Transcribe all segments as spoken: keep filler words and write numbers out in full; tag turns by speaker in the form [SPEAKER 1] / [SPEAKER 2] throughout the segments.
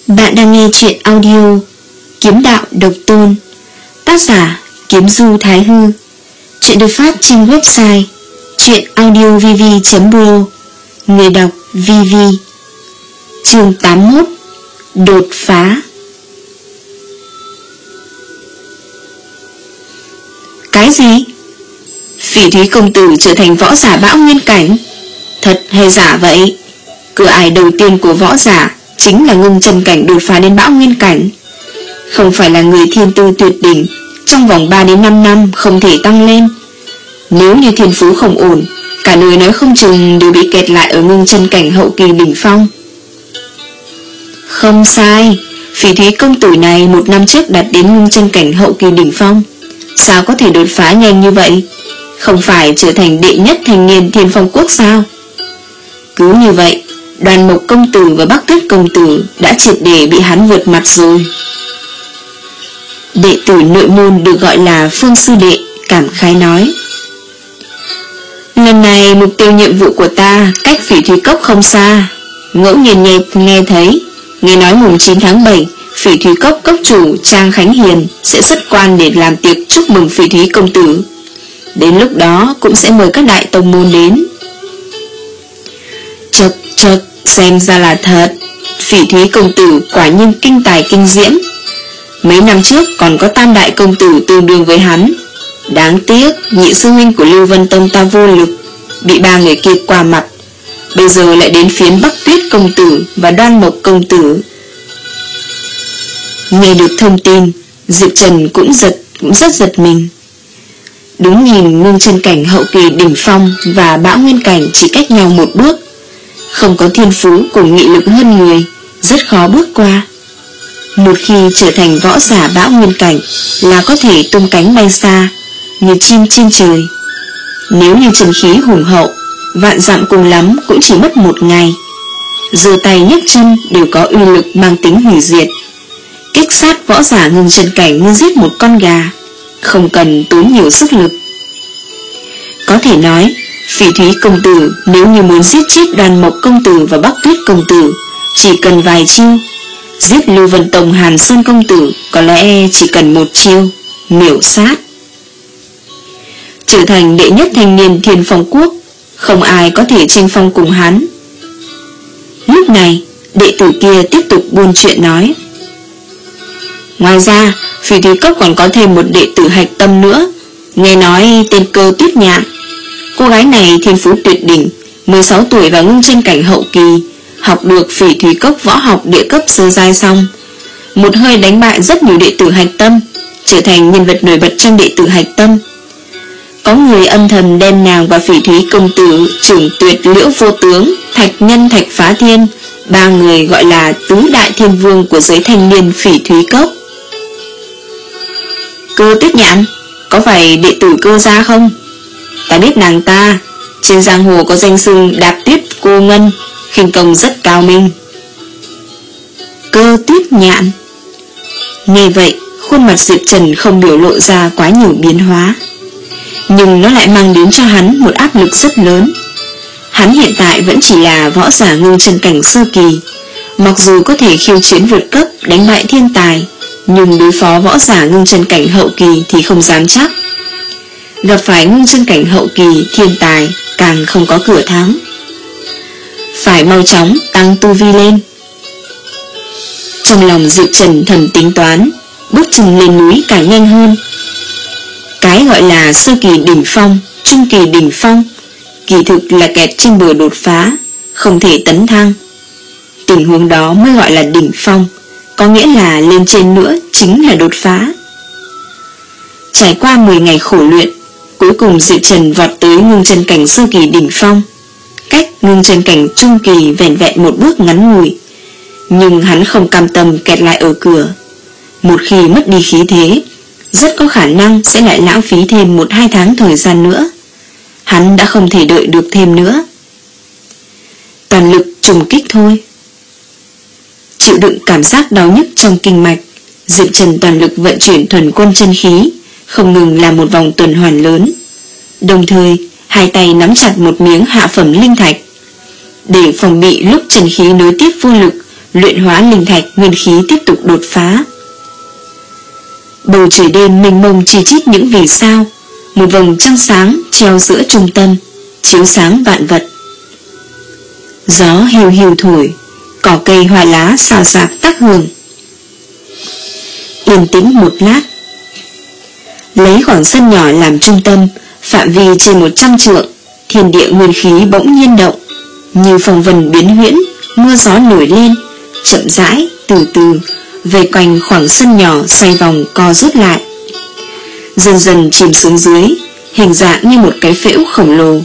[SPEAKER 1] Bạn đang nghe chuyện audio Kiếm Đạo Độc Tôn, tác giả Kiếm Du Thái Hư. Chuyện được phát trên website chuyenaudiovv chấm pro. Người đọc vê vê. Chương tám mươi mốt. Đột phá. Cái gì? Phỉ Thúy công tử trở thành võ giả bão nguyên cảnh? Thật hay giả vậy? Cửa ải đầu tiên của võ giả chính là ngưng chân cảnh đột phá đến bão nguyên cảnh. Không phải là người thiên tư tuyệt đỉnh, trong vòng ba đến năm năm không thể tăng lên. Nếu như thiên phú không ổn, cả đời nói không chừng đều bị kẹt lại ở ngưng chân cảnh hậu kỳ đỉnh phong. Không sai, Phỉ Thúy công tử này một năm trước đạt đến ngưng chân cảnh hậu kỳ đỉnh phong. Sao có thể đột phá nhanh như vậy? Không phải trở thành đệ nhất thanh niên Thiên Phong Quốc sao? Cứ như vậy, Đoàn Mộc công tử và Bắc Tuyết công tử đã triệt để bị hắn vượt mặt rồi. Đệ tử nội môn được gọi là Phương Sư Đệ cảm khái nói: lần này mục tiêu nhiệm vụ của ta cách Phỉ Thúy Cốc không xa. Ngẫu nhiên nghe, nghe thấy Nghe nói mùng chín tháng bảy, Phỉ Thúy Cốc cốc chủ Trang Khánh Hiền sẽ xuất quan để làm tiệc chúc mừng Phỉ Thúy công tử. Đến lúc đó cũng sẽ mời các đại tông môn đến. Chật chật, xem ra là thật. Phỉ Thúy công tử quả nhiên kinh tài kinh diễm. Mấy năm trước còn có tam đại công tử tương đương với hắn. Đáng tiếc nhị sư huynh của Lưu Vân Tông ta vô lực, bị ba người kia qua mặt. Bây giờ lại đến phiến Bắc Tuyết công tử và Đoan Mộc công tử. Nghe được thông tin, Diệp Trần cũng giật cũng rất giật mình. Đúng nhìn ngưng chân cảnh hậu kỳ đỉnh phong và bão nguyên cảnh chỉ cách nhau một bước. Không có thiên phú cùng nghị lực hơn người, rất khó bước qua. Một khi trở thành võ giả bão nguyên cảnh là có thể tung cánh bay xa, như chim trên trời. Nếu như chân khí hùng hậu, vạn dặm cùng lắm cũng chỉ mất một ngày. Giơ tay nhấc chân đều có uy lực mang tính hủy diệt. Kích sát võ giả ngưng chân cảnh như giết một con gà, không cần tốn nhiều sức lực. Có thể nói, Phỉ Thúy công tử nếu như muốn giết chết Đoàn Mộc công tử và Bắc Tuyết công tử, chỉ cần vài chiêu. Giết Lưu Vân Tông Hàn Sơn công tử có lẽ chỉ cần một chiêu, miểu sát. Trở thành đệ nhất thanh niên Thiên Phong Quốc, không ai có thể tranh phong cùng hắn. Lúc này, đệ tử kia tiếp tục buôn chuyện nói: ngoài ra, Phỉ Thúy Cốc còn có thêm một đệ tử hạch tâm nữa, nghe nói tên Cơ Tuyết Nhạn. Cô gái này thiên phú tuyệt đỉnh, mười sáu tuổi và ngưng chân cảnh hậu kỳ, học được Phỉ Thúy Cốc võ học địa cấp sơ giai xong, một hơi đánh bại rất nhiều đệ tử hạch tâm, trở thành nhân vật nổi bật trong đệ tử hạch tâm. Có người âm thầm đem nàng và Phỉ Thúy công tử, Trưởng Tuyệt Liễu Vô Tướng, Thạch Nhân Thạch Phá Thiên, ba người gọi là tứ đại thiên vương của giới thanh niên Phỉ Thúy Cốc. Cơ Tuyết Nhạn, có phải đệ tử Cơ gia không? Ta biết nàng ta, trên giang hồ có danh xưng Đạp Tuyết Cô Ngân, khinh công rất cao minh. Cơ Tuyết Nhạn. Nghe vậy, khuôn mặt Diệp Trần không biểu lộ ra quá nhiều biến hóa, nhưng nó lại mang đến cho hắn một áp lực rất lớn. Hắn hiện tại vẫn chỉ là võ giả ngưng chân cảnh sơ kỳ, mặc dù có thể khiêu chiến vượt cấp đánh bại thiên tài, nhưng đối phó võ giả ngưng chân cảnh hậu kỳ thì không dám chắc. Gặp phải ngưng chân cảnh hậu kỳ thiên tài càng không có cửa thắng. Phải mau chóng tăng tu vi lên. Trong lòng Diệp Trần thầm tính toán, bước chân lên núi càng nhanh hơn. Cái gọi là sơ kỳ đỉnh phong, trung kỳ đỉnh phong, kỳ thực là kẹt trên bờ đột phá, không thể tấn thăng. Tình huống đó mới gọi là đỉnh phong, có nghĩa là lên trên nữa chính là đột phá. Trải qua mười ngày khổ luyện, cuối cùng Diệp Trần vọt tới ngưng chân cảnh sơ kỳ đỉnh phong, cách ngưng chân cảnh trung kỳ vẻn vẹn một bước ngắn ngủi. Nhưng hắn không cam tâm kẹt lại ở cửa. Một khi mất đi khí thế, rất có khả năng sẽ lại lãng phí thêm một hai tháng thời gian nữa. Hắn đã không thể đợi được thêm nữa. Toàn lực trùng kích thôi. Chịu đựng cảm giác đau nhức trong kinh mạch, Diệp Trần toàn lực vận chuyển thuần quân chân khí, không ngừng làm một vòng tuần hoàn lớn. Đồng thời, hai tay nắm chặt một miếng hạ phẩm linh thạch, để phòng bị lúc chân khí nối tiếp vô lực, luyện hóa linh thạch nguyên khí tiếp tục đột phá. Bầu trời đêm mênh mông chi chít những vì sao, một vầng trăng sáng treo giữa trung tâm, chiếu sáng vạn vật. Gió hiu hiu thổi, cỏ cây hoa lá xào xạc tác hương. Yên tĩnh một lát. Lấy khoảng sân nhỏ làm trung tâm, phạm vi trên một trăm trượng, thiên địa nguyên khí bỗng nhiên động, như phong vân biến huyễn, mưa gió nổi lên, chậm rãi, từ từ, vây quanh khoảng sân nhỏ xoay vòng co rút lại, dần dần chìm xuống dưới, hình dạng như một cái phễu khổng lồ.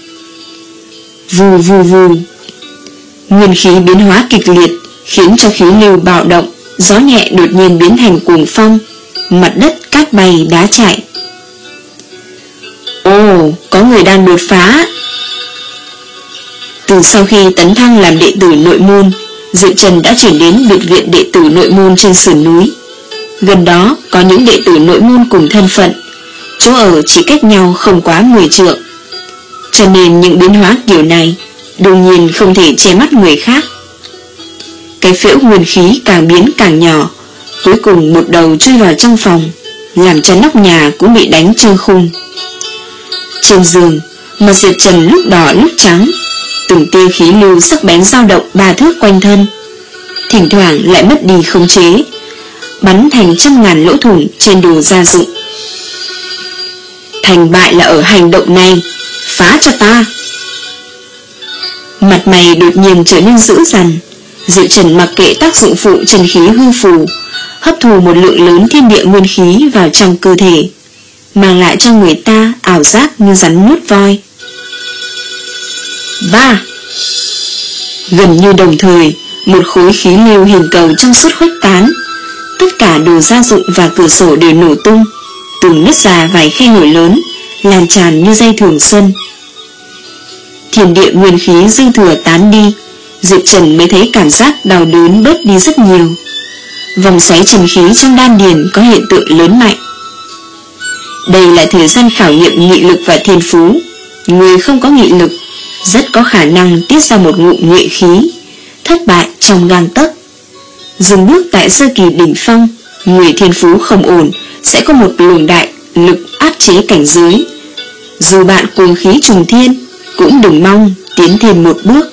[SPEAKER 1] Vù vù vù, nguyên khí biến hóa kịch liệt, khiến cho khí lưu bạo động, gió nhẹ đột nhiên biến thành cuồng phong, mặt đất cát bay đá chạy. Ồ, có người đang đột phá. Từ sau khi tấn thăng làm đệ tử nội môn, Diệu Trần đã chuyển đến biệt viện đệ tử nội môn trên sườn núi. Gần đó có những đệ tử nội môn cùng thân phận, chỗ ở chỉ cách nhau không quá mười trượng. Cho nên những biến hóa kiểu này đương nhiên không thể che mắt người khác. Cái phễu nguyên khí càng biến càng nhỏ, cuối cùng một đầu chui vào trong phòng, làm cho nóc nhà cũng bị đánh trơ khung. Trên giường, mặt Diệp Trần lúc đỏ lúc trắng, từng tia khí lưu sắc bén dao động ba thước quanh thân, thỉnh thoảng lại mất đi khống chế, bắn thành trăm ngàn lỗ thủng trên đồ gia dụng. Thành bại là ở hành động này, phá cho ta. Mặt mày đột nhiên trở nên dữ dằn. Diệu Trần mặc kệ tác dụng phụ chân khí hư phù, hấp thu một lượng lớn thiên địa nguyên khí vào trong cơ thể, mang lại cho người ta ảo giác như rắn nuốt voi. Ba. Gần như đồng thời, một khối khí lưu hình cầu trong suốt khuếch tán, tất cả đồ gia dụng và cửa sổ đều nổ tung, từng nứt ra vài khe hở lớn, lan tràn như dây thường xuân. Thiên địa nguyên khí dư thừa tán đi, Diệp Trần mới thấy cảm giác đau đớn bớt đi rất nhiều. Vòng xoáy chân khí trong đan điền có hiện tượng lớn mạnh. Đây là thời gian khảo nghiệm nghị lực và thiên phú. Người không có nghị lực rất có khả năng tiết ra một ngụm nhuệ khí, thất bại trong gang tấc. Dừng bước tại sơ kỳ đỉnh phong, người thiên phú không ổn sẽ có một luồng đại lực áp chế cảnh giới. Dù bạn cuồng khí trùng thiên, cũng đừng mong tiến thêm một bước.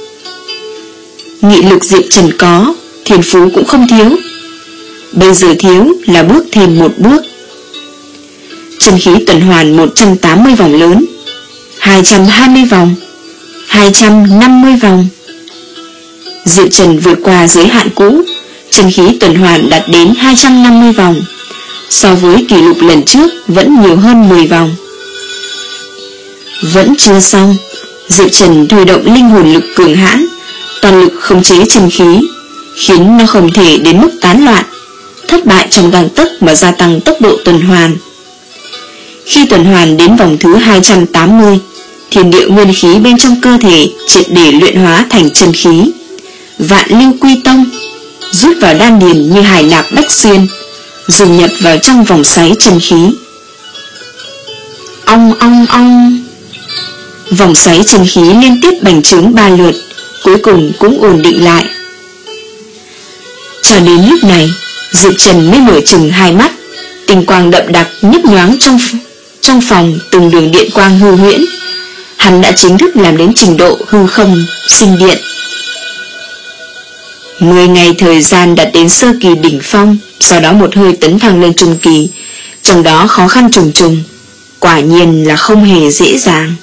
[SPEAKER 1] Nghị lực Diệp Trần có, thiên phú cũng không thiếu. Bây giờ thiếu là bước thêm một bước. Chân khí tuần hoàn một trăm tám mươi vòng lớn, hai trăm hai mươi vòng, hai trăm năm mươi vòng. Diệu Trần vượt qua giới hạn cũ, chân khí tuần hoàn đạt đến hai trăm năm mươi vòng, so với kỷ lục lần trước vẫn nhiều hơn mười vòng. Vẫn chưa xong, Diệu Trần huy động linh hồn lực cường hãn, toàn lực khống chế chân khí, khiến nó không thể đến mức tán loạn, thất bại trong gang tấc mà gia tăng tốc độ tuần hoàn. Khi tuần hoàn đến vòng thứ hai trăm tám mươi, thiên địa nguyên khí bên trong cơ thể triệt để luyện hóa thành chân khí, vạn lưu quy tông, rút vào đan điền như hải nạp bách xuyên, dùng nhập vào trong vòng xoáy chân khí. Ong ong ong. Vòng xoáy chân khí liên tiếp bành trướng ba lượt, cuối cùng cũng ổn định lại. Cho đến lúc này, Diệp Trần mới mở chừng hai mắt, tinh quang đậm đặc nhấp nhoáng trong trong phòng, từng đường điện quang hư huyễn. Hắn đã chính thức làm đến trình độ hư không sinh điện. Mười ngày thời gian đạt đến sơ kỳ đỉnh phong, sau đó một hơi tấn thăng lên trung kỳ, trong đó khó khăn trùng trùng, quả nhiên là không hề dễ dàng.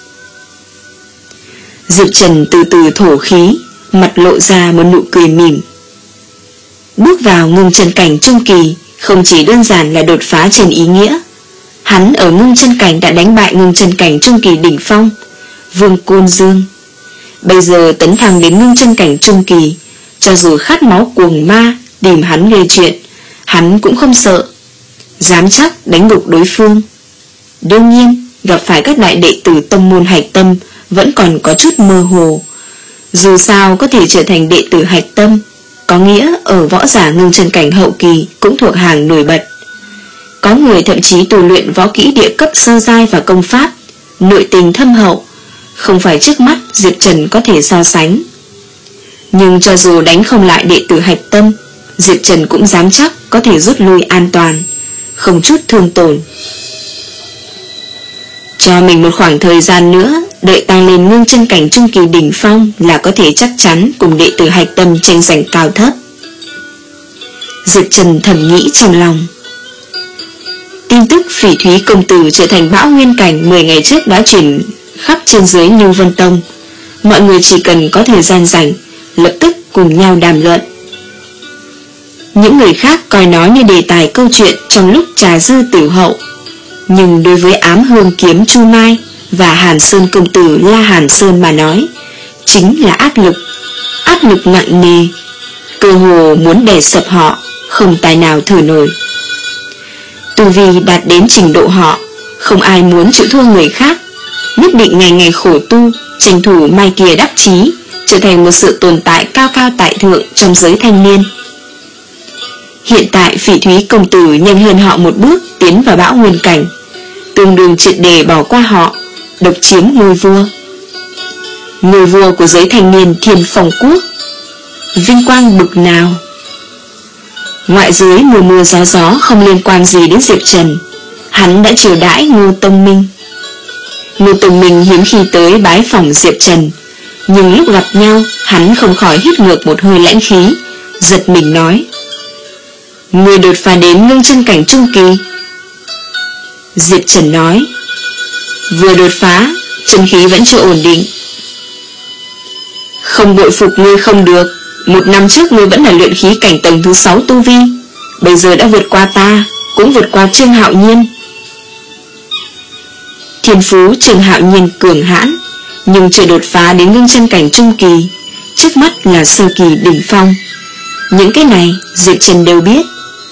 [SPEAKER 1] Diệp Trần từ từ thổ khí, mặt lộ ra một nụ cười mỉm. Bước vào ngưng chân cảnh trung kỳ không chỉ đơn giản là đột phá trên ý nghĩa. Hắn ở ngưng chân cảnh đã đánh bại ngưng chân cảnh trung kỳ đỉnh phong Vương Côn Dương. Bây giờ tấn thăng đến ngưng chân cảnh trung kỳ, cho dù khát máu cuồng ma tìm hắn gây chuyện, hắn cũng không sợ, dám chắc đánh gục đối phương. Đương nhiên, gặp phải các đại đệ tử tông môn hạch tâm vẫn còn có chút mơ hồ. Dù sao có thể trở thành đệ tử hạch tâm, có nghĩa ở võ giả ngưng chân cảnh hậu kỳ cũng thuộc hàng nổi bật. Có người thậm chí tu luyện võ kỹ địa cấp sơ giai và công pháp, nội tình thâm hậu, không phải trước mắt Diệp Trần có thể so sánh. Nhưng cho dù đánh không lại đệ tử Hạch Tâm, Diệp Trần cũng dám chắc có thể rút lui an toàn, không chút thương tổn. Cho mình một khoảng thời gian nữa, đợi tăng lên ngưng chân cảnh trung kỳ đỉnh phong là có thể chắc chắn cùng đệ tử Hạch Tâm tranh giành cao thấp. Diệp Trần thầm nghĩ trong lòng. Tin tức Phỉ Thúy công tử trở thành bão nguyên cảnh mười ngày trước đã truyền khắp trên dưới Như Vân Tông. Mọi người chỉ cần có thời gian rảnh, lập tức cùng nhau đàm luận. Những người khác coi nó như đề tài câu chuyện trong lúc trà dư tử hậu, nhưng đối với Ám Hương Kiếm Chu Mai và Hàn Sơn công tử La Hàn Sơn mà nói, chính là áp lực, áp lực nặng nề, cơ hồ muốn đè sập họ, không tài nào thở nổi. Tu vi đạt đến trình độ họ, không ai muốn chịu thua người khác, nhất định ngày ngày khổ tu, tranh thủ mai kia đắc chí, trở thành một sự tồn tại cao cao tại thượng trong giới thanh niên. Hiện tại Phỉ Thúy công tử nhanh hơn họ một bước tiến vào bão nguyên cảnh, tương đương triệt để bỏ qua họ, độc chiếm ngôi vua. Ngôi vua của giới thanh niên Thiên Phong Quốc, vinh quang bực nào! Ngoại giới mưa mưa gió gió không liên quan gì đến Diệp Trần, hắn đã chiều đãi Ngô Tông Minh. Ngô Tông Minh hiếm khi tới bái phòng Diệp Trần, nhưng lúc gặp nhau hắn không khỏi hít ngược một hơi lãnh khí, giật mình nói: người đột phá đến ngưng chân cảnh trung kỳ. Diệp Trần nói: vừa đột phá, chân khí vẫn chưa ổn định. Không bội phục ngươi không được, một năm trước ngươi vẫn là luyện khí cảnh tầng thứ sáu tu vi, bây giờ đã vượt qua ta, cũng vượt qua Trương Hạo Nhiên. Thiên phú Trương Hạo Nhiên cường hãn, nhưng chưa đột phá đến ngưng chân cảnh trung kỳ, trước mắt là sơ kỳ đỉnh phong. Những cái này Diệp Trần đều biết.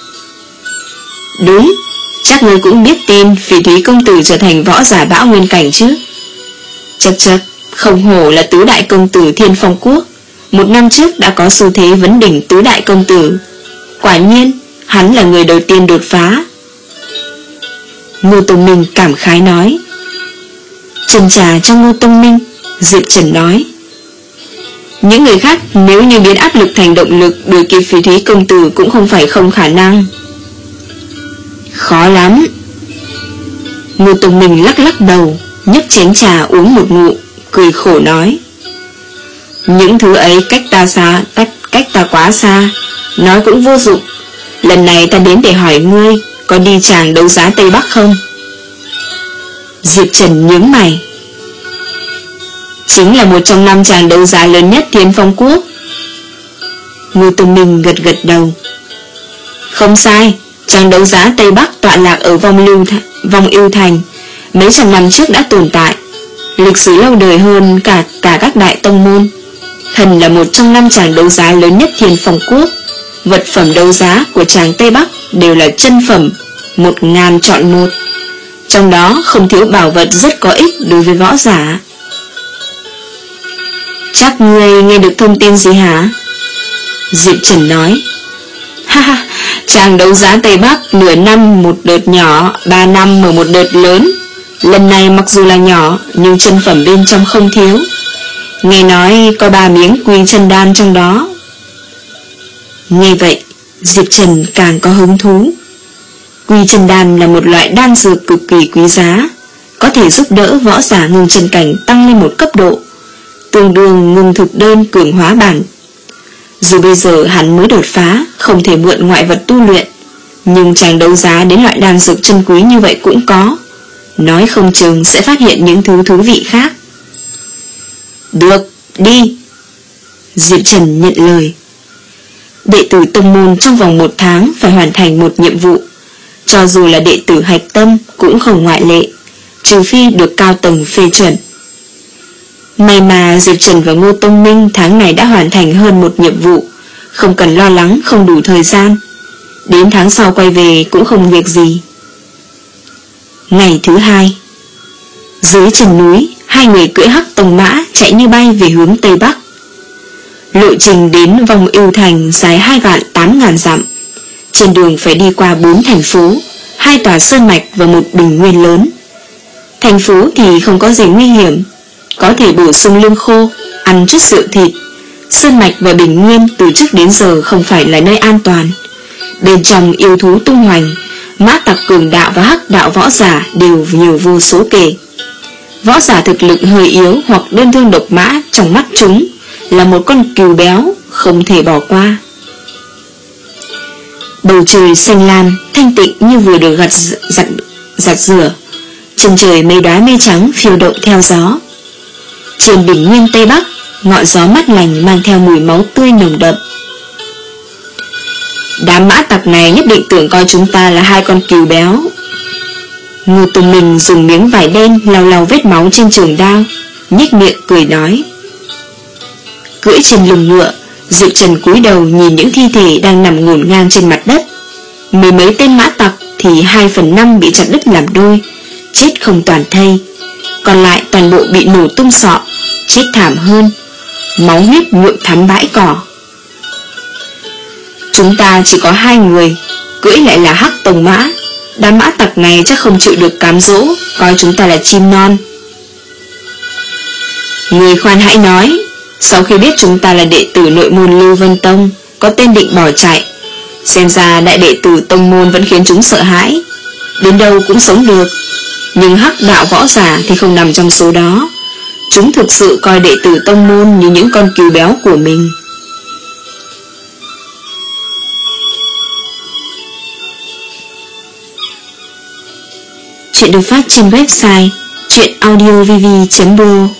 [SPEAKER 1] Đúng, chắc ngươi cũng biết tin Phỉ Thúy công tử trở thành võ giả bão nguyên cảnh chứ. Chật chật, không hổ là tứ đại công tử Thiên Phong Quốc, một năm trước đã có xu thế vấn đỉnh tứ đại công tử. Quả nhiên, hắn là người đầu tiên đột phá. Ngô Tông Minh cảm khái nói. Chần trà trong Ngô Tông Minh, Diệp Trần nói: những người khác nếu như biến áp lực thành động lực đuổi kịp Phỉ Thúy công tử cũng không phải không khả năng. Khó lắm. Ngô Tông Minh lắc lắc đầu, nhấp chén trà uống một ngụm, cười khổ nói: những thứ ấy cách ta xa, cách, cách ta quá xa, nói cũng vô dụng. Lần này ta đến để hỏi ngươi có đi tràng đấu giá Tây Bắc không? Diệp Trần nhướng mày. Chính là một trong năm tràng đấu giá lớn nhất Thiên Phong Quốc. Ngô Tông Minh gật gật đầu. Không sai, tràng đấu giá Tây Bắc tọa lạc ở Vong Lưu Vong Yêu Thành, mấy trăm năm trước đã tồn tại, lịch sử lâu đời hơn cả cả các đại tông môn. Thần là một trong năm tràng đấu giá lớn nhất Thiên Phong Quốc. Vật phẩm đấu giá của tràng Tây Bắc đều là chân phẩm, một ngàn chọn một, trong đó không thiếu bảo vật rất có ích đối với võ giả. Chắc ngươi nghe được thông tin gì hả? Diệp Trần nói. Ha ha, tràng đấu giá Tây Bắc nửa năm một đợt nhỏ, ba năm mở một đợt lớn. Lần này mặc dù là nhỏ, nhưng chân phẩm bên trong không thiếu. Nghe nói có ba miếng quy chân đan trong đó. Nghe vậy, Diệp Trần càng có hứng thú. Quy chân đan là một loại đan dược cực kỳ quý giá, có thể giúp đỡ võ giả ngưng chân cảnh tăng lên một cấp độ, tương đương ngưng thực đơn cường hóa bản. Dù bây giờ hắn mới đột phá, không thể mượn ngoại vật tu luyện, nhưng chàng đấu giá đến loại đan dược chân quý như vậy cũng có, nói không chừng sẽ phát hiện những thứ thú vị khác. Được, đi. Diệp Trần nhận lời. Đệ tử tông môn trong vòng một tháng phải hoàn thành một nhiệm vụ, cho dù là đệ tử Hạch Tâm cũng không ngoại lệ, trừ phi được cao tầng phê chuẩn. May mà Diệp Trần và Ngô Tông Minh tháng này đã hoàn thành hơn một nhiệm vụ, không cần lo lắng không đủ thời gian. Đến tháng sau quay về cũng không việc gì. Ngày thứ hai, dưới chân núi, hai người cưỡi hắc tông mã chạy như bay về hướng Tây Bắc. Lộ trình đến Vong Yêu Thành dài hai vạn tám ngàn dặm. Trên đường phải đi qua bốn thành phố, hai tòa sơn mạch và một bình nguyên lớn. Thành phố thì không có gì nguy hiểm, có thể bổ sung lương khô, ăn chút rượu thịt, Sơn Mạch và Bình Nguyên từ trước đến giờ không phải là nơi an toàn. Bên trong yêu thú tung hoành, mã tặc cường đạo và hắc đạo võ giả đều nhiều vô số kể. Võ giả thực lực hơi yếu hoặc đơn thương độc mã trong mắt chúng là một con cừu béo không thể bỏ qua. Bầu trời xanh lam, thanh tịnh như vừa được gặt giặt, giặt rửa. Chân trời mây đóa mây trắng phiêu động theo gió. Trên Bình Nguyên Tây Bắc, ngọn gió mát lành mang theo mùi máu tươi nồng đậm. Đám mã tặc này nhất định tưởng coi chúng ta là hai con cừu béo. Ngô Tùng Minh dùng miếng vải đen lau lau vết máu trên trường đao, nhếch miệng cười nói. Cưỡi trên lưng ngựa, Diệp Trần cúi đầu nhìn những thi thể đang nằm ngổn ngang trên mặt đất. Mười mấy tên mã tặc thì hai phần năm bị chặt đứt làm đôi, chết không toàn thây. Còn lại toàn bộ bị nổ tung sọ, chết thảm hơn. Máu huyết nhuộm thắm bãi cỏ. Chúng ta chỉ có hai người, cưỡi lại là hắc tông mã. Đám mã tặc này chắc không chịu được cám dỗ, coi chúng ta là chim non. Người khoan hãy nói. Sau khi biết chúng ta là đệ tử nội môn Lưu Vân Tông, có tên định bỏ chạy. Xem ra đại đệ tử tông môn vẫn khiến chúng sợ hãi, đến đâu cũng sống được. Nhưng hắc đạo võ giả thì không nằm trong số đó. Chúng thực sự coi đệ tử tông môn như những con cừu béo của mình. Chuyện được phát trên website truyện audio v v chấm b o.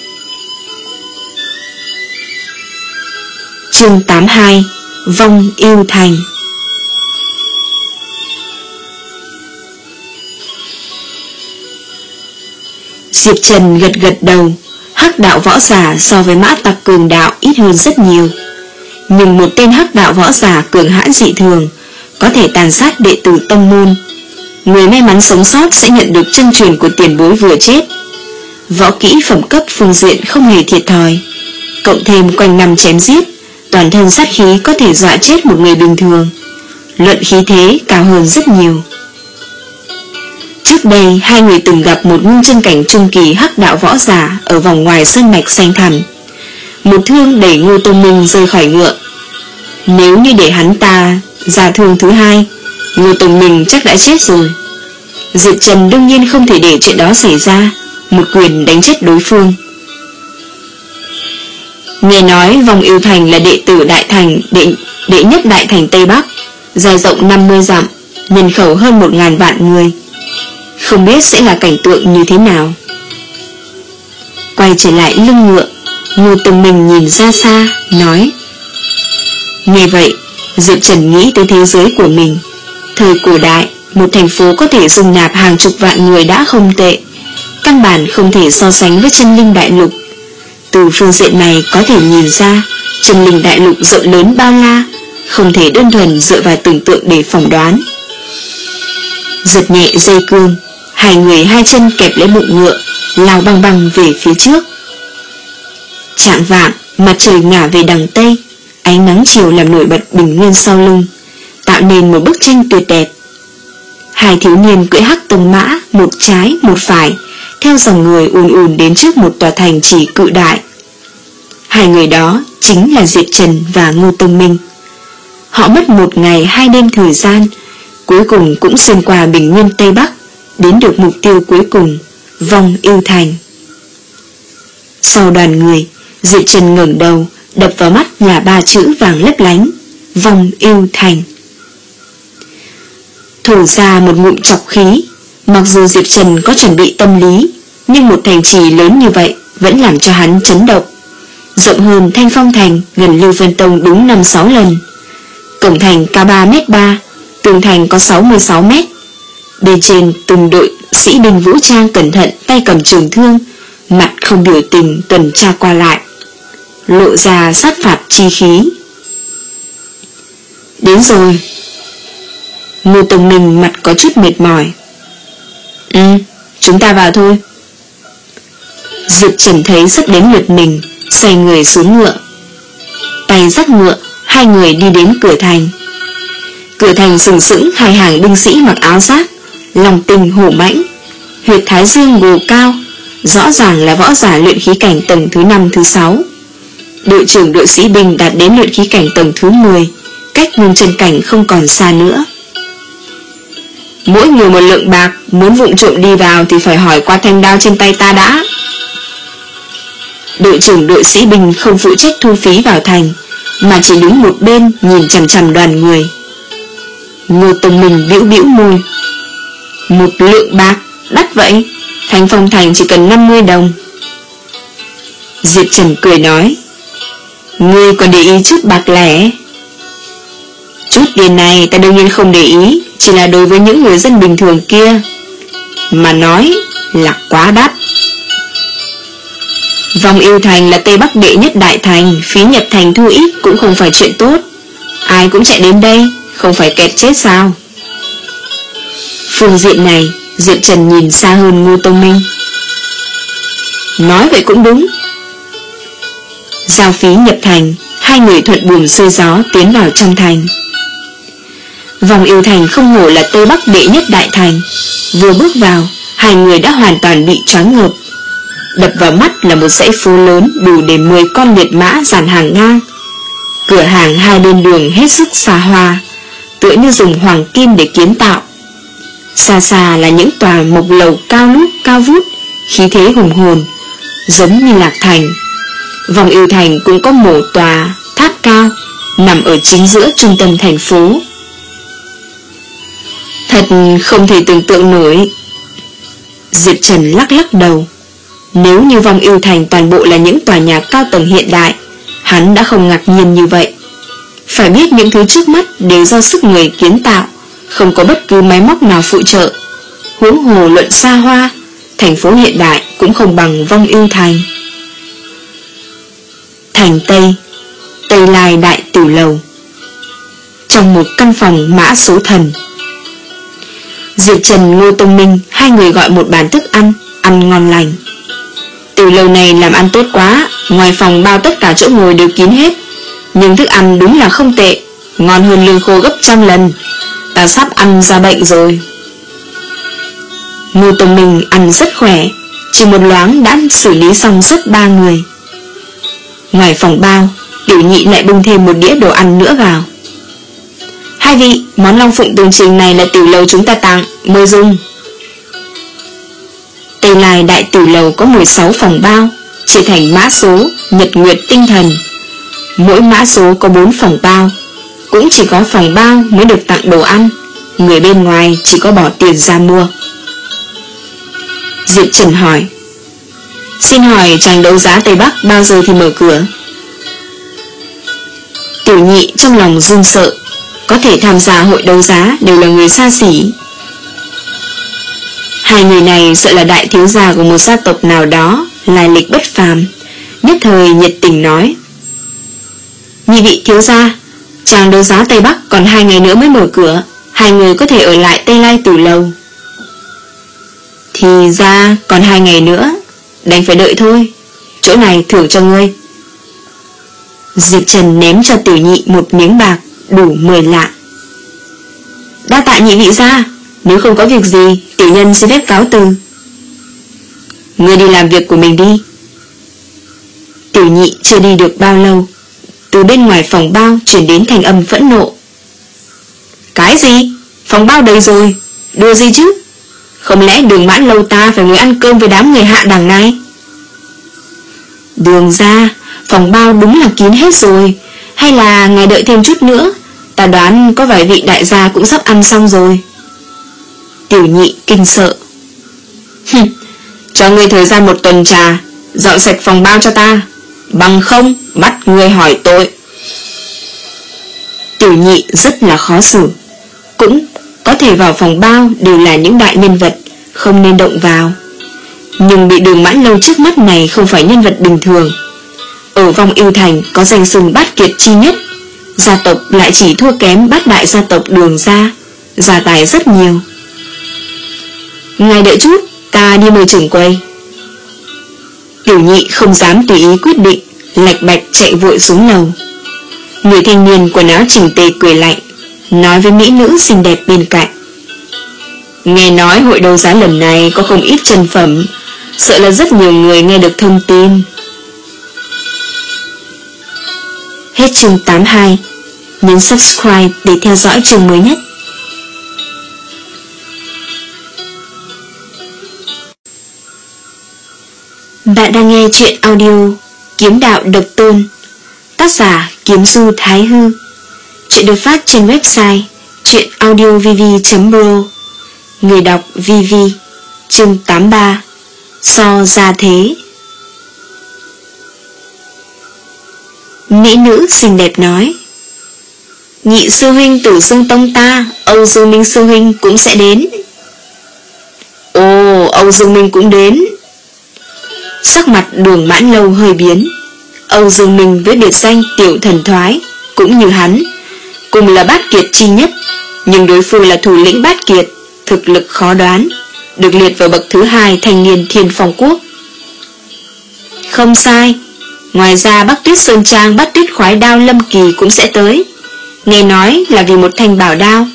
[SPEAKER 1] Chương tám mươi hai. Vong yêu thành. Diệp Trần gật gật đầu. Hắc đạo võ giả so với mã tặc cường đạo ít hơn rất nhiều. Nhưng một tên hắc đạo võ giả cường hãn dị thường, có thể tàn sát đệ tử tông môn. Người may mắn sống sót sẽ nhận được chân truyền của tiền bối vừa chết. Võ kỹ phẩm cấp phương diện không hề thiệt thòi, cộng thêm quanh năm chém giết, toàn thân sát khí có thể dọa chết một người bình thường. Luận khí thế cao hơn rất nhiều. Trước đây hai người từng gặp một ngưng chân cảnh trung kỳ hắc đạo võ giả ở vòng ngoài sơn mạch xanh thẳm. Một thương đẩy Ngô Tông Minh rơi khỏi ngựa. Nếu như để hắn ta ra thương thứ hai, Ngô Tông Minh chắc đã chết rồi. Diệp Trần đương nhiên không thể để chuyện đó xảy ra, một quyền đánh chết đối phương. Nghe nói Vong Yêu Thành là đệ tử đại thành đệ, đệ nhất đại thành Tây Bắc, dài rộng năm mươi dặm, nhân khẩu hơn một ngàn vạn người. Không biết sẽ là cảnh tượng như thế nào. Quay trở lại lưng ngựa, Ngô Tông Minh nhìn ra xa, nói. Nghe vậy, Diệp Trần nghĩ tới thế giới của mình. Thời cổ đại, một thành phố có thể dung nạp hàng chục vạn người đã không tệ, căn bản không thể so sánh với chân linh đại lục. Từ phương diện này có thể nhìn ra, chân linh đại lục rộng lớn bao la, không thể đơn thuần dựa vào tưởng tượng để phỏng đoán. Giật nhẹ dây cương, hai người hai chân kẹp lấy bụng ngựa, lao băng băng về phía trước. Chạng vạng, mặt trời ngả về đằng tây, ánh nắng chiều làm nổi bật bình nguyên sau lưng, tạo nên một bức tranh tuyệt đẹp. Hai thiếu niên cưỡi hắc tông mã, một trái một phải, theo dòng người ùn ùn đến trước một tòa thành trì cự đại. Hai người đó chính là Diệp Trần và Ngô Tông Minh. Họ mất một ngày hai đêm thời gian, cuối cùng cũng xuyên qua bình nguyên Tây Bắc, đến được mục tiêu cuối cùng, Vong Yêu Thành. Sau đoàn người, Diệp Trần ngẩng đầu, đập vào mắt là ba chữ vàng lấp lánh, Vong Yêu Thành. Thổ ra một ngụm chọc khí. Mặc dù Diệp Trần có chuẩn bị tâm lý, nhưng một thành trì lớn như vậy vẫn làm cho hắn chấn động. Rộng hơn Thanh Phong Thành gần Lưu Vân Tông đúng năm sáu lần. Cổng thành cao ba mét ba, tường thành có sáu mươi sáu mét. Bên trên từng đội sĩ binh vũ trang cẩn thận, tay cầm trường thương, mặt không biểu tình tuần tra qua lại, lộ ra sát phạt chi khí. Đến rồi. Ngô Tông Minh mặt có chút mệt mỏi. Ừ, chúng ta vào thôi. Diệp Trần thấy sắp đến lượt mình, xoay người xuống ngựa. Tay dắt ngựa, hai người đi đến cửa thành. Cửa thành sừng sững hai hàng binh sĩ mặc áo giáp, lòng tinh hổ mãnh, huyệt thái dương gồ cao, rõ ràng là võ giả luyện khí cảnh tầng thứ năm thứ sáu. Đội trưởng đội sĩ binh đạt đến luyện khí cảnh tầng thứ mười, cách ngưng chân cảnh không còn xa nữa. Mỗi người một lượng bạc, muốn vụng trộm đi vào thì phải hỏi qua thanh đao trên tay ta đã. Đội trưởng đội sĩ binh không phụ trách thu phí vào thành, mà chỉ đứng một bên nhìn chằm chằm đoàn người. Ngô Tông Minh bĩu bĩu môi. Một lượng bạc, đắt vậy. Thành Phong thành chỉ cần năm mươi đồng. Diệp Trần cười nói, ngươi còn để ý chút bạc lẻ? Chút tiền này ta đương nhiên không để ý, chỉ là đối với những người dân bình thường kia mà nói là quá đắt. Vòng Yêu Thành là Tây Bắc đệ nhất đại thành, phí nhập thành thu ít cũng không phải chuyện tốt. Ai cũng chạy đến đây, không phải kẹt chết sao? Phương diện này, Diệp Trần nhìn xa hơn Ngô Tông Minh. Nói vậy cũng đúng. Giao phí nhập thành, hai người thuận buồm xuôi gió tiến vào trong thành. Vòng Yêu Thành không hổ là Tây Bắc đệ nhất đại thành. Vừa bước vào, hai người đã hoàn toàn bị choáng ngợp. Đập vào mắt là một dãy phố lớn đủ để mười con liệt mã dàn hàng ngang. Cửa hàng hai bên đường hết sức xa hoa, tựa như dùng hoàng kim để kiến tạo. Xa xa là những tòa mộc lầu cao lút cao vút, khí thế hùng hồn, giống như Lạc Thành. Vòng Yêu Thành cũng có một tòa tháp cao nằm ở chính giữa trung tâm thành phố. Thật không thể tưởng tượng nổi. Diệp Trần lắc lắc đầu. Nếu như Vòng Yêu Thành toàn bộ là những tòa nhà cao tầng hiện đại, hắn đã không ngạc nhiên như vậy. Phải biết những thứ trước mắt đều do sức người kiến tạo, không có bất cứ máy móc nào phụ trợ. Huống hồ luận xa hoa, thành phố hiện đại cũng không bằng Vong Yêu Thành. Thành Tây, Tây Lai Đại Tử Lầu. Trong một căn phòng mã số thần, Diệp Trần, Ngô Tông Minh hai người gọi một bàn thức ăn, ăn ngon lành. Tử lầu này làm ăn tốt quá, ngoài phòng bao tất cả chỗ ngồi đều kín hết, nhưng thức ăn đúng là không tệ, ngon hơn lương khô gấp trăm lần. Ta sắp ăn ra bệnh rồi. Ngô Tông Minh ăn rất khỏe, chỉ một loáng đã xử lý xong suốt ba người. Ngoài phòng bao, Tiểu Nhị lại bưng thêm một đĩa đồ ăn nữa vào. Hai vị, món long phụng tường trình này là tiểu lầu chúng ta tặng, mời dùng. Tây Lai Đại Tử Lầu có mười sáu phòng bao, chia thành mã số, nhật nguyệt tinh thần. Mỗi mã số có bốn phòng bao, cũng chỉ có phòng bao mới được tặng đồ ăn, người bên ngoài chỉ có bỏ tiền ra mua. Diệp Trần hỏi, xin hỏi tràng đấu giá Tây Bắc bao giờ thì mở cửa? Tiểu Nhị trong lòng run sợ, có thể tham gia hội đấu giá đều là người xa xỉ. Hai người này sợ là đại thiếu gia của một gia tộc nào đó, lai lịch bất phàm, nhất thời nhiệt tình nói, nhị vị thiếu gia, tràng đấu giá Tây Bắc còn hai ngày nữa mới mở cửa, hai người có thể ở lại Tây Lai Tử Lầu. Thì ra còn hai ngày nữa, đành phải đợi thôi, chỗ này thưởng cho ngươi. Diệp Trần ném cho Tiểu Nhị một miếng bạc, đủ mười lạng. Đa tạ nhị vị gia, nếu không có việc gì, tiểu nhân xin phép cáo từ. Ngươi đi làm việc của mình đi. Tiểu Nhị chưa đi được bao lâu, từ bên ngoài phòng bao chuyển đến thành âm phẫn nộ. Cái gì? Phòng bao đầy rồi, đùa gì chứ? Không lẽ Đường Mãn Lâu ta phải ngồi ăn cơm với đám người hạ đẳng này? Đường ra, phòng bao đúng là kín hết rồi. Hay là ngài đợi thêm chút nữa, ta đoán có vài vị đại gia cũng sắp ăn xong rồi. Tiểu Nhị kinh sợ. Cho ngươi thời gian một tuần trà, dọn sạch phòng bao cho ta, bằng không bắt ngươi hỏi tội. Tiểu Nhị rất là khó xử. Cũng có thể vào phòng bao đều là những đại nhân vật, không nên động vào. Nhưng bị Đường Mãn Lâu trước mắt này không phải nhân vật bình thường. Ở Vong Yêu Thành có danh xưng bát kiệt chi nhất, gia tộc lại chỉ thua kém bát đại gia tộc Đường gia, gia tài rất nhiều. Ngài đợi chút, ta đi mời trưởng quầy. Tiểu Nhị không dám tùy ý quyết định, lạch bạch chạy vội xuống lầu. Người thanh niên quần áo chỉnh tề cười lạnh, nói với mỹ nữ xinh đẹp bên cạnh, nghe nói hội đấu giá lần này có không ít chân phẩm, sợ là rất nhiều người nghe được thông tin. Hết chương tám mươi hai. Nhấn subscribe để theo dõi chương mới nhất. Bạn đang nghe truyện audio Kiếm Đạo Độc Tôn, tác giả Kiếm Du Thái Hư. Truyện được phát trên website truyệnaudiovv chấm pro. Người đọc Vivi. Chương tám mươi ba. So gia thế. Mỹ nữ xinh đẹp nói: nhị sư huynh Tử Dương Tông ta, Âu Dương Minh sư huynh cũng sẽ đến. Ồ, Âu Dương Minh cũng đến. Sắc mặt Đường Mãn Lâu hơi biến. Âu Dương Minh với biệt danh Tiểu Thần Thoái, cũng như hắn, cùng là bát kiệt chi nhất, nhưng đối phương là thủ lĩnh bát kiệt, thực lực khó đoán, được liệt vào bậc thứ hai thanh niên Thiên Phong Quốc. Không sai. Ngoài ra Bắc Tuyết Sơn Trang Bắc Tuyết Khoái Đao Lâm Kỳ cũng sẽ tới, nghe nói là vì một thanh bảo đao.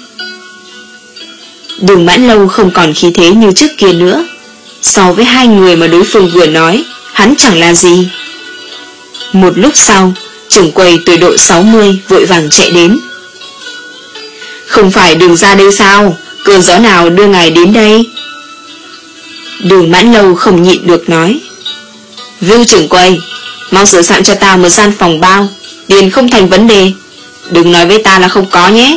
[SPEAKER 1] Đường Mãn Lâu không còn khí thế như trước kia nữa. So với hai người mà đối phương vừa nói, hắn chẳng là gì. Một lúc sau, trưởng quầy tuổi độ sáu mươi vội vàng chạy đến. Không phải Đường ra đây sao? Cơn gió nào đưa ngài đến đây? Đường Mãn Lâu không nhịn được nói: Vưu trưởng quầy, mau sửa soạn cho ta một gian phòng bao, tiền không thành vấn đề, đừng nói với ta là không có nhé.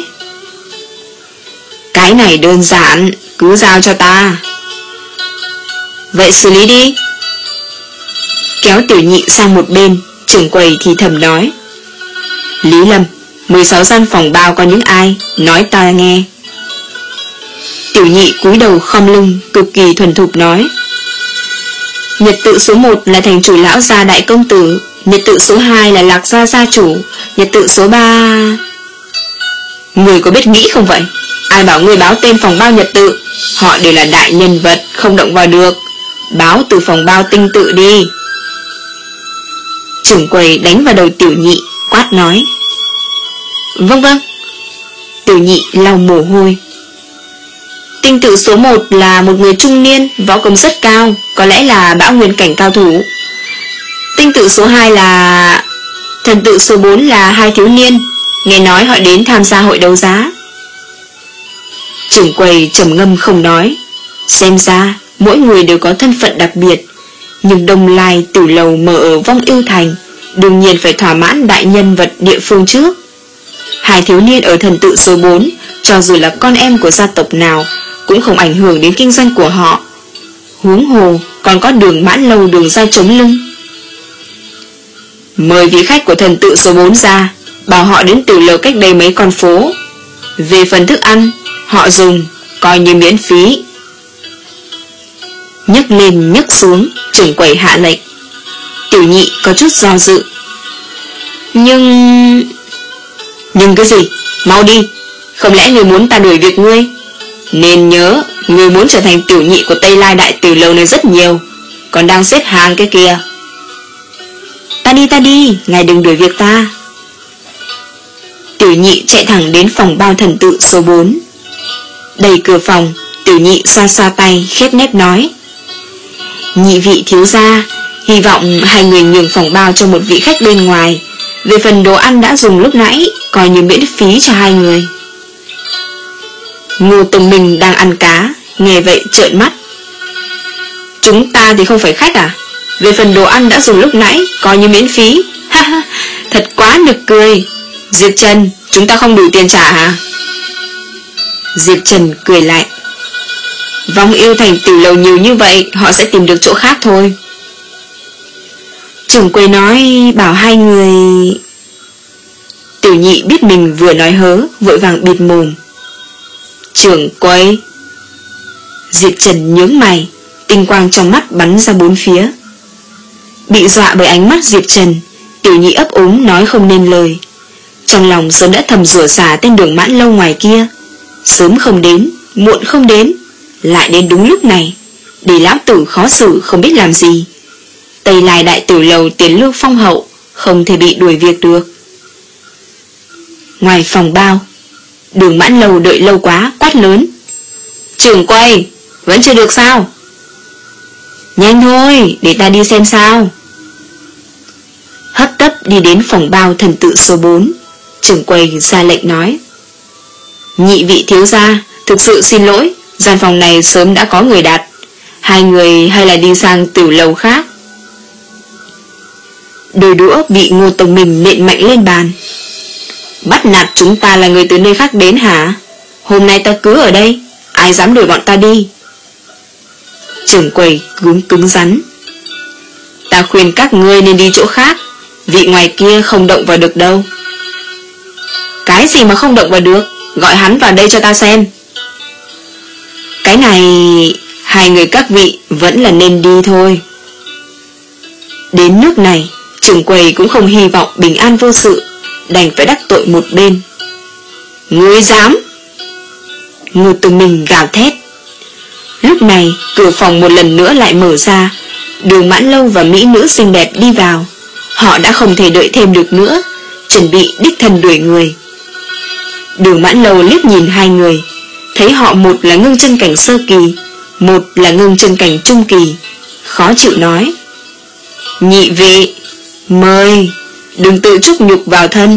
[SPEAKER 1] Cái này đơn giản, cứ giao cho ta. Vậy xử lý đi. Kéo Tiểu Nhị sang một bên, trưởng quầy thì thầm nói: Lý Lâm, mười sáu gian phòng bao có những ai, nói ta nghe. Tiểu Nhị cúi đầu khom lưng, cực kỳ thuần thục nói: Nhật tự số một là thành chủ lão gia đại công tử, nhật tự số hai là Lạc gia gia chủ, nhật tự số ba... Người có biết nghĩ không vậy? Ai bảo người báo tên phòng bao nhật tự? Họ đều là đại nhân vật, không động vào được. Báo từ phòng bao tinh tự đi. Trưởng quầy đánh vào đầu Tiểu Nhị, quát nói: Vâng vâng. Tiểu Nhị lau mồ hôi. Tinh tự số một là một người trung niên, võ công rất cao, có lẽ là bão nguyên cảnh cao thủ. Tinh tự số hai là... Thần tự số bốn là hai thiếu niên, nghe nói họ đến tham gia hội đấu giá. Trưởng quầy trầm ngâm không nói. Xem ra mỗi người đều có thân phận đặc biệt, nhưng Đông Lai Tử Lầu mở ở Vong Ưu Thành, đương nhiên phải thỏa mãn đại nhân vật địa phương trước. Hai thiếu niên ở thần tự số bốn, cho dù là con em của gia tộc nào, cũng không ảnh hưởng đến kinh doanh của họ. Huống hồ còn có Đường Mãn Lâu Đường ra chống lưng. Mời vị khách của thần tự số bốn ra, bảo họ đến Tử Lầu cách đây mấy con phố. Về phần thức ăn, họ dùng coi như miễn phí. Nhấc lên nhấc xuống, trưởng quầy hạ lệnh. Tiểu Nhị có chút do dự. Nhưng... Nhưng cái gì? Mau đi. Không lẽ người muốn ta đuổi việc ngươi? Nên nhớ, người muốn trở thành tiểu nhị của Tây Lai Đại Tử Lầu này rất nhiều, còn đang xếp hàng cái kia. Ta đi ta đi, ngài đừng đuổi việc ta. Tiểu Nhị chạy thẳng đến phòng bao thần tự số bốn. Đẩy cửa phòng, Tiểu Nhị xoa xoa tay, khép nép nói: Nhị vị thiếu gia, hy vọng hai người nhường phòng bao cho một vị khách bên ngoài. Về phần đồ ăn đã dùng lúc nãy, coi như miễn phí cho hai người. Ngô Tùng Minh đang ăn cá, nghe vậy trợn mắt. Chúng ta thì không phải khách à? Về phần đồ ăn đã dùng lúc nãy, coi như miễn phí. Ha ha, thật quá nực cười. Diệp Trần, chúng ta không đủ tiền trả hả? Diệp Trần cười lại: Vong Ưu Thành Tử Lầu nhiều như vậy, họ sẽ tìm được chỗ khác thôi. Trưởng quầy nói bảo hai người... Tiểu Nhị biết mình vừa nói hớ, vội vàng bịt mồm. Trưởng quầy. Diệp Trần nhướng mày, tinh quang trong mắt bắn ra bốn phía. Bị dọa bởi ánh mắt Diệp Trần, Tiểu Nhị ấp úng nói không nên lời. Trong lòng sớm đã thầm rủa xả tên Đường Mãn Lâu ngoài kia. Sớm không đến, muộn không đến, lại đến đúng lúc này, để lão tử khó xử không biết làm gì. Tây Lai Đại Tử Lầu tiền lương phong hậu, không thể bị đuổi việc được. Ngoài phòng bao, Đường Mãn Lâu đợi lâu quá, quát lớn: Trưởng quầy, vẫn chưa được sao? Nhanh thôi, để ta đi xem sao. Hấp tấp đi đến phòng bao thần tự số bốn. Trưởng quầy ra lệnh nói: nhị vị thiếu gia, thực sự xin lỗi, gian phòng này sớm đã có người đặt, hai người hay là đi sang tiểu lầu khác. Đôi đũa bị Ngô Tông Minh nện mạnh lên bàn. Bắt nạt chúng ta là người từ nơi khác đến hả? Hôm nay ta cứ ở đây, ai dám đuổi bọn ta đi? Trưởng quầy cứng cứng rắn: ta khuyên các ngươi nên đi chỗ khác, vị ngoài kia không động vào được đâu. Cái gì mà không động vào được? Gọi hắn vào đây cho ta xem. Cái này, hai người các vị vẫn là nên đi thôi. Đến nước này, trưởng quầy cũng không hy vọng bình an vô sự, đành phải đắc tội một bên. Ngươi dám? Ngô Tông Minh gào thét. Lúc này, cửa phòng một lần nữa lại mở ra. Đường Mãn Lâu và mỹ nữ xinh đẹp đi vào. Họ đã không thể đợi thêm được nữa, chuẩn bị đích thân đuổi người. Đường Mãn Lâu liếc nhìn hai người, thấy họ một là ngưng chân cảnh sơ kỳ, một là ngưng chân cảnh trung kỳ, khó chịu nói: nhị vị, mời, đừng tự chuốc nhục vào thân.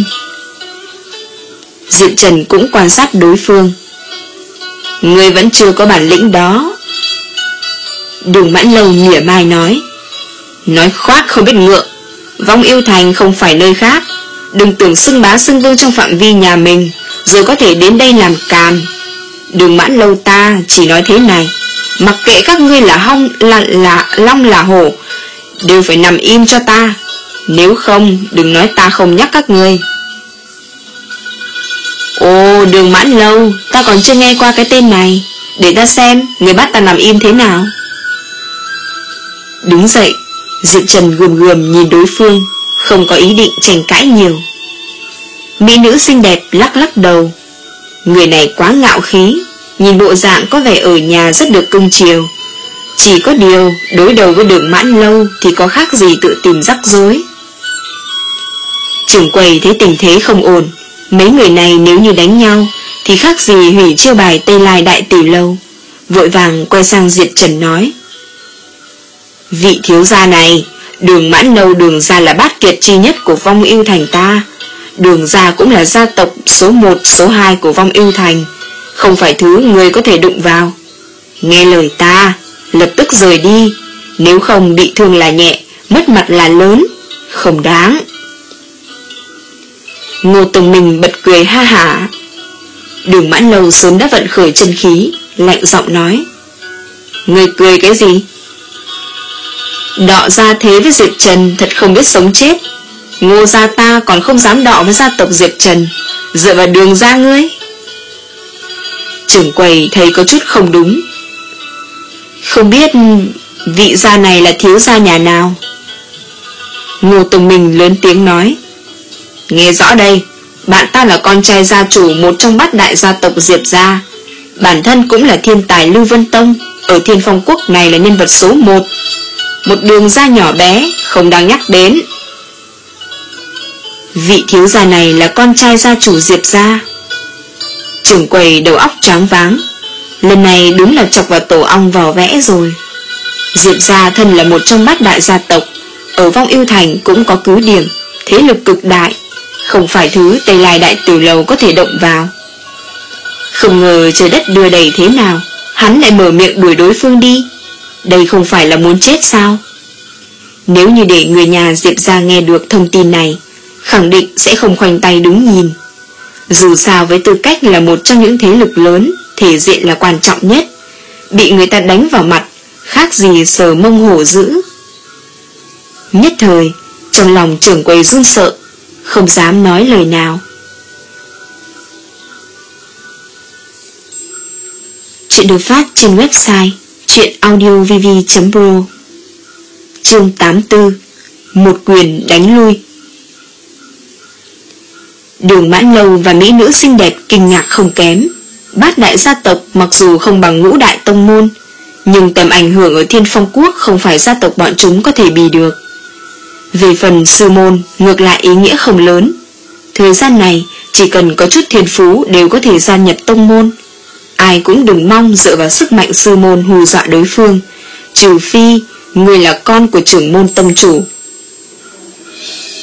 [SPEAKER 1] Diệp Trần cũng quan sát đối phương. Ngươi vẫn chưa có bản lĩnh đó. Đường Mãn Lâu mỉa mai nói: nói khoác không biết ngượng, Vong Yêu Thành không phải nơi khác, đừng tưởng xưng bá xưng vương trong phạm vi nhà mình rồi có thể đến đây làm càn. Đường Mãn Lâu ta chỉ nói thế này, mặc kệ các ngươi là hong là, là long là hổ, đều phải nằm im cho ta, nếu không đừng nói ta không nhắc các ngươi. Ồ, Đường Mãn Lâu, ta còn chưa nghe qua cái tên này, để ta xem người bắt ta nằm im thế nào. Đứng dậy, Diệp Trần gườm gườm nhìn đối phương, không có ý định tranh cãi nhiều. Mỹ nữ xinh đẹp lắc lắc đầu. Người này quá ngạo khí, nhìn bộ dạng có vẻ ở nhà rất được cưng chiều. Chỉ có điều đối đầu với Đường Mãn Lâu thì có khác gì tự tìm rắc rối. Trưởng quầy thấy tình thế không ổn, mấy người này nếu như đánh nhau thì khác gì hủy chiêu bài Tây Lai Đại Tiểu Lâu. Vội vàng quay sang Diệp Trần nói: vị thiếu gia này, Đường Mãn Lâu Đường gia là bát kiệt chi nhất của Vong Yêu Thành ta, Đường gia cũng là gia tộc số một, số hai của Vong Yêu Thành, không phải thứ người có thể đụng vào. Nghe lời ta, lập tức rời đi, nếu không bị thương là nhẹ, mất mặt là lớn, không đáng. Ngô Tông Minh bật cười ha hả. Đường Mãn Lâu sớm đã vận khởi chân khí, lạnh giọng nói: người cười cái gì? Đọ ra thế với Diệp Trần thật không biết sống chết. Ngô gia ta còn không dám đọ với gia tộc Diệp Trần, dựa vào Đường gia ngươi. Trưởng quầy thấy có chút không đúng. Không biết vị gia này là thiếu gia nhà nào? Ngô Tông Minh lớn tiếng nói: nghe rõ đây, bạn ta là con trai gia chủ một trong bát đại gia tộc Diệp gia, bản thân cũng là thiên tài Lưu Vân Tông, ở Thiên Phong Quốc này là nhân vật số một. Một Đường gia nhỏ bé, không đáng nhắc đến. Vị thiếu gia này là con trai gia chủ Diệp gia. Trưởng quầy đầu óc choáng váng, lần này đúng là chọc vào tổ ong vò vẽ rồi. Diệp gia thân là một trong bát đại gia tộc, ở Vong Yêu Thành cũng có cứ điểm, thế lực cực đại, không phải thứ Tây Lai Đại Tiểu Lầu có thể động vào. Không ngờ trời đất đưa đầy thế nào, hắn lại mở miệng đuổi đối phương đi. Đây không phải là muốn chết sao? Nếu như để người nhà Diệp gia nghe được thông tin này, khẳng định sẽ không khoanh tay đứng nhìn. Dù sao với tư cách là một trong những thế lực lớn, thể diện là quan trọng nhất, bị người ta đánh vào mặt, khác gì sờ mông hổ dữ. Nhất thời, trong lòng trưởng quầy run sợ, không dám nói lời nào. Chuyện được phát trên website truyện audio v v chấm pro. Chương tám mươi tư. Một quyền đánh lui. Đường Mãn Lâu và mỹ nữ xinh đẹp kinh ngạc không kém. Bát đại gia tộc mặc dù không bằng ngũ đại tông môn, nhưng tầm ảnh hưởng ở Thiên Phong Quốc không phải gia tộc bọn chúng có thể bì được. Về phần sư môn, ngược lại ý nghĩa không lớn. Thời gian này, chỉ cần có chút thiên phú đều có thể gia nhập tông môn. Ai cũng đừng mong dựa vào sức mạnh sư môn hù dọa đối phương, trừ phi người là con của trưởng môn tông chủ.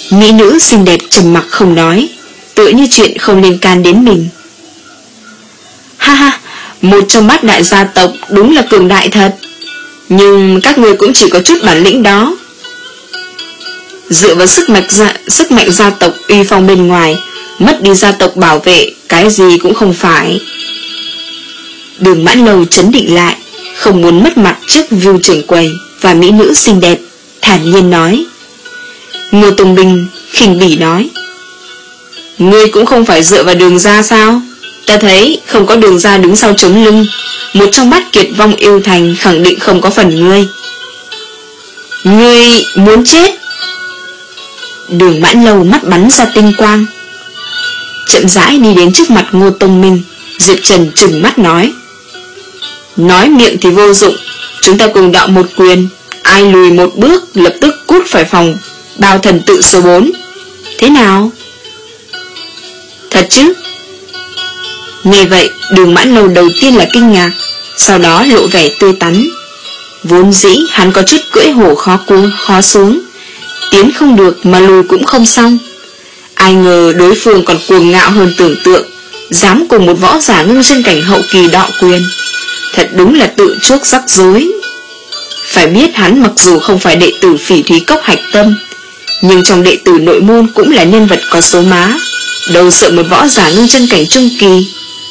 [SPEAKER 1] Mỹ nữ xinh đẹp trầm mặc không nói, tựa như chuyện không liên can đến mình. Ha ha, một trong bát đại gia tộc đúng là cường đại thật, nhưng các người cũng chỉ có chút bản lĩnh đó. Dựa vào sức mạnh gia, sức mạnh gia tộc uy phong bên ngoài, mất đi gia tộc bảo vệ, cái gì cũng không phải. Đường Mãn Lâu trấn định lại, không muốn mất mặt trước Vưu trưởng quầy và mỹ nữ xinh đẹp, thản nhiên nói. Ngô Tùng Bình khinh bỉ nói, ngươi cũng không phải dựa vào Đường gia sao? Ta thấy không có Đường gia đứng sau chống lưng, một trong bát kiệt vong yêu thành khẳng định không có phần ngươi. Ngươi muốn chết? Đường Mãn Lâu mắt bắn ra tinh quang, chậm rãi đi đến trước mặt Ngô Tông Minh. Diệp Trần trừng mắt nói, nói miệng thì vô dụng, chúng ta cùng đạo một quyền, ai lùi một bước lập tức cút khỏi phòng bao thần tự số bốn. Thế nào? Thật chứ? Nghe vậy, Đường Mãn Lâu đầu tiên là kinh ngạc, sau đó lộ vẻ tươi tắn. Vốn dĩ hắn có chút cưỡi hổ khó cuống khó xuống, tiến không được mà lùi cũng không xong. Ai ngờ đối phương còn cuồng ngạo hơn tưởng tượng, dám cùng một võ giả ngưng chân cảnh hậu kỳ đọ quyền. Thật đúng là tự chuốc rắc rối. Phải biết hắn mặc dù không phải đệ tử Phỉ Thúy Cốc hạch tâm, nhưng trong đệ tử nội môn cũng là nhân vật có số má, đâu sợ một võ giả ngưng chân cảnh trung kỳ.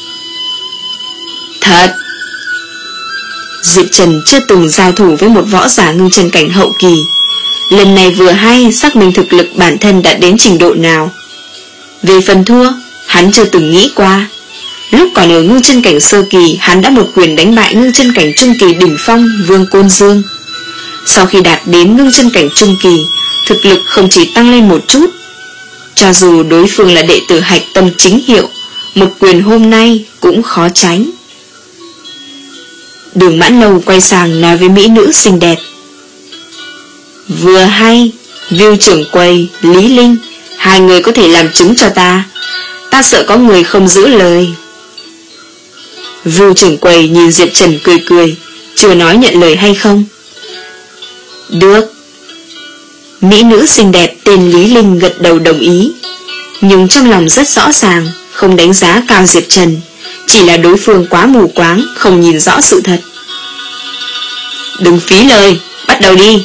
[SPEAKER 1] Thật. Diệp Trần chưa từng giao thủ với một võ giả ngưng chân cảnh hậu kỳ, lần này vừa hay xác minh thực lực bản thân đã đến trình độ nào. Về phần thua, hắn chưa từng nghĩ qua. Lúc còn ở ngưng chân cảnh sơ kỳ, hắn đã một quyền đánh bại ngưng chân cảnh trung kỳ đỉnh phong Vương Côn Dương. Sau khi đạt đến ngưng chân cảnh trung kỳ, thực lực không chỉ tăng lên một chút. Cho dù đối phương là đệ tử hạch tâm chính hiệu, một quyền hôm nay cũng khó tránh. Đường Mãn Lâu quay sang nói với mỹ nữ xinh đẹp, vừa hay Vưu trưởng quầy, Lý Linh, hai người có thể làm chứng cho ta. Ta sợ có người không giữ lời. Vưu trưởng quầy nhìn Diệp Trần cười cười, chưa nói nhận lời hay không. Được. Mỹ nữ xinh đẹp tên Lý Linh gật đầu đồng ý, nhưng trong lòng rất rõ ràng, không đánh giá cao Diệp Trần, chỉ là đối phương quá mù quáng, không nhìn rõ sự thật. Đừng phí lời, bắt đầu đi.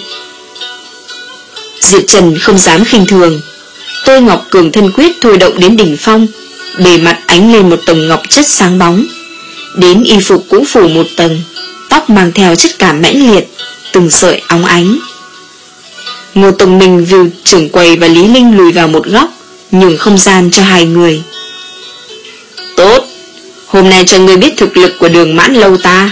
[SPEAKER 1] Diệp Trần không dám khinh thường. Tôi Ngọc Cường Thân Quyết thôi động đến đỉnh phong, bề mặt ánh lên một tầng ngọc chất sáng bóng, đến y phục cũng phủ một tầng, tóc mang theo chất cảm mãnh liệt, từng sợi óng ánh. Ngô Tông Minh, Vưu trưởng quầy và Lý Linh lùi vào một góc, nhường không gian cho hai người. Tốt, hôm nay cho ngươi biết thực lực của Đường Mãn Lâu ta.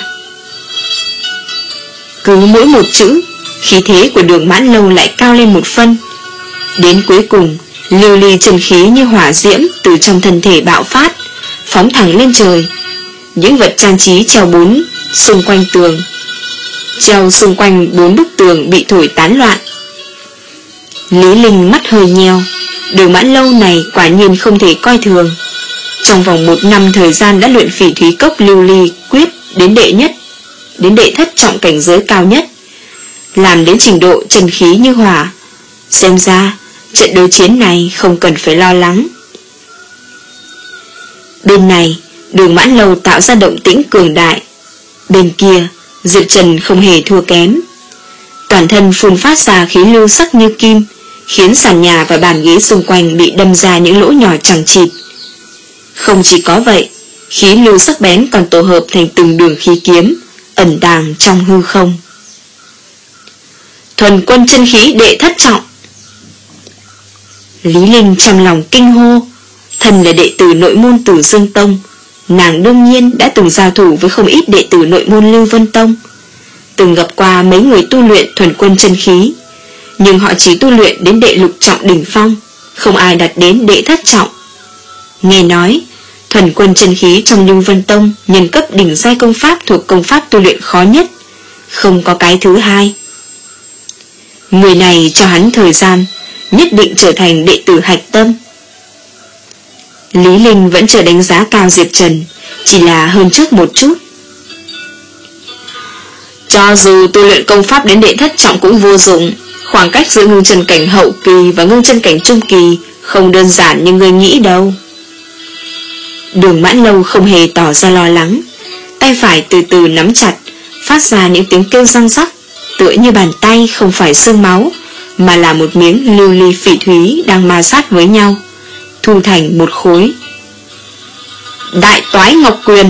[SPEAKER 1] Cứ mỗi một chữ, khí thế của Đường Mãn Lâu lại cao lên một phân. Đến cuối cùng, lưu ly chân khí như hỏa diễm từ trong thân thể bạo phát, phóng thẳng lên trời. Những vật trang trí treo bốn xung quanh tường, treo xung quanh bốn bức tường bị thổi tán loạn. Lý Linh mắt hơi nheo, Đường Mãn Lâu này quả nhiên không thể coi thường. Trong vòng một năm thời gian đã luyện Phỉ Thúy Cốc lưu ly quyết đến đệ nhất, đến đệ thất trọng cảnh giới cao nhất, làm đến trình độ chân khí như hỏa. Xem ra trận đối chiến này không cần phải lo lắng. Bên này, Đường Mãn Lâu tạo ra động tĩnh cường đại. Bên kia, Diệp Trần không hề thua kém. Toàn thân phun phát ra khí lưu sắc như kim, khiến sàn nhà và bàn ghế xung quanh bị đâm ra những lỗ nhỏ chằng chịt. Không chỉ có vậy, khí lưu sắc bén còn tổ hợp thành từng đường khí kiếm, ẩn tàng trong hư không. Thuần quân chân khí đệ thất trọng. Lý Linh trong lòng kinh hô. Thân là đệ tử nội môn Tử Dương Tông, nàng đương nhiên đã từng giao thủ với không ít đệ tử nội môn Lưu Vân Tông, từng gặp qua mấy người tu luyện thuần quân chân khí, nhưng họ chỉ tu luyện đến đệ lục trọng đỉnh phong, không ai đạt đến đệ thất trọng. Nghe nói thuần quân chân khí trong Lưu Vân Tông nhân cấp đỉnh giai công pháp thuộc công pháp tu luyện khó nhất, không có cái thứ hai. Người này cho hắn thời gian, nhất định trở thành đệ tử hạch tâm. Lý Linh vẫn chưa đánh giá cao Diệp Trần, chỉ là hơn trước một chút. Cho dù tu luyện công pháp đến đệ thất trọng cũng vô dụng, Khoảng cách giữa ngưng chân cảnh hậu kỳ và ngưng chân cảnh trung kỳ không đơn giản như ngươi nghĩ đâu. Đường Mãn Lâu không hề tỏ ra lo lắng, tay phải từ từ nắm chặt, phát ra những tiếng kêu răng rắc, tựa như bàn tay không phải xương máu, mà là một miếng lưu ly phỉ thúy đang ma sát với nhau, thu thành một khối. Đại Toái Ngọc Quyền.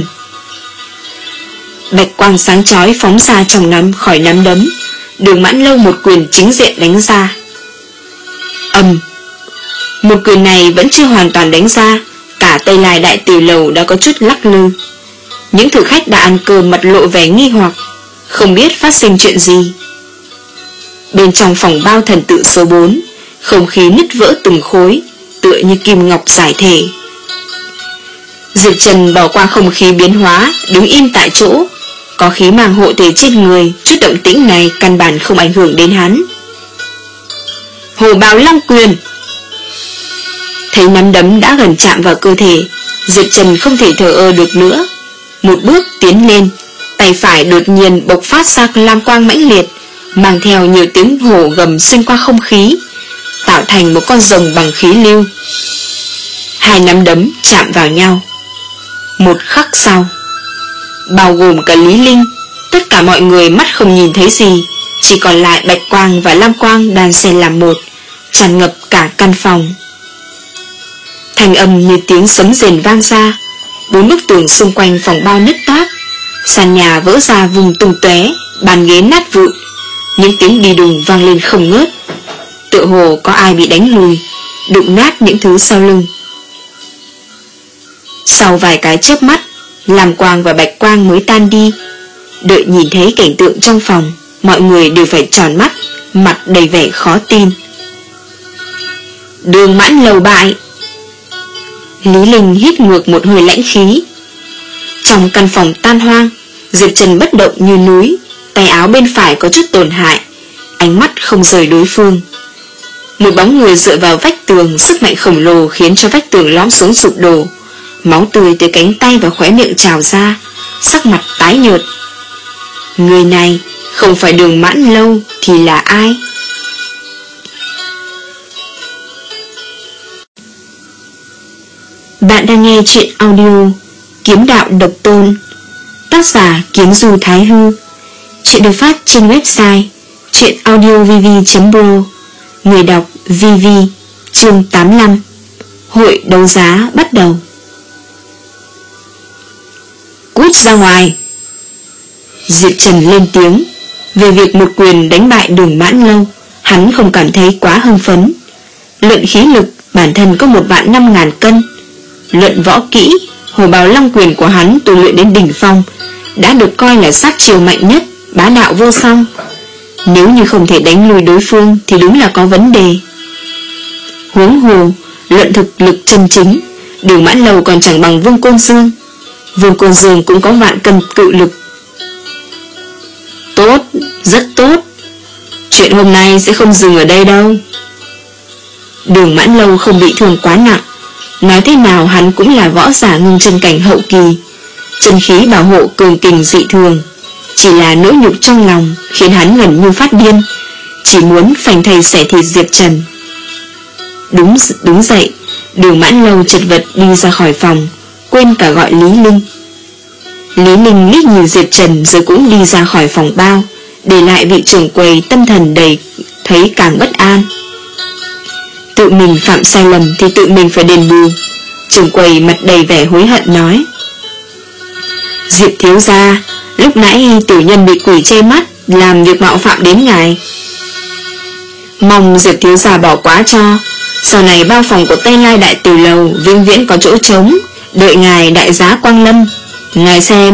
[SPEAKER 1] Bạch quang sáng chói phóng ra trong nắm khỏi nắm đấm. Đường Mãn Lâu một quyền chính diện đánh ra. Ầm. Một quyền này vẫn chưa hoàn toàn đánh ra, cả Tây Lai Đại Tiểu Lầu đã có chút lắc lư. Những thực khách đã ăn cơm mặt lộ vẻ nghi hoặc, không biết phát sinh chuyện gì. Bên trong phòng bao thần tự số bốn, không khí nứt vỡ từng khối, tựa như kim ngọc giải thể. Diệp Trần bỏ qua không khí biến hóa, đứng im tại chỗ. Có khí mang hộ thể trên người, chút động tĩnh này căn bản không ảnh hưởng đến hắn. Hồ Bào Long Quyền. Thấy nắm đấm đã gần chạm vào cơ thể, Diệp Trần không thể thờ ơ được nữa. Một bước tiến lên, tay phải đột nhiên bộc phát ra lam quang mãnh liệt, mang theo nhiều tiếng hổ gầm xuyên qua không khí, tạo thành một con rồng bằng khí lưu. Hai nắm đấm chạm vào nhau. Một khắc sau, bao gồm cả Lý Linh, tất cả mọi người mắt không nhìn thấy gì, chỉ còn lại bạch quang và lam quang đan xen làm một, tràn ngập cả căn phòng. Thanh âm như tiếng sấm rền vang ra, bốn bức tường xung quanh phòng bao nứt toác, sàn nhà vỡ ra vùng tung tóe, bàn ghế nát vụn, những tiếng đi đùng vang lên không ngớt, tựa hồ có ai bị đánh lùi, đụng nát những thứ sau lưng. Sau vài cái chớp mắt, lam quang và bạch quang mới tan đi. Đợi nhìn thấy cảnh tượng trong phòng, mọi người đều phải tròn mắt, mặt đầy vẻ khó tin. Đường Mãn Lâu bại. Lý Linh hít ngược một hơi lãnh khí. Trong căn phòng tan hoang, Diệp Trần bất động như núi, tay áo bên phải có chút tổn hại, ánh mắt không rời đối phương. Một bóng người dựa vào vách tường, sức mạnh khổng lồ khiến cho vách tường lõm xuống sụp đổ. Máu tươi từ cánh tay và khóe miệng trào ra, sắc mặt tái nhợt. Người này không phải Đường Mãn Lâu thì là ai? Bạn đang nghe chuyện audio Kiếm Đạo Độc Tôn, tác giả Kiếm Du Thái Hư. Chuyện được phát trên website chuyenaudiovv chấm pro. Người đọc vê vê. Chương tám mươi lăm. Hội đấu giá bắt đầu. Cút ra ngoài. Diệp Trần lên tiếng. Về việc một quyền đánh bại Đường Mãn Lâu, hắn không cảm thấy quá hưng phấn. Luận khí lực, bản thân có một vạn năm ngàn cân. Luận võ kỹ, Hồ Bào Long Quyền của hắn tu luyện đến đỉnh phong, đã được coi là sát chiêu mạnh nhất, bá đạo vô song. Nếu như không thể đánh lùi đối phương thì đúng là có vấn đề. Huống hồ, luận thực lực chân chính, Đường Mãn Lâu còn chẳng bằng Vương Côn Dương. Vương Côn Dương cũng có vạn cân cự lực. Tốt, rất tốt. Chuyện hôm nay sẽ không dừng ở đây đâu. Đường Mãn Lâu không bị thương quá nặng, nói thế nào hắn cũng là võ giả ngưng chân cảnh hậu kỳ, chân khí bảo hộ cường kình dị thường. Chỉ là nỗi nhục trong lòng khiến hắn gần như phát điên, chỉ muốn phành thây xẻ thịt Diệp Trần. Đúng đứng dậy, Đường Mãn Lâu chật vật đi ra khỏi phòng, quên cả gọi Lý Linh. Lý Linh liếc nhìn Diệp Trần rồi cũng đi ra khỏi phòng bao, để lại vị trưởng quầy tâm thần đầy thấy càng bất an. Tự mình phạm sai lầm thì tự mình phải đền bù. Trưởng quầy mặt đầy vẻ hối hận nói: Diệp thiếu gia, lúc nãy tiểu nhân bị quỷ che mắt, làm việc mạo phạm đến ngài. Mong Diệp thiếu gia bỏ quá cho. Sau này bao phòng của Tây Lai Đại Tiểu Lầu vĩnh viễn có chỗ trống, đợi ngài đại giá quang lâm. Ngài xem...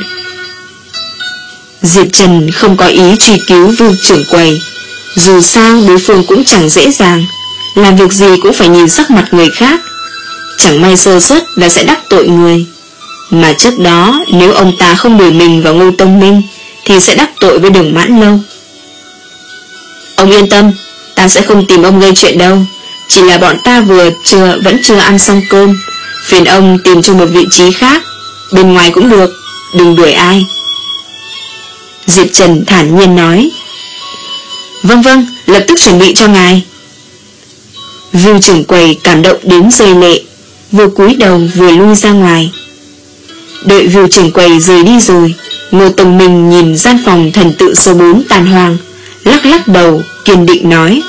[SPEAKER 1] Diệp Trần không có ý truy cứu Vương trưởng quầy. Dù sao đối phương cũng chẳng dễ dàng, làm việc gì cũng phải nhìn sắc mặt người khác, chẳng may sơ suất là sẽ đắc tội người. Mà trước đó nếu ông ta không đuổi mình vào Ngô Tông Minh thì sẽ đắc tội với Đường Mãn Lâu. Ông yên tâm, ta sẽ không tìm ông gây chuyện đâu. Chỉ là bọn ta vừa chưa vẫn chưa ăn xong cơm, phiền ông tìm cho một vị trí khác, bên ngoài cũng được, đừng đuổi ai. Diệp Trần thản nhiên nói: Vâng vâng, lập tức chuẩn bị cho ngài. Vưu trưởng quầy cảm động đến rơi lệ, vừa cúi đầu vừa lui ra ngoài. Đợi Vưu trưởng quầy rời đi rồi, Ngô Tông Minh nhìn gian phòng thần tự số bốn tàn hoang, lắc lắc đầu kiên định nói: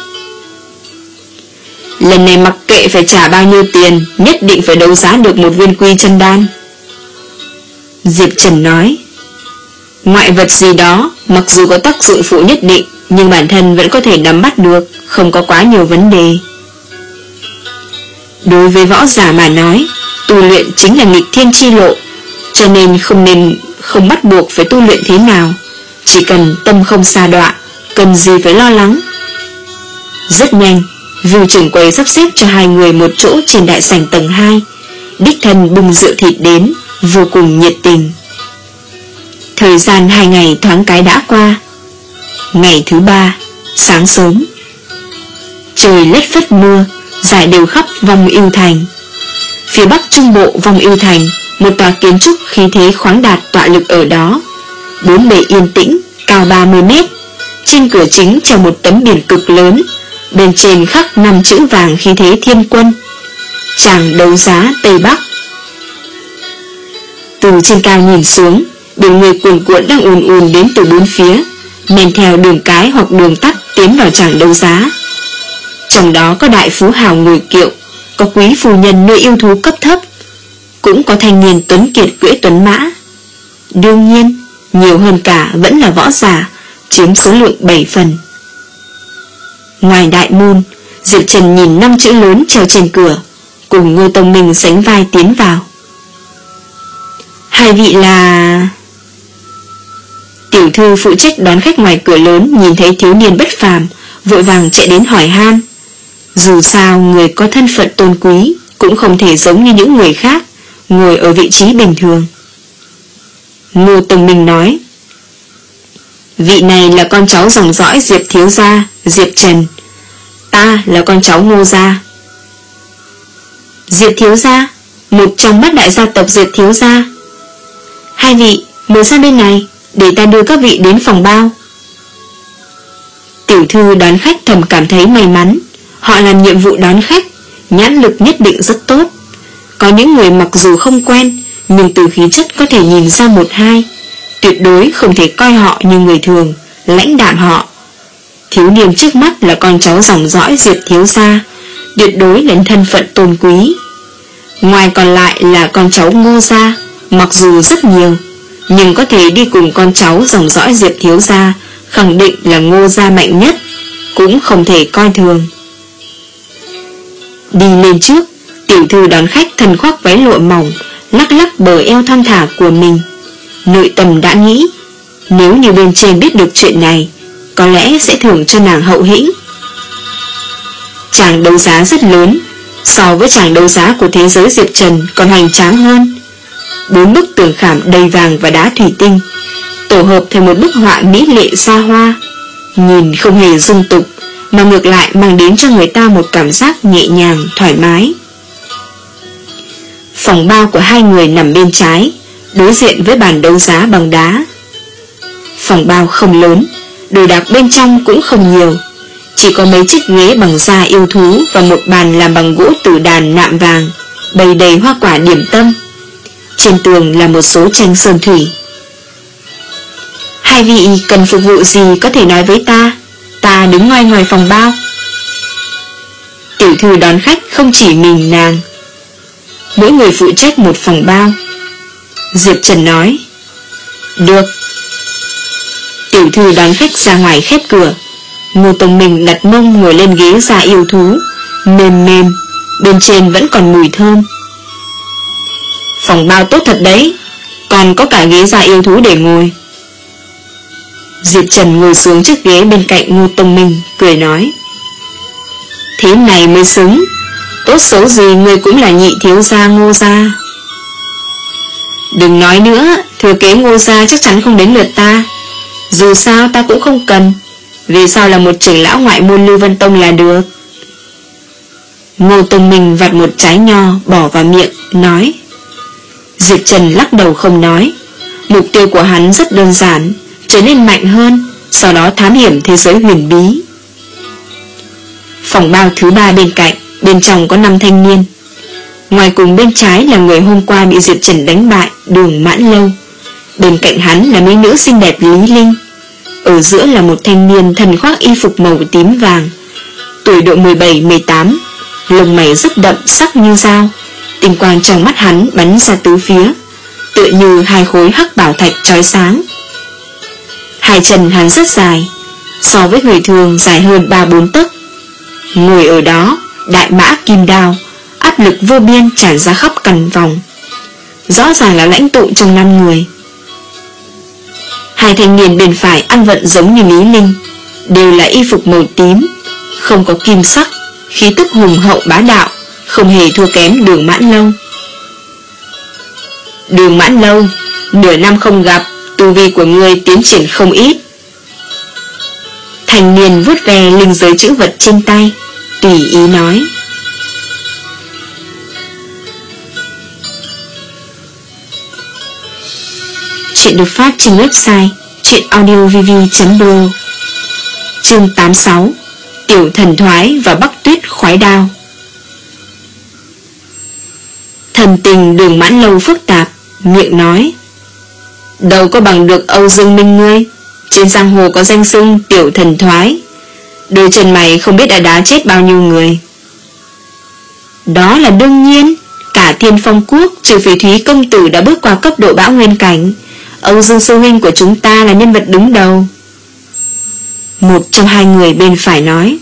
[SPEAKER 1] lần này mặc kệ phải trả bao nhiêu tiền, nhất định phải đấu giá được một viên quy chân đan. Diệp Trần nói: ngoại vật gì đó mặc dù có tác dụng phụ nhất định, nhưng bản thân vẫn có thể nắm bắt được, không có quá nhiều vấn đề. Đối với võ giả mà nói, tu luyện chính là nghịch thiên chi lộ, cho nên không nên không bắt buộc phải tu luyện thế nào, chỉ cần tâm không sa đọa, cần gì phải lo lắng. Rất nhanh, Vưu trưởng quầy sắp xếp cho hai người một chỗ trên đại sảnh tầng hai, đích thân bưng rượu thịt đến, vô cùng nhiệt tình. Thời gian hai ngày thoáng cái đã qua. Ngày thứ ba, sáng sớm, trời lất phất mưa, rải đều khắp Vong Ưu Thành. Phía bắc trung bộ Vong Ưu Thành, một tòa kiến trúc khí thế khoáng đạt tọa lực ở đó. Bốn bề yên tĩnh, cao ba mươi mét. Trên cửa chính treo một tấm biển cực lớn, bên trên khắc năm chữ vàng khí thế thiên quân: tràng đấu giá Tây Bắc. Từ trên cao nhìn xuống, biển người cuồn cuộn đang ùn ùn đến từ bốn phía, men theo đường cái hoặc đường tắt tiến vào tràng đấu giá. Trong đó có đại phú hào ngồi kiệu, có quý phu nhân nuôi yêu thú cấp thấp, cũng có thanh niên tuấn kiệt cưỡi tuấn mã. Đương nhiên, nhiều hơn cả vẫn là võ giả, chiếm số lượng bảy phần. Ngoài đại môn, Diệp Trần nhìn năm chữ lớn treo trên cửa, cùng Ngô Tông Minh sánh vai tiến vào. Hai vị là... Tiểu thư phụ trách đón khách ngoài cửa lớn nhìn thấy thiếu niên bất phàm, vội vàng chạy đến hỏi han. Dù sao người có thân phận tôn quý cũng không thể giống như những người khác, ngồi ở vị trí bình thường. Ngô Tông Minh nói: vị này là con cháu dòng dõi Diệp thiếu gia, Diệp Trần. Ta là con cháu Ngô gia. Diệp thiếu gia, một trong bát đại gia tộc Diệp thiếu gia. Hai vị mời sang bên này, để ta đưa các vị đến phòng bao. Tiểu thư đón khách thầm cảm thấy may mắn. Họ làm nhiệm vụ đón khách, nhãn lực nhất định rất tốt. Có những người mặc dù không quen, nhưng từ khí chất có thể nhìn ra một hai, tuyệt đối không thể coi họ như người thường, lãnh đạm họ. Thiếu niên trước mắt là con cháu dòng dõi Diệp thiếu gia, tuyệt đối là thân phận tôn quý. Ngoài còn lại là con cháu Ngô gia, mặc dù rất nhiều, nhưng có thể đi cùng con cháu dòng dõi Diệp thiếu gia, khẳng định là Ngô gia mạnh nhất, cũng không thể coi thường. Đi lên trước, tiểu thư đón khách thân khoác váy lụa mỏng, lắc lắc bờ eo thon thả của mình. Nội tâm đã nghĩ, nếu như bên trên biết được chuyện này, có lẽ sẽ thưởng cho nàng hậu hĩnh. Tràng đấu giá rất lớn, so với tràng đấu giá của thế giới Diệp Trần còn hoành tráng hơn. Bốn bức tường khảm đầy vàng và đá thủy tinh, tổ hợp thành một bức họa mỹ lệ xa hoa, nhìn không hề dung tục, mà ngược lại mang đến cho người ta một cảm giác nhẹ nhàng, thoải mái. Phòng bao của hai người nằm bên trái, đối diện với bàn đấu giá bằng đá. Phòng bao không lớn, đồ đạc bên trong cũng không nhiều, chỉ có mấy chiếc ghế bằng da yêu thú và một bàn làm bằng gỗ tử đàn nạm vàng, bày đầy hoa quả điểm tâm. Trên tường là một số tranh sơn thủy. Hai vị cần phục vụ gì có thể nói với ta, ta đứng ngoài ngoài phòng bao. Tiểu thư đón khách không chỉ mình nàng, mỗi người phụ trách một phòng bao. Diệp Trần nói: được. Tiểu thư đón khách ra ngoài khép cửa. Ngô Tông Minh đặt mông ngồi lên ghế da yêu thú, mềm mềm, bên trên vẫn còn mùi thơm. Phòng bao tốt thật đấy, còn có cả ghế da yêu thú để ngồi. Diệp Trần ngồi xuống chiếc ghế bên cạnh Ngô Tông Minh, cười nói: thế này mới xứng, tốt xấu gì người cũng là nhị thiếu gia Ngô gia. Đừng nói nữa, thừa kế Ngô gia chắc chắn không đến lượt ta. Dù sao ta cũng không cần, vì sao là một trưởng lão ngoại môn Lưu Vân Tông là được. Ngô Tông Minh vặt một trái nho bỏ vào miệng, nói. Diệp Trần lắc đầu không nói. Mục tiêu của hắn rất đơn giản, trở nên mạnh hơn, sau đó thám hiểm thế giới huyền bí. Phòng bao thứ ba bên cạnh, bên trong có năm thanh niên. Ngoài cùng bên trái là người hôm qua bị Diệp Trần đánh bại, Đường Mãn Lâu. Bên cạnh hắn là mỹ nữ xinh đẹp Lý Linh. Ở giữa là một thanh niên thân khoác y phục màu tím vàng, tuổi độ mười bảy mười tám, lông mày rất đậm sắc như dao, tinh quang trong mắt hắn bắn ra tứ phía, tựa như hai khối hắc bảo thạch chói sáng. Hai chân hắn rất dài, so với người thường dài hơn ba bốn tấc. Ngồi ở đó, đại mã kim đao, áp lực vô biên tràn ra khắp căn phòng. Rõ ràng là lãnh tụ trong năm người. Hai thanh niên bên phải ăn vận giống như Lý Linh, đều là y phục màu tím, không có kim sắc, khí tức hùng hậu bá đạo, không hề thua kém Đường Mãn Lâu. Đường Mãn Lâu, nửa năm không gặp, tu vi của ngươi tiến triển không ít. Thanh niên vuốt ve linh giới chữ vật trên tay, tùy ý nói. Chuyện được phát trên website truyệnaudiovv chấm blog. Chương tám mươi sáu, Tiểu Thần Thoái và Bắc Tuyết Khoái Đao. Thần tình Đường Mãn Lâu phức tạp, miệng nói: đâu có bằng được Âu Dương Minh ngươi, trên giang hồ có danh xưng Tiểu Thần Thoái, đôi chân mày không biết đã đá chết bao nhiêu người. Đó là đương nhiên, cả Thiên Phong Quốc trừ Phỉ Thúy công tử đã bước qua cấp độ bão nguyên cảnh, Âu Dương sư huynh của chúng ta là nhân vật đứng đầu. Một trong hai người bên phải nói.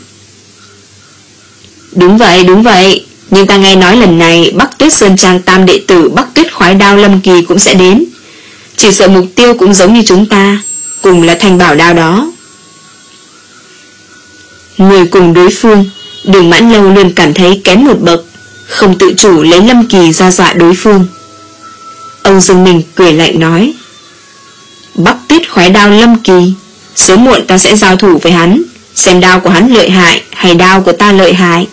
[SPEAKER 1] Đúng vậy, đúng vậy, nhưng ta nghe nói lần này Bắc Tuyết Sơn Trang tam đệ tử Bắc Tuyết Khoái Đao Lâm Kỳ cũng sẽ đến. Chỉ sợ mục tiêu cũng giống như chúng ta, cùng là thanh bảo đao đó. Người cùng đối phương, Đường Mãn Lâu luôn cảm thấy kém một bậc, không tự chủ lấy Lâm Kỳ ra dọa đối phương. Âu Dương Minh cười lạnh nói: Bắc Tuyết Khoái Đao Lâm Kỳ, sớm muộn ta sẽ giao thủ với hắn, xem đao của hắn lợi hại hay đao của ta lợi hại.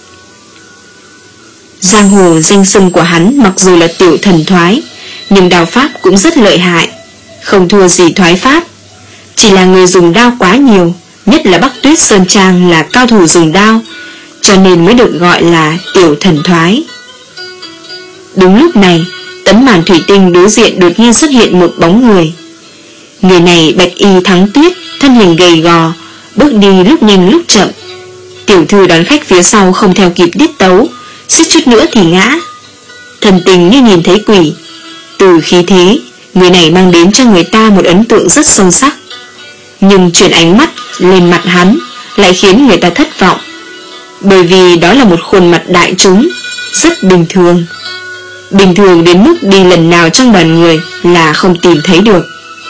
[SPEAKER 1] Giang hồ danh xưng của hắn mặc dù là Tiểu Thần Thoái, nhưng đao pháp cũng rất lợi hại, không thua gì Thoái pháp. Chỉ là người dùng đao quá nhiều, nhất là Bắc Tuyết Sơn Trang là cao thủ dùng đao, cho nên mới được gọi là Tiểu Thần Thoái. Đúng lúc này, tấm màn thủy tinh đối diện đột nhiên xuất hiện một bóng người. Người này bạch y thắng tuyết, thân hình gầy gò, bước đi lúc nhanh lúc chậm. Tiểu thư đón khách phía sau không theo kịp tiết tấu, suýt chút nữa thì ngã. Thần tình như nhìn thấy quỷ. Từ khí thế, người này mang đến cho người ta một ấn tượng rất sâu sắc, nhưng chuyển ánh mắt lên mặt hắn lại khiến người ta thất vọng, bởi vì đó là một khuôn mặt đại chúng, rất bình thường. Bình thường đến mức đi lần nào trong đoàn người là không tìm thấy được.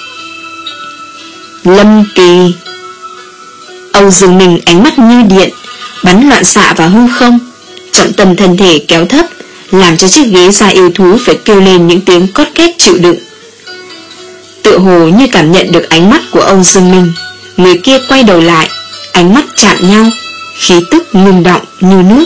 [SPEAKER 1] Lâm Kỳ. Âu Dương Minh ánh mắt như điện, bắn loạn xạ vào hư không, trọng tâm thân thể kéo thấp, làm cho chiếc ghế da yêu thú phải kêu lên những tiếng cót két chịu đựng. Tựa hồ như cảm nhận được ánh mắt của Âu Dương Minh, người kia quay đầu lại, ánh mắt chạm nhau, khí tức ngưng động như nước.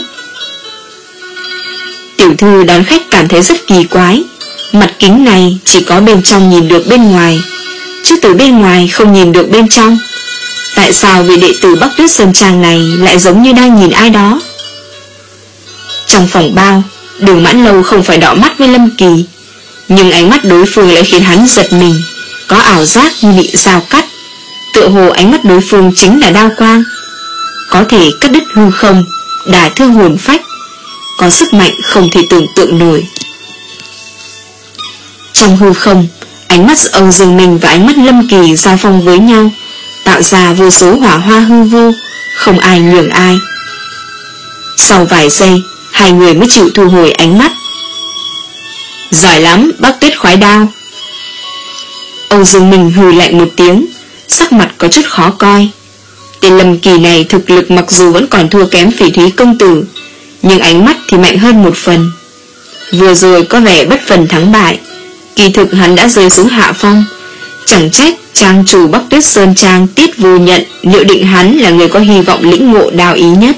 [SPEAKER 1] Tiểu thư đón khách cảm thấy rất kỳ quái, mặt kính này chỉ có bên trong nhìn được bên ngoài, chứ từ bên ngoài không nhìn được bên trong. Tại sao vị đệ tử Bắc Tuyết Sơn Trang này lại giống như đang nhìn ai đó? Trong phòng bao, Đường Mãn Lâu không phải đỏ mắt với Lâm Kỳ, nhưng ánh mắt đối phương lại khiến hắn giật mình, có ảo giác như bị dao cắt. Tựa hồ ánh mắt đối phương chính là đao quang, có thể cắt đứt hư không, đả thương hồn phách, có sức mạnh không thể tưởng tượng nổi. Trong hư không, ánh mắt Âu Dương Minh và ánh mắt Lâm Kỳ giao phong với nhau, tạo ra vô số hỏa hoa hư vô, không ai nhường ai. Sau vài giây, hai người mới chịu thu hồi ánh mắt. Giỏi lắm, Bắc Tuyết Khoái Đao. Âu Dương Minh hừ lạnh một tiếng, sắc mặt có chút khó coi. Tên Lâm Kỳ này thực lực mặc dù vẫn còn thua kém Phỉ Thúy công tử, nhưng ánh mắt thì mạnh hơn một phần. Vừa rồi có vẻ bất phần thắng bại, kỳ thực hắn đã rơi xuống hạ phong. Chẳng trách trang chủ Bắc Tuyết Sơn Trang Tiết Vô Nhận liệu định hắn là người có hy vọng lĩnh ngộ đao ý nhất.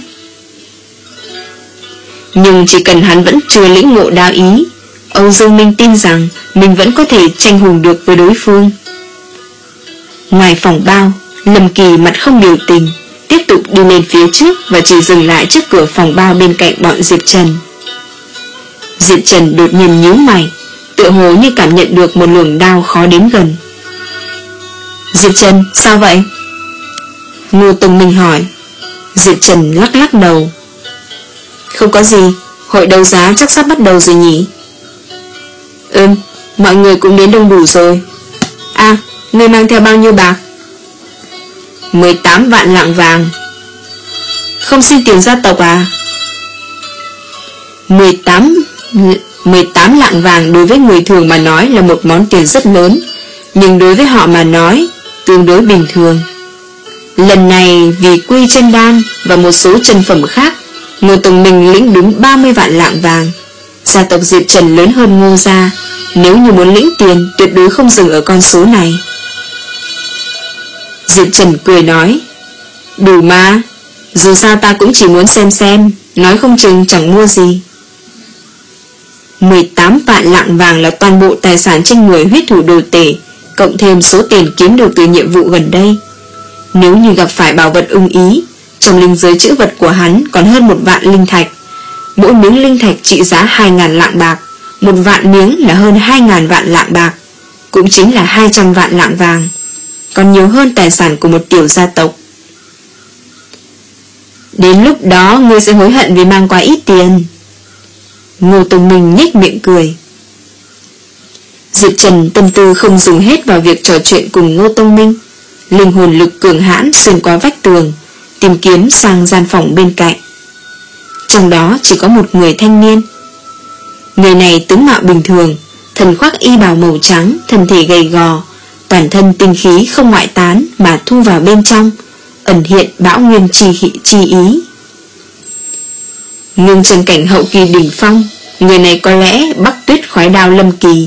[SPEAKER 1] Nhưng chỉ cần hắn vẫn chưa lĩnh ngộ đao ý, Âu Dương Minh tin rằng mình vẫn có thể tranh hùng được với đối phương. Ngoài phòng bao, Lâm Kỳ mặt không biểu tình, tiếp tục đi lên phía trước và chỉ dừng lại trước cửa phòng bao bên cạnh bọn Diệp Trần. Diệp Trần đột nhiên nhíu mày, tựa hồ như cảm nhận được một luồng đau khó đến gần. Diệp Trần, sao vậy? Ngô Tông Minh hỏi. Diệp Trần lắc lắc đầu. Không có gì, hội đấu giá chắc sắp bắt đầu rồi nhỉ? Ừm, mọi người cũng đến đông đủ rồi. À, ngươi mang theo bao nhiêu bạc? mười tám vạn lạng vàng. Không xin tiền gia tộc à? mười tám lạng vàng đối với người thường mà nói là một món tiền rất lớn, nhưng đối với họ mà nói tương đối bình thường. Lần này vì quy chân đan và một số chân phẩm khác, Ngô Tông Minh lĩnh đúng ba mươi vạn lạng vàng. Gia tộc Diệp Trần lớn hơn Ngô gia, nếu như muốn lĩnh tiền tuyệt đối không dừng ở con số này. Diệp Trần cười nói, đủ mà, dù sao ta cũng chỉ muốn xem xem, nói không chừng chẳng mua gì. mười tám vạn lạng vàng là toàn bộ tài sản trên người huyết thủ đồ tể, cộng thêm số tiền kiếm được từ nhiệm vụ gần đây. Nếu như gặp phải bảo vật ưng ý, trong linh giới chữ vật của hắn còn hơn một vạn linh thạch. Mỗi miếng linh thạch trị giá hai ngàn lạng bạc, một vạn miếng là hơn hai ngàn vạn lạng bạc, cũng chính là hai trăm vạn lạng vàng, còn nhiều hơn tài sản của một tiểu gia tộc. Đến lúc đó ngươi sẽ hối hận vì mang quá ít tiền. Ngô Tông Minh nhếch miệng cười. Diệp Trần tâm tư không dùng hết vào việc trò chuyện cùng Ngô Tông Minh, linh hồn lực cường hãn xuyên qua vách tường, tìm kiếm sang gian phòng bên cạnh. Trong đó chỉ có một người thanh niên. Người này tướng mạo bình thường, thân khoác y bào màu trắng, thân thể gầy gò, toàn thân tinh khí không ngoại tán mà thu vào bên trong, ẩn hiện bão nguyên chi, chi ý. Ngưng chân cảnh hậu kỳ đỉnh phong, người này có lẽ Bắc Tuyết khói đao Lâm Kỳ.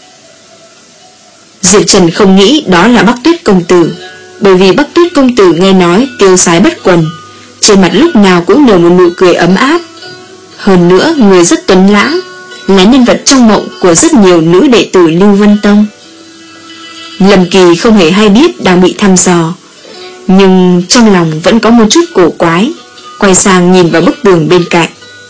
[SPEAKER 1] Diệp Trần không nghĩ đó là Bắc Tuyết công tử, bởi vì Bắc Tuyết công tử nghe nói tiêu sái bất quần, trên mặt lúc nào cũng nở một nụ cười ấm áp. Hơn nữa người rất tuấn lãng, là nhân vật trong mộng của rất nhiều nữ đệ tử Lưu Vân Tông. Lâm Kỳ không hề hay biết đang bị thăm dò, nhưng trong lòng vẫn có một chút cổ quái, quay sang nhìn vào bức tường bên cạnh.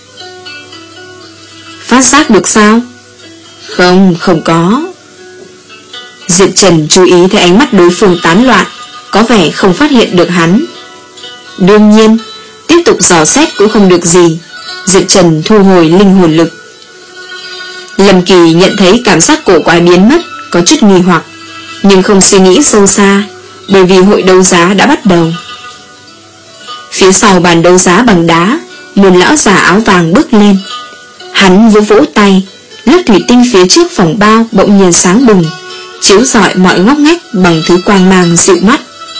[SPEAKER 1] Phát giác được sao? Không, không có. Diệp Trần chú ý thấy ánh mắt đối phương tán loạn, có vẻ không phát hiện được hắn. Đương nhiên, tiếp tục dò xét cũng không được gì. Diệp Trần thu hồi linh hồn lực. Lâm Kỳ nhận thấy cảm giác cổ quái biến mất, có chút nghi hoặc, nhưng không suy nghĩ sâu xa, bởi vì hội đấu giá đã bắt đầu. Phía sau bàn đấu giá bằng đá, một lão già áo vàng bước lên. Hắn vỗ vỗ tay, lớp thủy tinh phía trước phòng bao bỗng nhiên sáng bừng, chiếu rọi mọi ngóc ngách bằng thứ quang mang dịu mắt.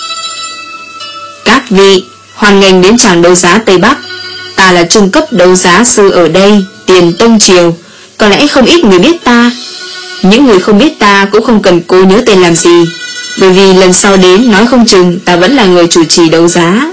[SPEAKER 1] Các vị, hoan nghênh đến tràng đấu giá Tây Bắc. Ta là trung cấp đấu giá sư ở đây, Tiền Tông Triều. Có lẽ không ít người biết ta. Những người không biết ta cũng không cần cố nhớ tên làm gì, bởi vì lần sau đến nói không chừng ta vẫn là người chủ trì đấu giá.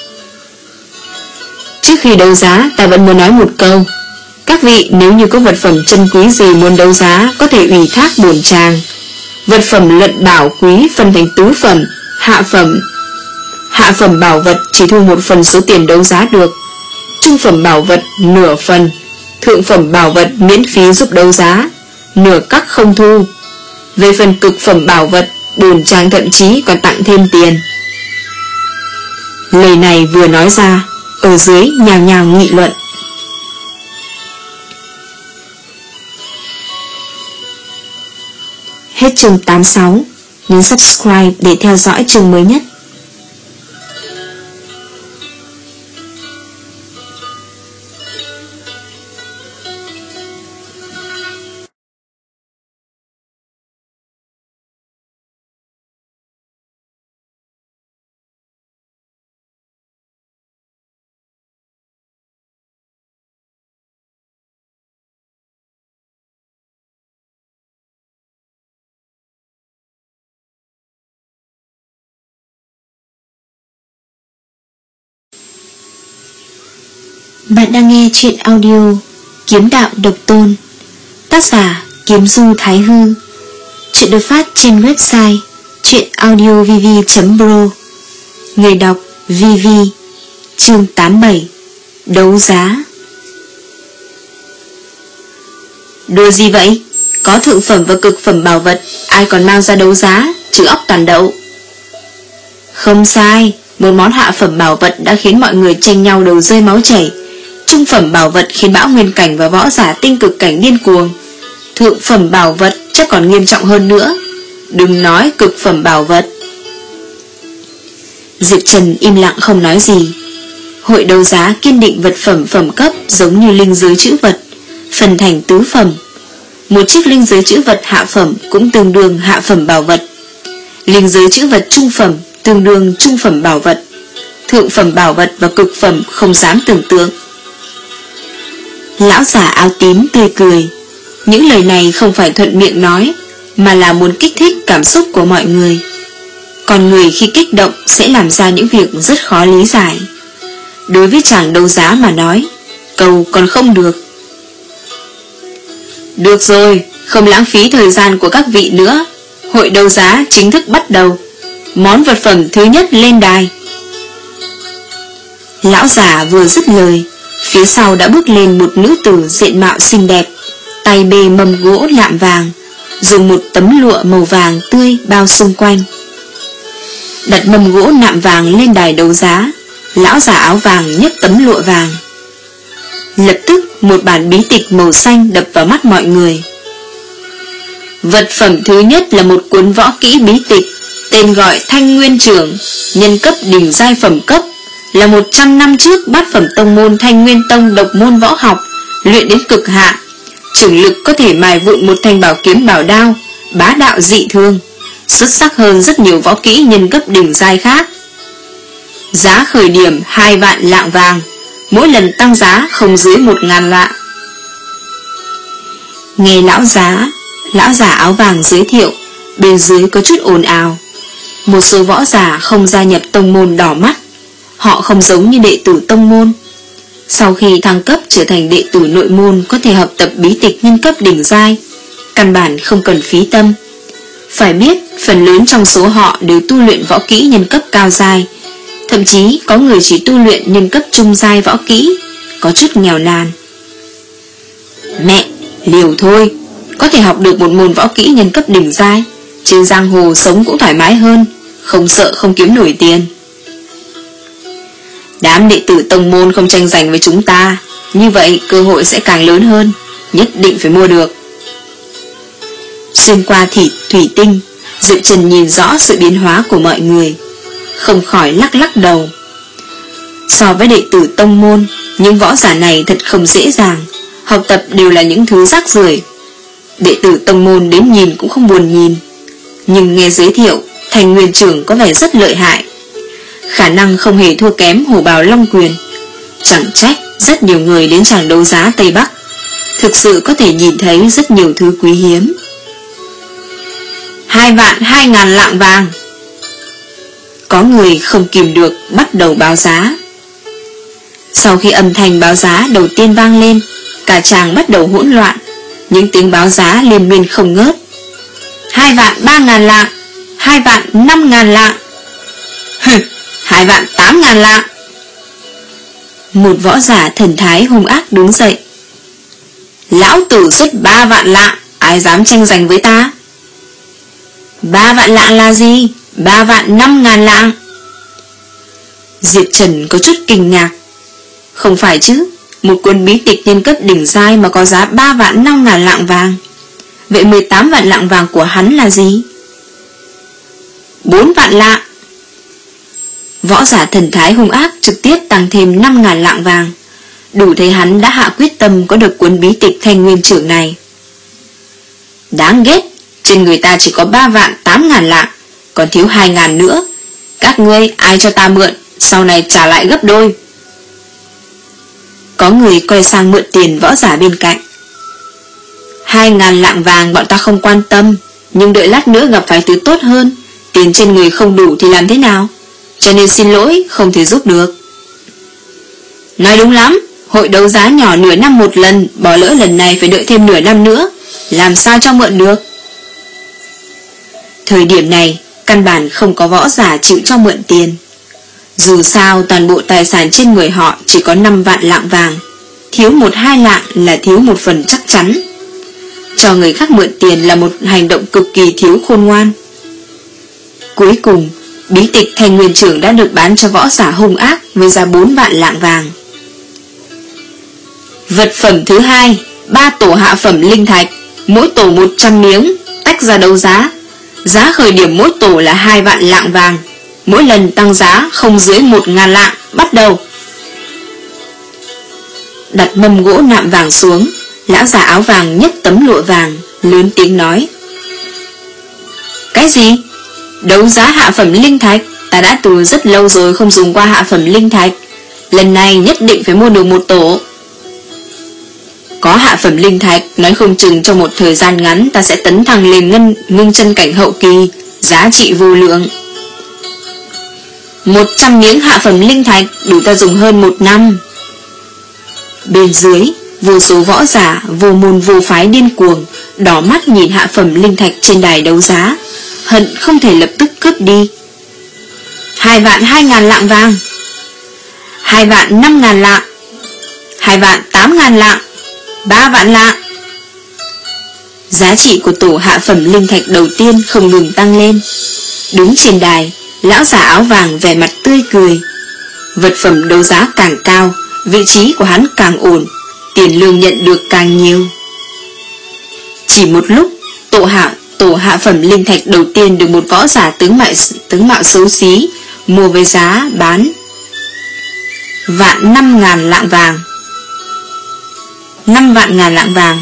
[SPEAKER 1] Trước khi đấu giá ta vẫn muốn nói một câu. Các vị nếu như có vật phẩm chân quý gì muốn đấu giá, có thể ủy thác bổn tràng. Vật phẩm luận bảo quý phân thành tứ phẩm, hạ phẩm. Hạ phẩm bảo vật chỉ thu một phần số tiền đấu giá được, trung phẩm bảo vật nửa phần, thượng phẩm bảo vật miễn phí giúp đấu giá, nửa các không thu. Về phần cực phẩm bảo vật, bổn tràng thậm chí còn tặng thêm tiền. Lời này vừa nói ra, ở dưới nhào nhào nghị luận. Hết chương tám mươi sáu. Nhấn subscribe để theo dõi chương mới nhất. Bạn đang nghe chuyện audio Kiếm Đạo Độc Tôn, tác giả Kiếm Du Thái Hư. Chuyện được phát trên website truyện audio v v chấm pro. Người đọc Vi Vi. Chương tám mươi bảy. Đấu giá. Đùa gì vậy? Có thượng phẩm và cực phẩm bảo vật, ai còn mang ra đấu giá, chứ óc toàn đậu. Không sai, một món hạ phẩm bảo vật đã khiến mọi người tranh nhau đầu rơi máu chảy. Trung phẩm bảo vật khiến bão nguyên cảnh và võ giả tinh cực cảnh điên cuồng. Thượng phẩm bảo vật chắc còn nghiêm trọng hơn nữa. Đừng nói cực phẩm bảo vật. Diệp Trần im lặng không nói gì. Hội đấu giá kiên định vật phẩm phẩm cấp giống như linh giới chữ vật, phần thành tứ phẩm. Một chiếc linh giới chữ vật hạ phẩm cũng tương đương hạ phẩm bảo vật. Linh giới chữ vật trung phẩm tương đương trung phẩm bảo vật. Thượng phẩm bảo vật và cực phẩm không dám tưởng tượng. Lão giả áo tím tươi cười. Những lời này không phải thuận miệng nói, mà là muốn kích thích cảm xúc của mọi người. Còn người khi kích động sẽ làm ra những việc rất khó lý giải. Đối với chàng đấu giá mà nói, cầu còn không được. Được rồi, không lãng phí thời gian của các vị nữa. Hội đấu giá chính thức bắt đầu. Món vật phẩm thứ nhất lên đài. Lão giả vừa dứt lời, phía sau đã bước lên một nữ tử diện mạo xinh đẹp, tay bê mâm gỗ lạm vàng, dùng một tấm lụa màu vàng tươi bao xung quanh. Đặt mâm gỗ nạm vàng lên đài đấu giá, lão giả áo vàng nhấc tấm lụa vàng. Lập tức một bản bí tịch màu xanh đập vào mắt mọi người. Vật phẩm thứ nhất là một cuốn võ kỹ bí tịch, tên gọi Thanh Nguyên Trưởng, nhân cấp đỉnh giai phẩm cấp, là một trăm năm trước bát phẩm tông môn Thanh Nguyên Tông độc môn võ học, luyện đến cực hạn, trưởng lực có thể mài vụn một thanh bảo kiếm bảo đao, bá đạo dị thương, xuất sắc hơn rất nhiều võ kỹ nhân cấp đỉnh giai khác. Giá khởi điểm hai vạn lạng vàng, mỗi lần tăng giá không dưới một ngàn lạng. Nghe lão giá, lão giả áo vàng giới thiệu, bên dưới có chút ồn ào. Một số võ giả không gia nhập tông môn đỏ mắt. Họ không giống như đệ tử tông môn. Sau khi thăng cấp trở thành đệ tử nội môn, có thể học tập bí tịch nhân cấp đỉnh giai, căn bản không cần phí tâm. Phải biết, phần lớn trong số họ đều tu luyện võ kỹ nhân cấp cao giai, thậm chí có người chỉ tu luyện nhân cấp trung giai võ kỹ, có chút nghèo nàn. Mẹ, liều thôi, có thể học được một môn võ kỹ nhân cấp đỉnh giai, trên giang hồ sống cũng thoải mái hơn, không sợ không kiếm nổi tiền. Đám đệ tử tông môn không tranh giành với chúng ta, như vậy cơ hội sẽ càng lớn hơn, nhất định phải mua được. Xuyên qua thủy, thủy tinh, Diệp Trần nhìn rõ sự biến hóa của mọi người, không khỏi lắc lắc đầu. So với đệ tử tông môn, những võ giả này thật không dễ dàng, học tập đều là những thứ rác rưởi. Đệ tử tông môn đến nhìn cũng không buồn nhìn, nhưng nghe giới thiệu Thanh Nguyên Trưởng có vẻ rất lợi hại, khả năng không hề thua kém Hổ Bào Long Quyền. Chẳng trách rất nhiều người đến tràng đấu giá Tây Bắc, thực sự có thể nhìn thấy rất nhiều thứ quý hiếm. Hai vạn hai ngàn lạng vàng. Có người không kìm được bắt đầu báo giá. Sau khi âm thanh báo giá đầu tiên vang lên, cả tràng bắt đầu hỗn loạn, những tiếng báo giá liên miên không ngớt. Hai vạn ba ngàn lạng, hai vạn năm ngàn lạng, hừ, hai vạn tám ngàn lạng. Một võ giả thần thái hung ác đứng dậy. Lão tử xuất ba vạn lạng, ai dám tranh giành với ta? Ba vạn lạng là gì? Ba vạn năm ngàn lạng. Diệp Trần có chút kinh ngạc. Không phải chứ, một cuốn bí tịch nhân cấp đỉnh giai mà có giá ba vạn năm ngàn lạng vàng. Vậy mười tám vạn lạng vàng của hắn là gì? Bốn vạn lạng. Võ giả thần thái hung ác trực tiếp tăng thêm năm ngàn lạng vàng, đủ thấy hắn đã hạ quyết tâm có được cuốn bí tịch Thanh Nguyên Trưởng này. Đáng ghét, trên người ta chỉ có ba vạn tám ngàn lạng, còn thiếu hai ngàn nữa. Các ngươi ai cho ta mượn, sau này trả lại gấp đôi. Có người quay sang mượn tiền võ giả bên cạnh. Hai ngàn lạng vàng bọn ta không quan tâm, nhưng đợi lát nữa gặp phải thứ tốt hơn, tiền trên người không đủ thì làm thế nào? Cho nên xin lỗi, không thể giúp được. Nói đúng lắm, hội đấu giá nhỏ nửa năm một lần, bỏ lỡ lần này phải đợi thêm nửa năm nữa, làm sao cho mượn được? Thời điểm này, căn bản không có võ giả chịu cho mượn tiền. Dù sao toàn bộ tài sản trên người họ chỉ có năm vạn lạng vàng, thiếu một hai lạng là thiếu một phần chắc chắn. Cho người khác mượn tiền là một hành động cực kỳ thiếu khôn ngoan. Cuối cùng, bí tịch Thanh Nguyên Trưởng đã được bán cho võ giả hung ác với giá bốn vạn lạng vàng. Vật phẩm thứ hai, ba tổ hạ phẩm linh thạch, mỗi tổ một trăm miếng, tách ra đấu giá. Giá khởi điểm mỗi tổ là hai vạn lạng vàng, mỗi lần tăng giá không dưới một ngàn lạng. Bắt đầu. Đặt mâm gỗ nạm vàng xuống, lão già áo vàng nhấc tấm lụa vàng, lớn tiếng nói: Cái gì? Đấu giá hạ phẩm linh thạch? Ta đã từ rất lâu rồi không dùng qua hạ phẩm linh thạch, lần này nhất định phải mua được một tổ. Có hạ phẩm linh thạch, nói không chừng trong một thời gian ngắn ta sẽ tấn thăng lên ngân ngưng chân cảnh hậu kỳ, giá trị vô lượng. Một trăm miếng hạ phẩm linh thạch đủ ta dùng hơn một năm. Bên dưới, vô số võ giả, vô môn vô phái điên cuồng, đỏ mắt nhìn hạ phẩm linh thạch trên đài đấu giá, hận không thể lập tức cướp đi. Hai vạn hai ngàn lạng vàng, hai vạn năm ngàn lạng, hai vạn tám ngàn lạng, ba vạn lạng. Giá trị của tổ hạ phẩm linh thạch đầu tiên không ngừng tăng lên. Đứng trên đài, lão già áo vàng vẻ mặt tươi cười. Vật phẩm đấu giá càng cao, vị trí của hắn càng ổn, tiền lương nhận được càng nhiều. Chỉ một lúc, tổ hạ tổ hạ phẩm linh thạch đầu tiên được một võ giả tướng mạo tướng mạo xấu xí mua với giá bán vạn năm ngàn lạng vàng. Năm vạn ngàn lạng vàng.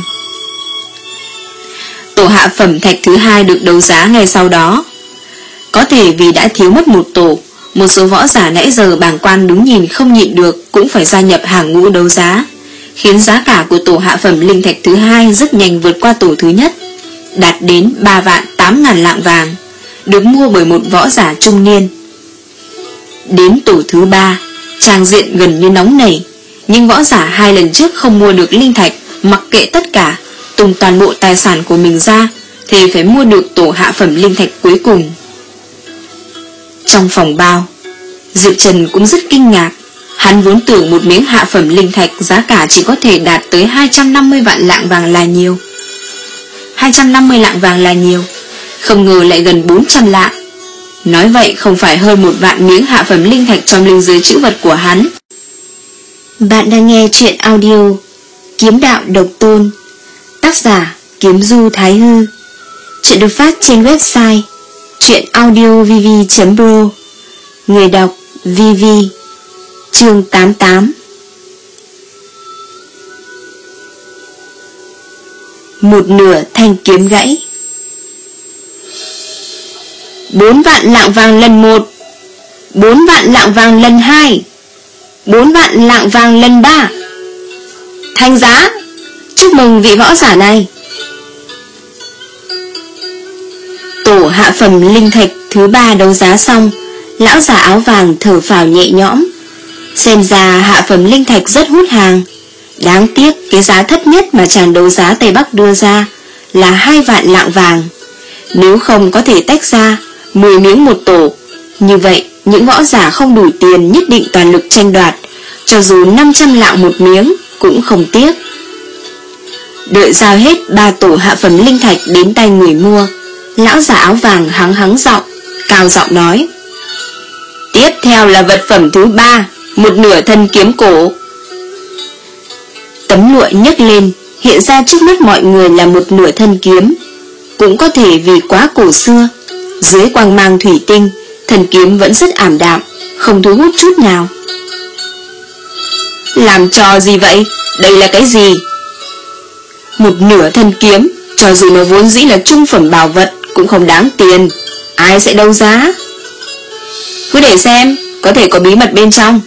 [SPEAKER 1] Tổ hạ phẩm thạch thứ hai được đấu giá ngay sau đó. Có thể vì đã thiếu mất một tổ, một số võ giả nãy giờ bàng quan đứng nhìn không nhịn được cũng phải gia nhập hàng ngũ đấu giá, khiến giá cả của tổ hạ phẩm linh thạch thứ hai rất nhanh vượt qua tổ thứ nhất, đạt đến ba vạn tám ngàn lạng vàng, được mua bởi một võ giả trung niên. Đến tổ thứ ba, tràng diện gần như nóng nảy, nhưng võ giả hai lần trước không mua được linh thạch, mặc kệ tất cả, tung toàn bộ tài sản của mình ra, thì phải mua được tổ hạ phẩm linh thạch cuối cùng. Trong phòng bao, Diệp Trần cũng rất kinh ngạc. Hắn vốn tưởng một miếng hạ phẩm linh thạch giá cả chỉ có thể đạt tới hai trăm năm mươi vạn lạng vàng là nhiều. hai trăm năm mươi lạng vàng là nhiều, không ngờ lại gần bốn trăm lạng. Nói vậy không phải hơn một vạn miếng hạ phẩm linh thạch trong linh giới trữ vật của hắn. Bạn đang nghe chuyện audio Kiếm Đạo Độc Tôn, tác giả Kiếm Du Thái Hư. Chuyện được phát trên website truyện audio v v chấm pro. Người đọc vê vê. Chương tám mươi tám. Một nửa thanh kiếm gãy. Bốn vạn lạng vàng lần một, bốn vạn lạng vàng lần hai, bốn vạn lạng vàng lần ba. Thanh giá, chúc mừng vị võ giả này. Tổ hạ phẩm linh thạch thứ ba đấu giá xong, lão già áo vàng thở phào nhẹ nhõm. Xem ra hạ phẩm linh thạch rất hút hàng. Đáng tiếc cái giá thấp nhất mà chàng đấu giá Tây Bắc đưa ra là hai vạn lạng vàng. Nếu không có thể tách ra mười miếng một tổ, như vậy những võ giả không đủ tiền nhất định toàn lực tranh đoạt, cho dù năm trăm lạng một miếng cũng không tiếc. Đợi giao hết ba tổ hạ phẩm linh thạch đến tay người mua, lão già áo vàng hắng hắng giọng, cao giọng nói: Tiếp theo là vật phẩm thứ ba, một nửa thân kiếm cổ. Tấm lụa nhấc lên, hiện ra trước mắt mọi người là một nửa thân kiếm. Cũng có thể vì quá cổ xưa, dưới quang mang thủy tinh, thân kiếm vẫn rất ảm đạm, không thu hút chút nào. Làm trò gì vậy? Đây là cái gì? Một nửa thân kiếm, cho dù nó vốn dĩ là trung phẩm bảo vật, cũng không đáng tiền. Ai sẽ đấu giá? Cứ để xem, có thể có bí mật bên trong.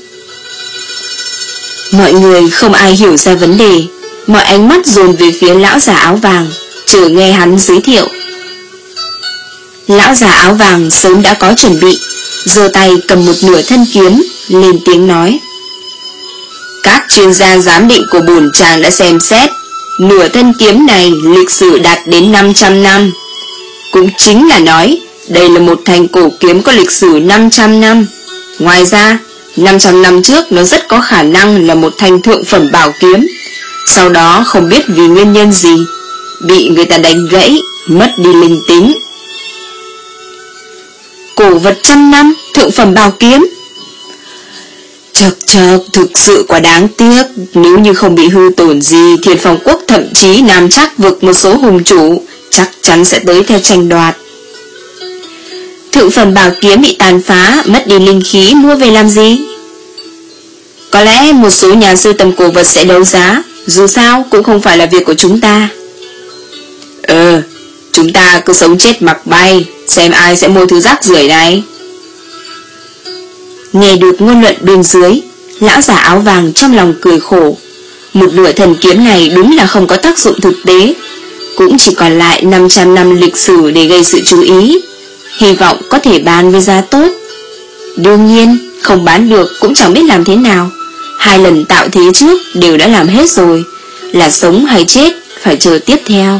[SPEAKER 1] Mọi người không ai hiểu ra vấn đề, mọi ánh mắt dồn về phía lão già áo vàng, chờ nghe hắn giới thiệu. Lão già áo vàng sớm đã có chuẩn bị, giơ tay cầm một nửa thân kiếm, lên tiếng nói: Các chuyên gia giám định của bổn chàng đã xem xét, nửa thân kiếm này lịch sử đạt đến năm trăm năm. Cũng chính là nói, đây là một thanh cổ kiếm có lịch sử năm trăm năm. Ngoài ra, năm trăm năm trước nó rất có khả năng là một thanh thượng phẩm bảo kiếm. Sau đó không biết vì nguyên nhân gì, bị người ta đánh gãy, mất đi linh tính. Cổ vật trăm năm, thượng phẩm bảo kiếm. Chật chật, thực sự quá đáng tiếc. Nếu như không bị hư tổn gì, Thiên Phong Quốc thậm chí Nam Trác vực một số hùng chủ chắc chắn sẽ tới theo tranh đoạt. Thượng phẩm bảo kiếm bị tàn phá, mất đi linh khí, mua về làm gì? Có lẽ một số nhà sưu tầm cổ vật sẽ đấu giá, dù sao cũng không phải là việc của chúng ta. Ờ, chúng ta cứ sống chết mặc bay, xem ai sẽ mua thứ rác rưởi này. Nghe được ngôn luận bên dưới, lão giả áo vàng trong lòng cười khổ. Một nửa thần kiếm này đúng là không có tác dụng thực tế, cũng chỉ còn lại năm trăm năm lịch sử để gây sự chú ý, hy vọng có thể bán với giá tốt. Đương nhiên, không bán được cũng chẳng biết làm thế nào. Hai lần tạo thế trước đều đã làm hết rồi, là sống hay chết phải chờ tiếp theo.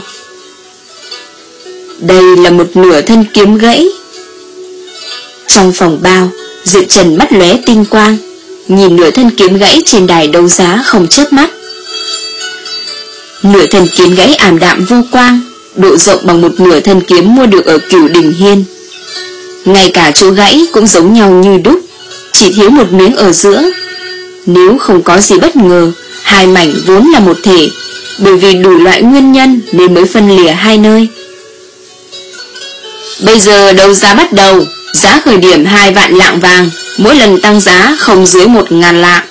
[SPEAKER 1] Đây là một nửa thân kiếm gãy. Trong phòng bao, Diệp Trần mắt lóe tinh quang, nhìn nửa thân kiếm gãy trên đài đấu giá không chớp mắt. Nửa thân kiếm gãy ảm đạm vô quang, độ rộng bằng một nửa thân kiếm mua được ở Cửu Đình Hiên. Ngay cả chỗ gãy cũng giống nhau như đúc, chỉ thiếu một miếng ở giữa. Nếu không có gì bất ngờ, hai mảnh vốn là một thể, bởi vì đủ loại nguyên nhân nên mới phân lìa hai nơi. Bây giờ đấu giá bắt đầu, giá khởi điểm hai vạn lạng vàng, mỗi lần tăng giá không dưới một ngàn lạng.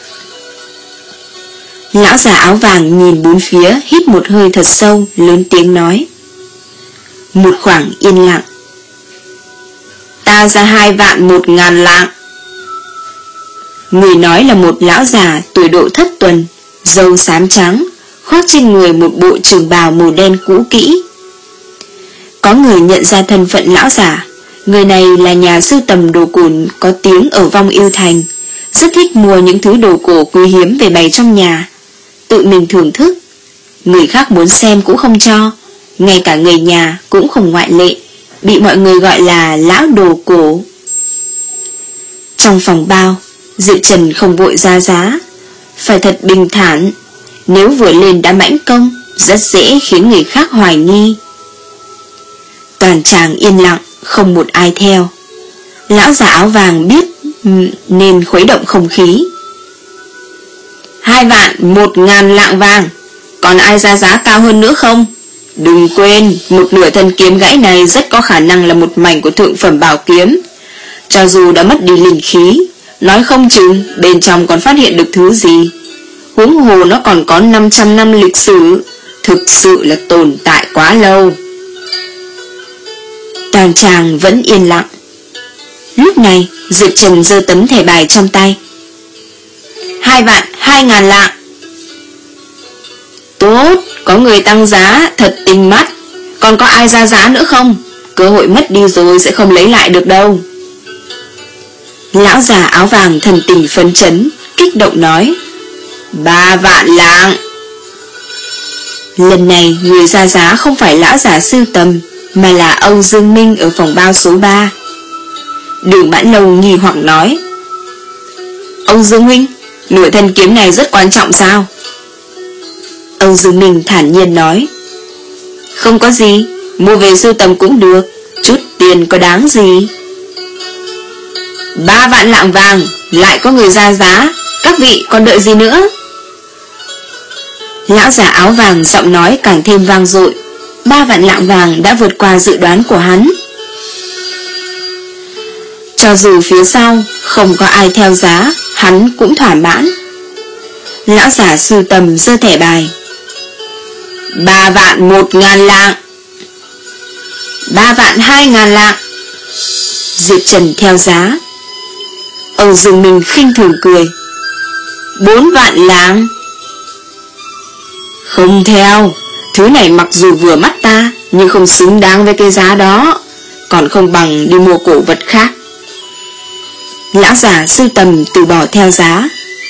[SPEAKER 1] Lão già áo vàng nhìn bốn phía, hít một hơi thật sâu, lớn tiếng nói. Một khoảng yên lặng. Ta ra hai vạn một ngàn lạng. Người nói là một lão già tuổi độ thất tuần, râu xám trắng, khoác trên người một bộ trường bào màu đen cũ kỹ. Có người nhận ra thân phận lão già. Người này là nhà sưu tầm đồ cổ có tiếng ở Vong Yêu Thành, rất thích mua những thứ đồ cổ quý hiếm về bày trong nhà, tự mình thưởng thức. Người khác muốn xem cũng không cho, ngay cả người nhà cũng không ngoại lệ, bị mọi người gọi là lão đồ cổ. Trong phòng bao, Diệp Trần không vội ra giá, phải thật bình thản, nếu vừa lên đã mãnh công, rất dễ khiến người khác hoài nghi. Toàn tràng yên lặng, không một ai theo. Lão già áo vàng biết nên khuấy động không khí. Hai vạn một ngàn lạng vàng, còn ai ra giá cao hơn nữa không? Đừng quên, một nửa thân kiếm gãy này rất có khả năng là một mảnh của thượng phẩm bảo kiếm. Cho dù đã mất đi linh khí, nói không chừng bên trong còn phát hiện được thứ gì. Huống hồ nó còn có năm trăm năm lịch sử, thực sự là tồn tại quá lâu. Toàn tràng vẫn yên lặng. Lúc này Diệp Trần giơ tấm thẻ bài trong tay. Hai vạn hai ngàn lạng. Tốt, có người tăng giá, thật tinh mắt. Còn có ai ra giá nữa không? Cơ hội mất đi rồi sẽ không lấy lại được đâu. Lão già áo vàng thần tình phấn chấn, kích động nói. Ba vạn lạng. Lần này người ra giá không phải lão già sưu tầm, mà là Âu Dương Minh ở phòng bao số ba. Đường Mãn Lâu nghi hoặc nói. Âu Dương Huynh, nửa thân kiếm này rất quan trọng sao? Âu Dương Minh thản nhiên nói. Không có gì, mua về sưu tầm cũng được, chút tiền có đáng gì. Ba vạn lạng vàng, lại có người ra giá, các vị còn đợi gì nữa? Lão già áo vàng giọng nói càng thêm vang dội. Ba vạn lạng vàng đã vượt qua dự đoán của hắn. Cho dù phía sau không có ai theo giá, hắn cũng thỏa mãn. Lão giả sưu tầm giơ thẻ bài. Ba vạn một ngàn lạng. Ba vạn hai ngàn lạng. Diệp Trần theo giá. Âu Dương Minh khinh thường cười. Bốn vạn lạng. Không theo. Thứ này mặc dù vừa mắt ta, nhưng không xứng đáng với cái giá đó, còn không bằng đi mua cổ vật khác. Lão già sưu tầm từ bỏ theo giá.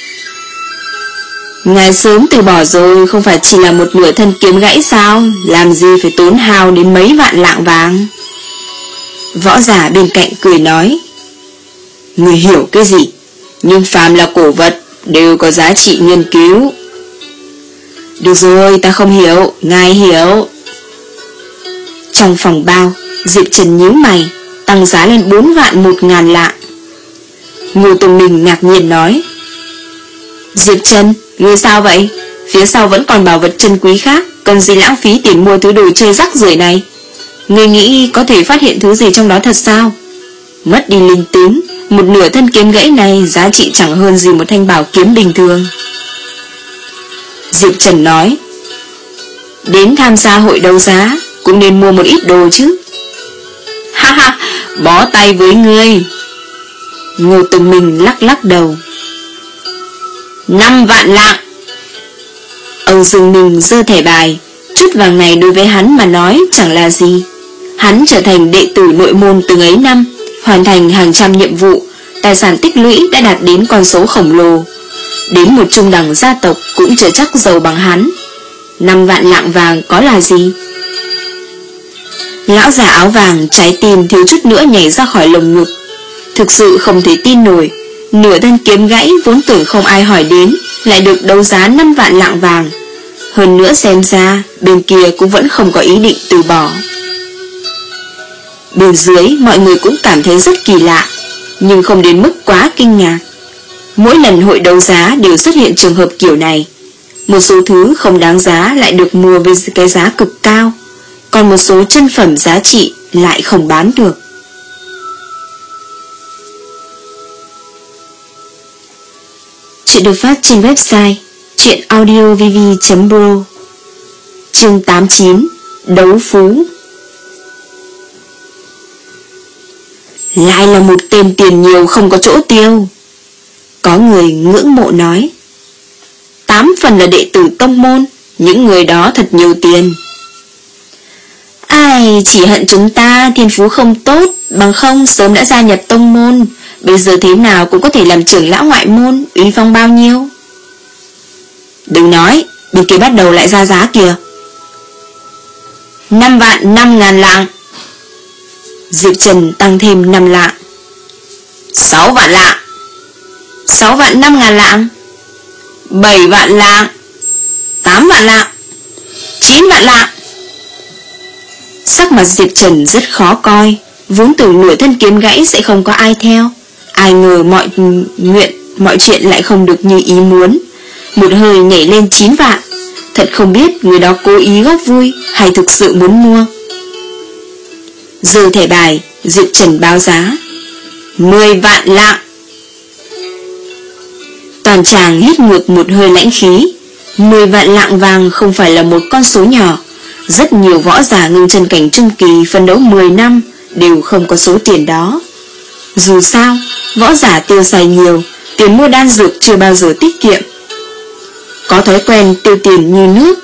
[SPEAKER 1] Ngài sớm từ bỏ rồi, không phải chỉ là một nửa thân kiếm gãy sao? Làm gì phải tốn hao đến mấy vạn lạng vàng? Võ giả bên cạnh cười nói. Người hiểu cái gì? Nhưng phàm là cổ vật đều có giá trị nghiên cứu. Được rồi, ta không hiểu, ngài hiểu. Trong phòng bao, Diệp Trần nhíu mày, tăng giá lên bốn vạn một ngàn lạng. Ngô Tùng Minh ngạc nhiên nói: Diệp Trần, ngươi sao vậy? Phía sau vẫn còn bảo vật chân quý khác, cần gì lãng phí tiền mua thứ đồ chơi rắc rưởi này? Ngươi nghĩ có thể phát hiện thứ gì trong đó thật sao? Mất đi linh tính, một nửa thân kiếm gãy này giá trị chẳng hơn gì một thanh bảo kiếm bình thường. Diệp Trần nói: Đến tham gia hội đấu giá cũng nên mua một ít đồ chứ. Ha ha, bó tay với ngươi. Ngô Tùng Minh lắc lắc đầu. Năm vạn lạng. Âu Dương Minh giơ thẻ bài. Chút vàng này đối với hắn mà nói chẳng là gì. Hắn trở thành đệ tử nội môn từng ấy năm, hoàn thành hàng trăm nhiệm vụ, tài sản tích lũy đã đạt đến con số khổng lồ. Đến một trung đẳng gia tộc cũng chưa chắc giàu bằng hắn. Năm vạn lạng vàng có là gì? Lão già áo vàng trái tim thiếu chút nữa nhảy ra khỏi lồng ngực. Thực sự không thể tin nổi, nửa thân kiếm gãy vốn tưởng không ai hỏi đến lại được đấu giá năm vạn lạng vàng. Hơn nữa xem ra bên kia cũng vẫn không có ý định từ bỏ. Bên dưới mọi người cũng cảm thấy rất kỳ lạ, nhưng không đến mức quá kinh ngạc. Mỗi lần hội đấu giá đều xuất hiện trường hợp kiểu này. Một số thứ không đáng giá lại được mua với cái giá cực cao, còn một số chân phẩm giá trị lại không bán được. Chuyện được phát trên website truyện audio v v chấm pro. Chương tám mươi chín. Đấu phú. Lại là một tên tiền nhiều không có chỗ tiêu. Có người ngưỡng mộ nói: Tám phần là đệ tử tông môn, những người đó thật nhiều tiền. Ai, chỉ hận chúng ta thiên phú không tốt, bằng không sớm đã gia nhập tông môn, bây giờ thế nào cũng có thể làm trưởng lão ngoại môn, uy phong bao nhiêu. Đừng nói, bên kia bắt đầu lại ra giá kìa. Năm vạn năm ngàn lạng. Diệp Trần tăng thêm năm lạng. Sáu vạn lạng. Sáu vạn năm ngàn lạng. Bảy vạn lạng. Tám vạn lạng. Chín vạn lạng. Sắc mặt Diệp Trần rất khó coi, vốn tưởng nửa thân kiếm gãy sẽ không có ai theo, ai ngờ mọi nguyện mọi chuyện lại không được như ý muốn, một hơi nhảy lên chín vạn. Thật không biết người đó cố ý góp vui hay thực sự muốn mua. Giơ thẻ bài, Diệp Trần báo giá: Mười vạn lạng. Toàn tràng hít ngược một hơi lãnh khí. Mười vạn lạng vàng không phải là một con số nhỏ. Rất nhiều võ giả ngưng chân cảnh trung kỳ phân đấu mười năm đều không có số tiền đó. Dù sao, võ giả tiêu xài nhiều, tiền mua đan dược chưa bao giờ tiết kiệm, có thói quen tiêu tiền như nước.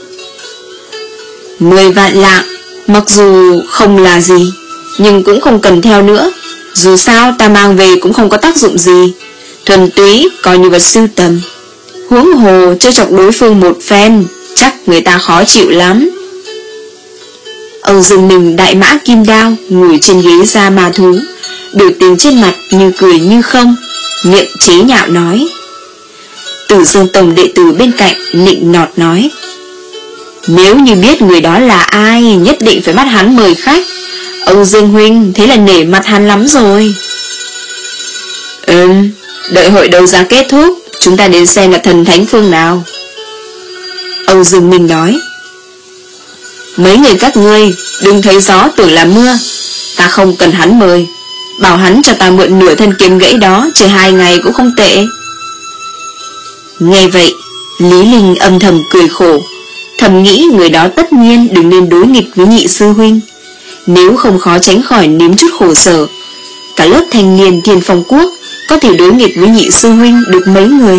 [SPEAKER 1] Mười vạn lạng, mặc dù không là gì, nhưng cũng không cần theo nữa. Dù sao ta mang về cũng không có tác dụng gì, thuần túy coi như vật sưu tầm. Huống hồ chơi chọc đối phương một phen, chắc người ta khó chịu lắm. Âu Dương Minh đại mã kim đao ngồi trên ghế da ma thú, biểu tình trên mặt như cười như không, miệng chế nhạo nói. Tử Dương Tông đệ tử bên cạnh nịnh nọt nói: Nếu như biết người đó là ai, nhất định phải bắt hắn mời khách. Âu Dương huynh thế là nể mặt hắn lắm rồi. Ừm, đợi hội đấu giá kết thúc, chúng ta đến xem là thần thánh phương nào. Âu Dương Minh nói: Mấy người các ngươi đừng thấy gió tưởng là mưa, ta không cần hắn mời, bảo hắn cho ta mượn nửa thân kiếm gãy đó, chơi hai ngày cũng không tệ. Nghe vậy, Lý Linh âm thầm cười khổ, thầm nghĩ người đó tất nhiên đừng nên đối nghịch với nhị sư huynh, nếu không khó tránh khỏi nếm chút khổ sở. Cả lớp thanh niên Thiên Phong Quốc có thể đối nghịch với nhị sư huynh được mấy người.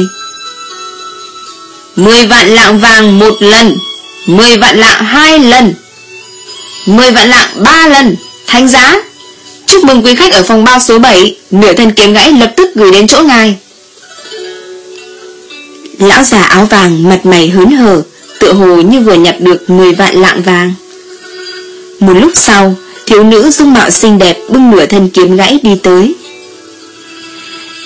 [SPEAKER 1] Mười vạn lạng vàng một lần, mười vạn lạng hai lần, mười vạn lạng ba lần, thánh giá. Chúc mừng quý khách ở phòng bao số bảy, nửa thân kiếm gãy lập tức gửi đến chỗ ngài. Lão già áo vàng mặt mày hớn hở, tựa hồ như vừa nhặt được mười vạn lạng vàng. Một lúc sau, thiếu nữ dung mạo xinh đẹp bưng nửa thân kiếm gãy đi tới.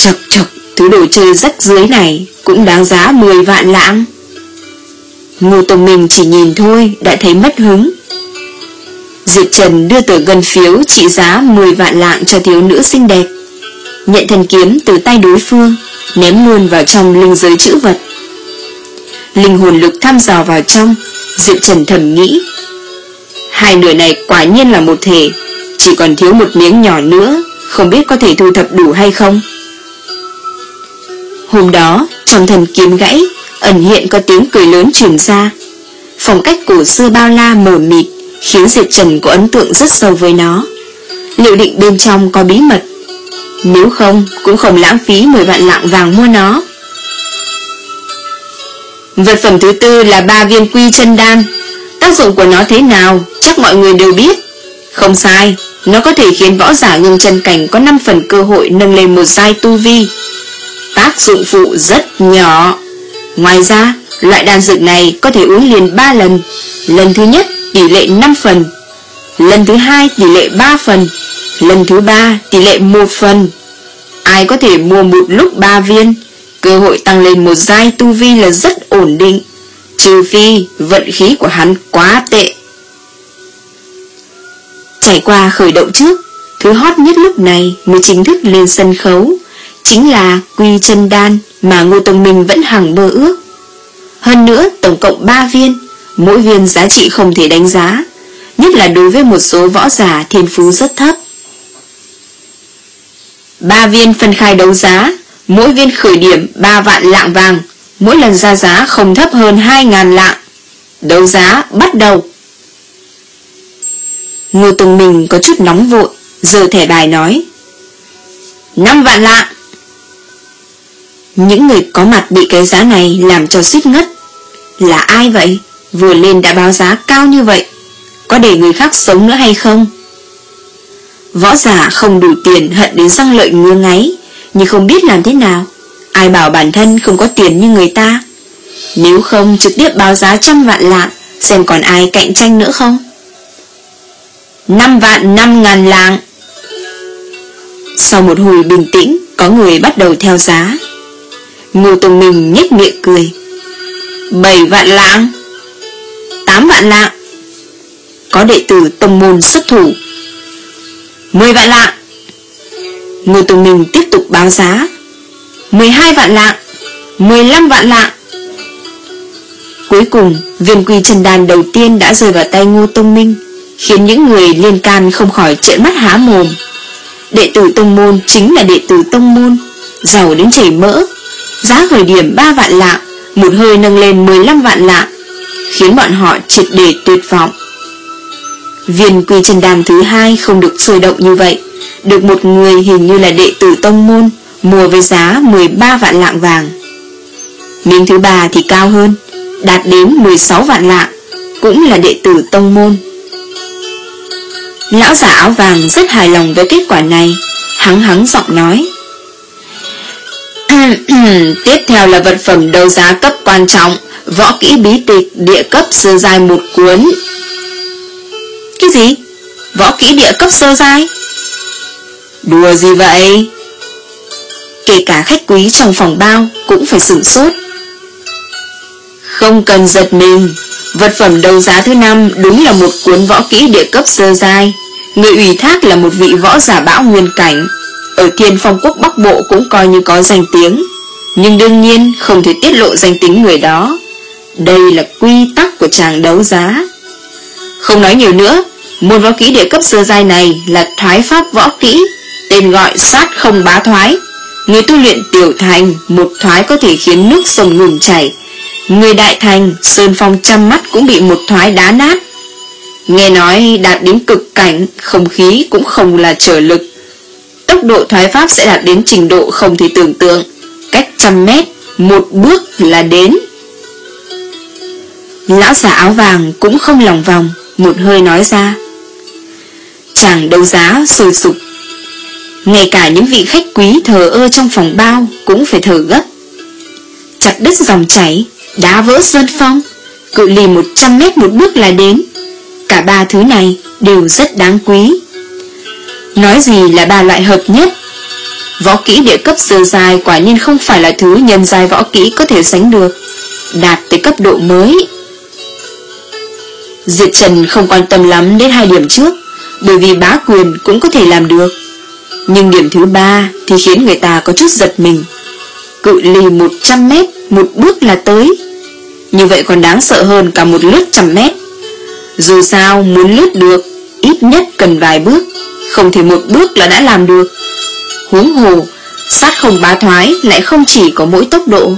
[SPEAKER 1] Chật chật, thứ đồ chơi rách rưới này cũng đáng giá mười vạn lạng. Ngô Tông Minh chỉ nhìn thôi đã thấy mất hứng. Diệp Trần đưa tờ ngân phiếu trị giá mười vạn lạng cho thiếu nữ xinh đẹp, nhận thần kiếm từ tay đối phương, ném luôn vào trong linh giới trữ vật. Linh hồn lực thăm dò vào trong, Diệp Trần thầm nghĩ, hai nửa này quả nhiên là một thể, chỉ còn thiếu một miếng nhỏ nữa, không biết có thể thu thập đủ hay không. Hôm đó, trong thần kiếm gãy, ẩn hiện có tiếng cười lớn truyền ra. Phong cách cổ xưa bao la mờ mịt khiến Diệp Trần có ấn tượng rất sâu với nó. Liệu định bên trong có bí mật, nếu không cũng không lãng phí mười vạn lạng vàng mua nó. Vật phẩm thứ tư là ba viên quy chân đan. Tác dụng của nó thế nào chắc mọi người đều biết. Không sai, nó có thể khiến võ giả ngưng chân cảnh có năm phần cơ hội nâng lên một giai tu vi. Tác dụng phụ rất nhỏ. Ngoài ra, loại đan dược này có thể uống liền ba lần. Lần thứ nhất tỷ lệ năm phần, lần thứ hai tỷ lệ ba phần, lần thứ ba tỷ lệ một phần. Ai có thể mua một lúc ba viên, cơ hội tăng lên một giai tu vi là rất ổn định, trừ phi vận khí của hắn quá tệ. Trải qua khởi động trước, thứ hot nhất lúc này mới chính thức lên sân khấu, chính là quy chân đan mà Ngô Tông Minh vẫn hằng mơ ước. Hơn nữa tổng cộng ba viên, mỗi viên giá trị không thể đánh giá, nhất là đối với một số võ giả thiên phú rất thấp. Ba viên phân khai đấu giá, mỗi viên khởi điểm ba vạn lạng vàng, mỗi lần ra giá không thấp hơn hai ngàn lạng. Đấu giá bắt đầu. Ngô Tông Minh có chút nóng vội, giơ thẻ bài nói, năm vạn lạng. Những người có mặt bị cái giá này làm cho suýt ngất. Là ai vậy? Vừa lên đã báo giá cao như vậy, có để người khác sống nữa hay không? Võ giả không đủ tiền hận đến răng lợi ngứa ngáy, nhưng không biết làm thế nào. Ai bảo bản thân không có tiền như người ta? Nếu không trực tiếp báo giá trăm vạn lạng, xem còn ai cạnh tranh nữa không? Năm vạn năm ngàn lạng. Sau một hồi bình tĩnh, có người bắt đầu theo giá. Ngô Tông Minh nhếch miệng cười. Bảy vạn lạng. Tám vạn lạng. Có đệ tử tông môn xuất thủ. Mười vạn lạng. Ngô Tông Minh tiếp tục báo giá. Mười hai vạn lạng. Mười lăm vạn lạng. Cuối cùng, viên quy chân đan đầu tiên đã rơi vào tay Ngô Tông Minh, khiến những người liên can không khỏi trợn mắt há mồm. Đệ tử tông môn chính là đệ tử tông môn, giàu đến chảy mỡ. Giá khởi điểm ba vạn lạng, một hơi nâng lên mười lăm vạn lạng, khiến bọn họ triệt để tuyệt vọng. Viên quy chân đan thứ hai không được sôi động như vậy, được một người hình như là đệ tử tông môn mua với giá mười ba vạn lạng vàng. Miếng thứ ba thì cao hơn, đạt đến mười sáu vạn lạng, cũng là đệ tử tông môn. Lão giả áo vàng rất hài lòng với kết quả này, hắng hắng giọng nói, tiếp theo là vật phẩm đấu giá cấp quan trọng, võ kỹ bí tịch địa cấp sơ giai một cuốn. Cái gì? Võ kỹ địa cấp sơ giai? Đùa gì vậy? Kể cả khách quý trong phòng bao cũng phải sửng sốt. Không cần giật mình, vật phẩm đấu giá thứ năm đúng là một cuốn võ kỹ địa cấp sơ giai. Người ủy thác là một vị võ giả bão nguyên cảnh, ở Thiên Phong Quốc Bắc Bộ cũng coi như có danh tiếng, nhưng đương nhiên không thể tiết lộ danh tính người đó. Đây là quy tắc của tràng đấu giá. Không nói nhiều nữa, môn võ kỹ địa cấp sơ giai này là thoái pháp võ kỹ, tên gọi sát không bá thoái. Người tu luyện tiểu thành, một thoái có thể khiến nước sông ngừng chảy. Người đại thành, sơn phong trăm mắt cũng bị một thoái đá nát. Nghe nói đạt đến cực cảnh, không khí cũng không là trở lực. Tốc độ thoái pháp sẽ đạt đến trình độ không thể tưởng tượng, cách trăm mét, một bước là đến. Lão giả áo vàng cũng không lòng vòng, một hơi nói ra. Chàng đấu giá sôi sục. Ngay cả những vị khách quý thờ ơ trong phòng bao cũng phải thở gấp. Chặt đứt dòng chảy, đá vỡ sơn phong, cự ly một trăm mét một bước là đến. Cả ba thứ này đều rất đáng quý. Nói gì là ba loại hợp nhất? Võ kỹ địa cấp sơ giai quả nhiên không phải là thứ nhân giai võ kỹ có thể sánh được, đạt tới cấp độ mới. Diệp Trần không quan tâm lắm đến hai điểm trước, bởi vì bá quyền cũng có thể làm được. Nhưng điểm thứ ba thì khiến người ta có chút giật mình. Cự ly một trăm mét, một bước là tới. Như vậy còn đáng sợ hơn cả một lướt trăm mét. Dù sao muốn lướt được, ít nhất cần vài bước, không thể một bước là đã làm được. Huống hồ, sát không bá thoái lại không chỉ có mỗi tốc độ.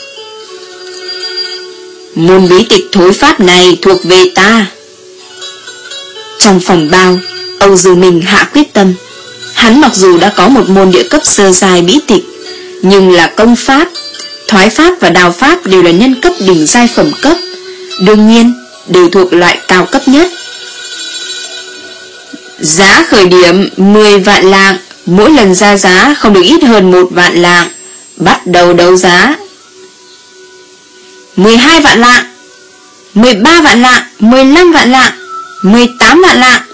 [SPEAKER 1] Môn bí tịch thối pháp này thuộc về ta. Trong phòng bao, Âu Dương Minh hạ quyết tâm. Hắn mặc dù đã có một môn địa cấp sơ giai bí tịch, nhưng là công pháp, thoái pháp và đào pháp đều là nhân cấp đỉnh giai phẩm cấp, đương nhiên đều thuộc loại cao cấp nhất. Giá khởi điểm mười vạn lạng, mỗi lần ra giá không được ít hơn một vạn lạng. Bắt đầu đấu giá. Mười hai vạn lạng, mười ba vạn lạng, mười lăm vạn lạng, mười tám vạn lạng.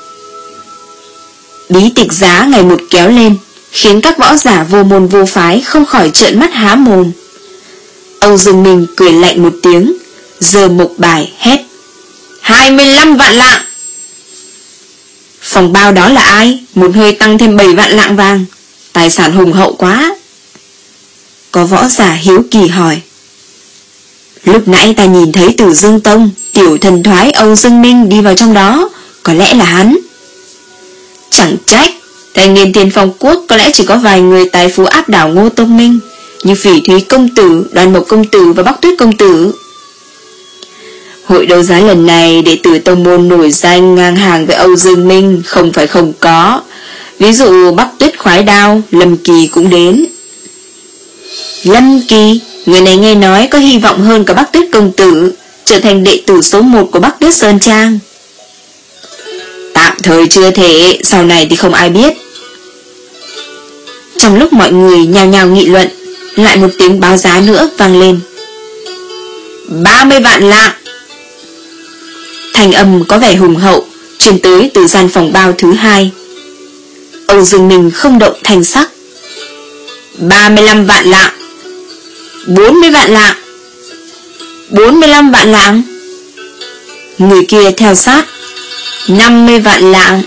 [SPEAKER 1] Bí tịch giá ngày một kéo lên, khiến các võ giả vô môn vô phái không khỏi trợn mắt há mồm. Âu Dương Minh cười lạnh một tiếng, giơ mộc bài hét: hai mươi lăm vạn lạng. Phòng bao đó là ai? Một hơi tăng thêm bảy vạn lạng vàng, tài sản hùng hậu quá. Có võ giả hiếu kỳ hỏi: lúc nãy ta nhìn thấy Tử Dương Tông tiểu thần thoái Âu Dương Minh đi vào trong đó, có lẽ là hắn. Chẳng trách, thanh niên Tiên Phong Quốc có lẽ chỉ có vài người tài phú áp đảo Ngô Tông Minh, như Phỉ Thúy Công Tử, Đoàn Mộc Công Tử và Bắc Tuyết Công Tử. Hội đấu giá lần này đệ tử tông môn nổi danh ngang hàng với Âu Dương Minh không phải không có. Ví dụ Bắc Tuyết Khoái Đao, Lâm Kỳ cũng đến. Lâm Kỳ, người này nghe nói có hy vọng hơn cả Bắc Tuyết Công Tử, trở thành đệ tử số một của Bắc Tuyết Sơn Trang. Tạm thời chưa thể, sau này thì không ai biết. Trong lúc mọi người nhao nhao nghị luận, lại một tiếng báo giá nữa vang lên: ba mươi vạn lạng. Thanh âm có vẻ hùng hậu truyền tới từ gian phòng bao thứ hai. Âu Dương Minh không động thanh sắc. Ba mươi lăm vạn lạng, bốn mươi vạn lạng, bốn mươi lăm vạn lạng. Người kia theo sát: năm mươi vạn lạng.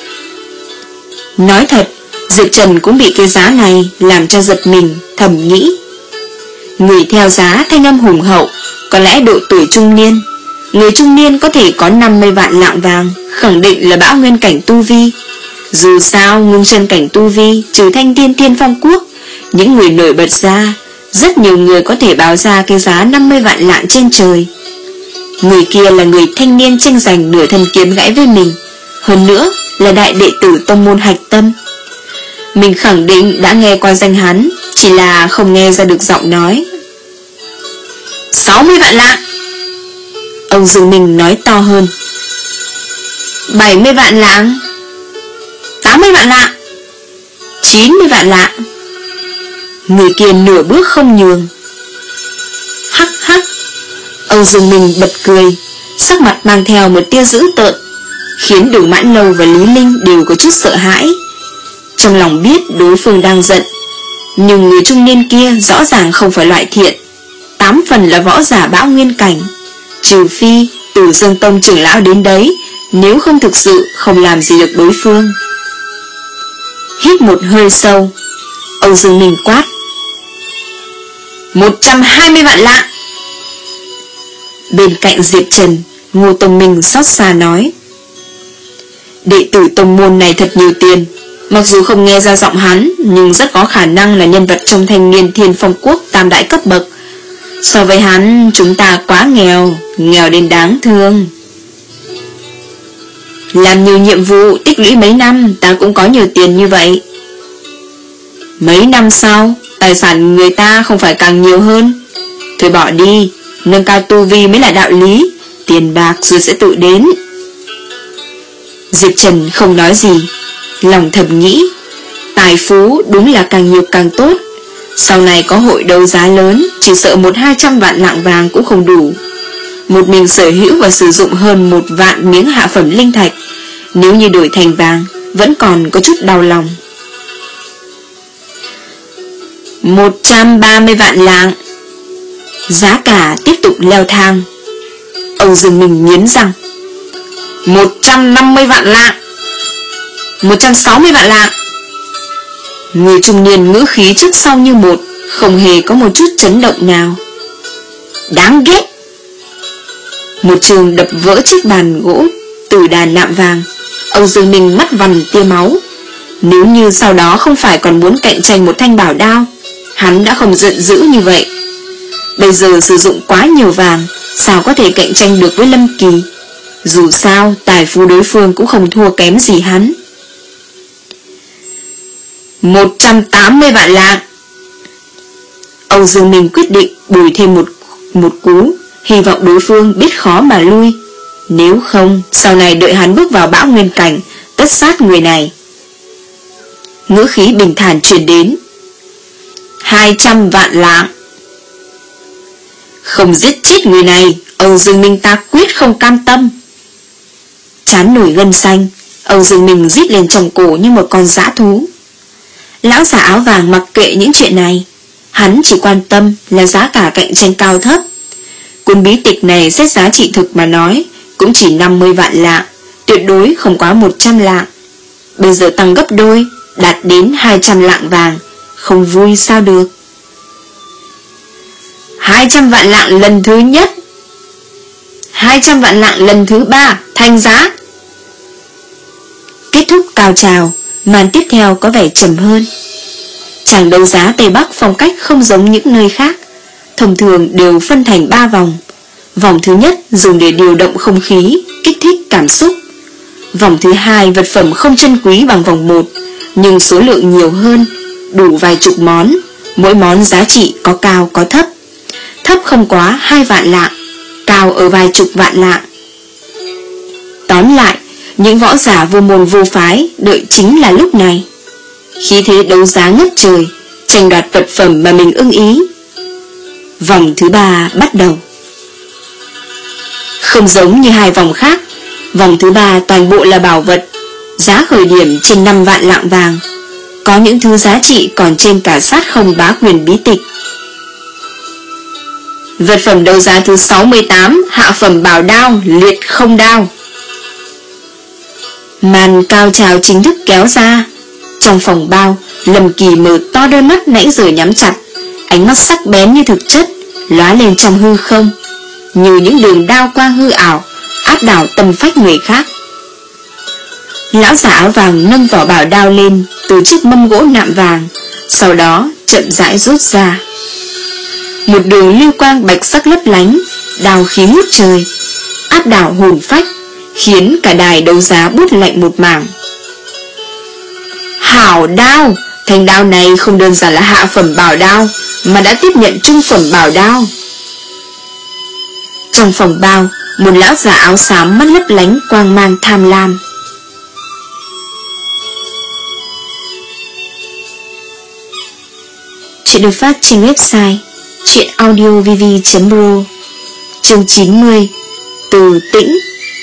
[SPEAKER 1] Nói thật, Diệp Trần cũng bị cái giá này làm cho giật mình, thầm nghĩ. Người theo giá thanh âm hùng hậu, có lẽ độ tuổi trung niên. Người trung niên có thể có năm mươi vạn lạng vàng, khẳng định là bão nguyên cảnh tu vi. Dù sao ngưng chân cảnh tu vi, trừ thanh thiên Tiên Phong Quốc, những người nổi bật ra, rất nhiều người có thể báo ra cái giá năm mươi vạn lạng trên trời. Người kia là người thanh niên tranh giành nửa thân kiếm gãy với mình, hơn nữa là đại đệ tử tông môn Hạch Tâm. Mình khẳng định đã nghe qua danh hắn, chỉ là không nghe ra được giọng nói. sáu mươi vạn lạng. Ông Dương Minh nói to hơn. bảy mươi vạn lạng, tám mươi vạn lạng, chín mươi vạn lạng. Người kia nửa bước không nhường. Hắc hắc. Ông Dương Minh bật cười, sắc mặt mang theo một tia dữ tợn, khiến Đường Mãn Lâu và Lý Linh đều có chút sợ hãi. Trong lòng biết đối phương đang giận, nhưng người trung niên kia rõ ràng không phải loại thiện, tám phần là võ giả bão nguyên cảnh. Trừ phi Tử Dương Tông trưởng lão đến đấy, nếu không thực sự không làm gì được đối phương. Hít một hơi sâu, Âu Dương Minh quát: một trăm hai mươi vạn lạng. Bên cạnh Diệp Trần, Ngô Tông Minh xót xa nói: đệ tử tông môn này thật nhiều tiền. Mặc dù không nghe ra giọng hắn, nhưng rất có khả năng là nhân vật trong thanh niên Thiên Phong Quốc tam đại cấp bậc. So với hắn, chúng ta quá nghèo, nghèo đến đáng thương. Làm nhiều nhiệm vụ, tích lũy mấy năm, ta cũng có nhiều tiền như vậy. Mấy năm sau, tài sản người ta không phải càng nhiều hơn. Thôi bỏ đi, nâng cao tu vi mới là đạo lý, tiền bạc rồi sẽ tự đến. Diệp Trần không nói gì, lòng thầm nghĩ, tài phú đúng là càng nhiều càng tốt. Sau này có hội đấu giá lớn, chỉ sợ một hai trăm vạn lạng vàng cũng không đủ. Một mình sở hữu và sử dụng hơn một vạn miếng hạ phẩm linh thạch, nếu như đổi thành vàng, vẫn còn có chút đau lòng. một trăm ba mươi vạn lạng. Giá cả tiếp tục leo thang. Âu Dương Minh nghiến răng. một trăm năm mươi vạn lạng. một trăm sáu mươi vạn lạng. Người trung niên ngữ khí trước sau như một, không hề có một chút chấn động nào. Đáng ghét. Một trường đập vỡ chiếc bàn gỗ từ đàn nạm vàng. Âu Dương Minh mắt vằn tia máu. Nếu như sau đó không phải còn muốn cạnh tranh một thanh bảo đao, hắn đã không giận dữ như vậy. Bây giờ sử dụng quá nhiều vàng, sao có thể cạnh tranh được với Lâm Kỳ? Dù sao tài phú đối phương cũng không thua kém gì hắn. một trăm tám mươi vạn lạng. Âu Dương Minh quyết định bùi thêm một, một cú, hy vọng đối phương biết khó mà lui. Nếu không, sau này đợi hắn bước vào bão nguyên cảnh, tất sát người này. Ngữ khí bình thản truyền đến. hai trăm vạn lạng. Không giết chết người này, Âu Dương Minh ta quyết không cam tâm. Chán nổi gân xanh, Âu Dương Minh rít lên trong cổ như một con dã thú. Lão già áo vàng mặc kệ những chuyện này, hắn chỉ quan tâm là giá cả cạnh tranh cao thấp. Cuốn bí tịch này xét giá trị thực mà nói cũng chỉ năm mươi vạn lạng, tuyệt đối không quá một trăm lạng. Bây giờ tăng gấp đôi, đạt đến hai trăm lạng vàng, không vui sao được. hai trăm vạn lạng lần thứ nhất. hai trăm vạn lạng lần thứ ba, thanh giá. Kết thúc cao trào, màn tiếp theo có vẻ trầm hơn. Chàng đấu giá Tây Bắc phong cách không giống những nơi khác, thông thường đều phân thành ba vòng. Vòng thứ nhất dùng để điều động không khí, kích thích cảm xúc. Vòng thứ hai vật phẩm không chân quý bằng vòng một, nhưng số lượng nhiều hơn, đủ vài chục món, mỗi món giá trị có cao có thấp. Thấp không quá hai vạn lạng, cao ở vài chục vạn lạng. Tóm lại, những võ giả vô môn vô phái đợi chính là lúc này. Khí thế đấu giá ngất trời, tranh đoạt vật phẩm mà mình ưng ý. Vòng thứ ba bắt đầu. Không giống như hai vòng khác, vòng thứ ba toàn bộ là bảo vật, giá khởi điểm trên năm vạn lạng vàng. Có những thứ giá trị còn trên cả sát không bá quyền bí tịch. Vật phẩm đấu giá thứ sáu mươi tám, hạ phẩm bảo đao liệt không đao. Màn cao trào chính thức kéo ra. Trong phòng bao, Lâm Kỳ mở to đôi mắt nãy giờ nhắm chặt, ánh mắt sắc bén như thực chất, lóa lên trong hư không, như những đường đao qua hư ảo, áp đảo tâm phách người khác. Lão giả áo vàng nâng vỏ bảo đao lên từ chiếc mâm gỗ nạm vàng, sau đó chậm rãi rút ra. Một đường lưu quang bạch sắc lấp lánh, đao khí ngút trời, áp đảo hồn phách, khiến cả đài đấu giá bút lạnh một mảng. Hảo đao, thanh đao này không đơn giản là hạ phẩm bảo đao, mà đã tiếp nhận trung phẩm bảo đao. Trong phòng bao, một lão già áo xám mắt lấp lánh quang mang tham lam. Chuyện được phát trên website truyện audio v v chấm pro. Chương chín mươi. Từ tĩnh.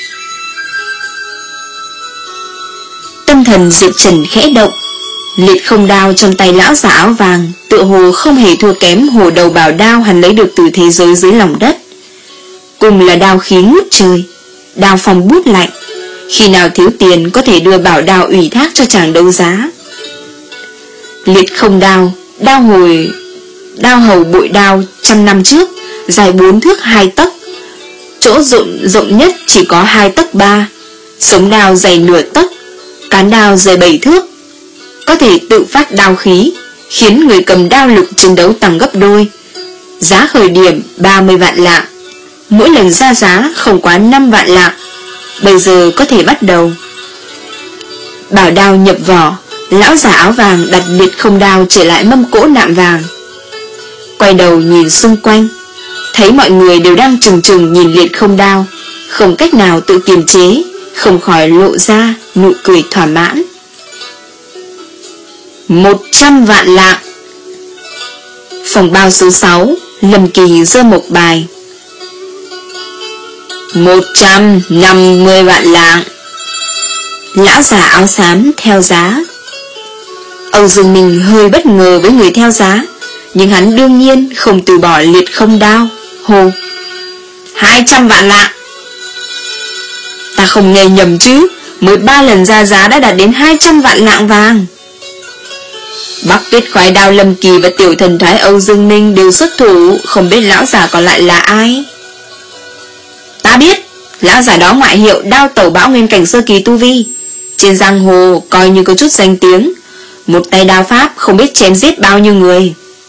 [SPEAKER 1] Tâm thần Diệp Trần khẽ động, liệt không đao trong tay lão già áo vàng tựa hồ không hề thua kém hồ đầu bảo đao hắn lấy được từ thế giới dưới lòng đất. Cùng là đao khí ngút trời, đao phong bút lạnh, khi nào thiếu tiền có thể đưa bảo đao ủy thác cho chàng đấu giá. Liệt không đao, đao hồi đao hầu bội đao trăm năm trước, dài bốn thước hai tấc, chỗ rộng rộng nhất chỉ có hai tấc ba, sống đao dày nửa tấc, cán đao dày bảy thước, có thể tự phát đao khí, khiến người cầm đao lực chiến đấu tăng gấp đôi. Giá khởi điểm ba mươi vạn lạng, mỗi lần ra giá không quá năm vạn lạng. Bây giờ có thể bắt đầu. Bảo đao nhập vỏ, lão già áo vàng đặt liệt không đao trở lại mâm cỗ nạm vàng. Quay đầu nhìn xung quanh, thấy mọi người đều đang trừng trừng nhìn liệt không đao, không cách nào tự kiềm chế, không khỏi lộ ra nụ cười thỏa mãn. Một trăm vạn lạng. Phòng bao số sáu, Lâm Kỳ giơ một bài. Một trăm năm mươi vạn lạng. Lão già áo xám theo giá. Âu Dương Minh hơi bất ngờ với người theo giá, Nhưng hắn đương nhiên không từ bỏ liệt không đao. Hô: Hai trăm vạn lạng. Ta không nghe nhầm chứ? Mới ba lần ra giá đã đạt đến hai trăm vạn lạng vàng. Bắc Tuyết khoái đao Lâm Kỳ và tiểu thần thái Âu Dương Minh đều xuất thủ. Không biết lão giả còn lại là ai? Ta biết, lão giả đó ngoại hiệu đao tẩu bão nguyên cảnh sơ kỳ tu vi, trên giang hồ coi như có chút danh tiếng. Một tay đao pháp không biết chém giết bao nhiêu người.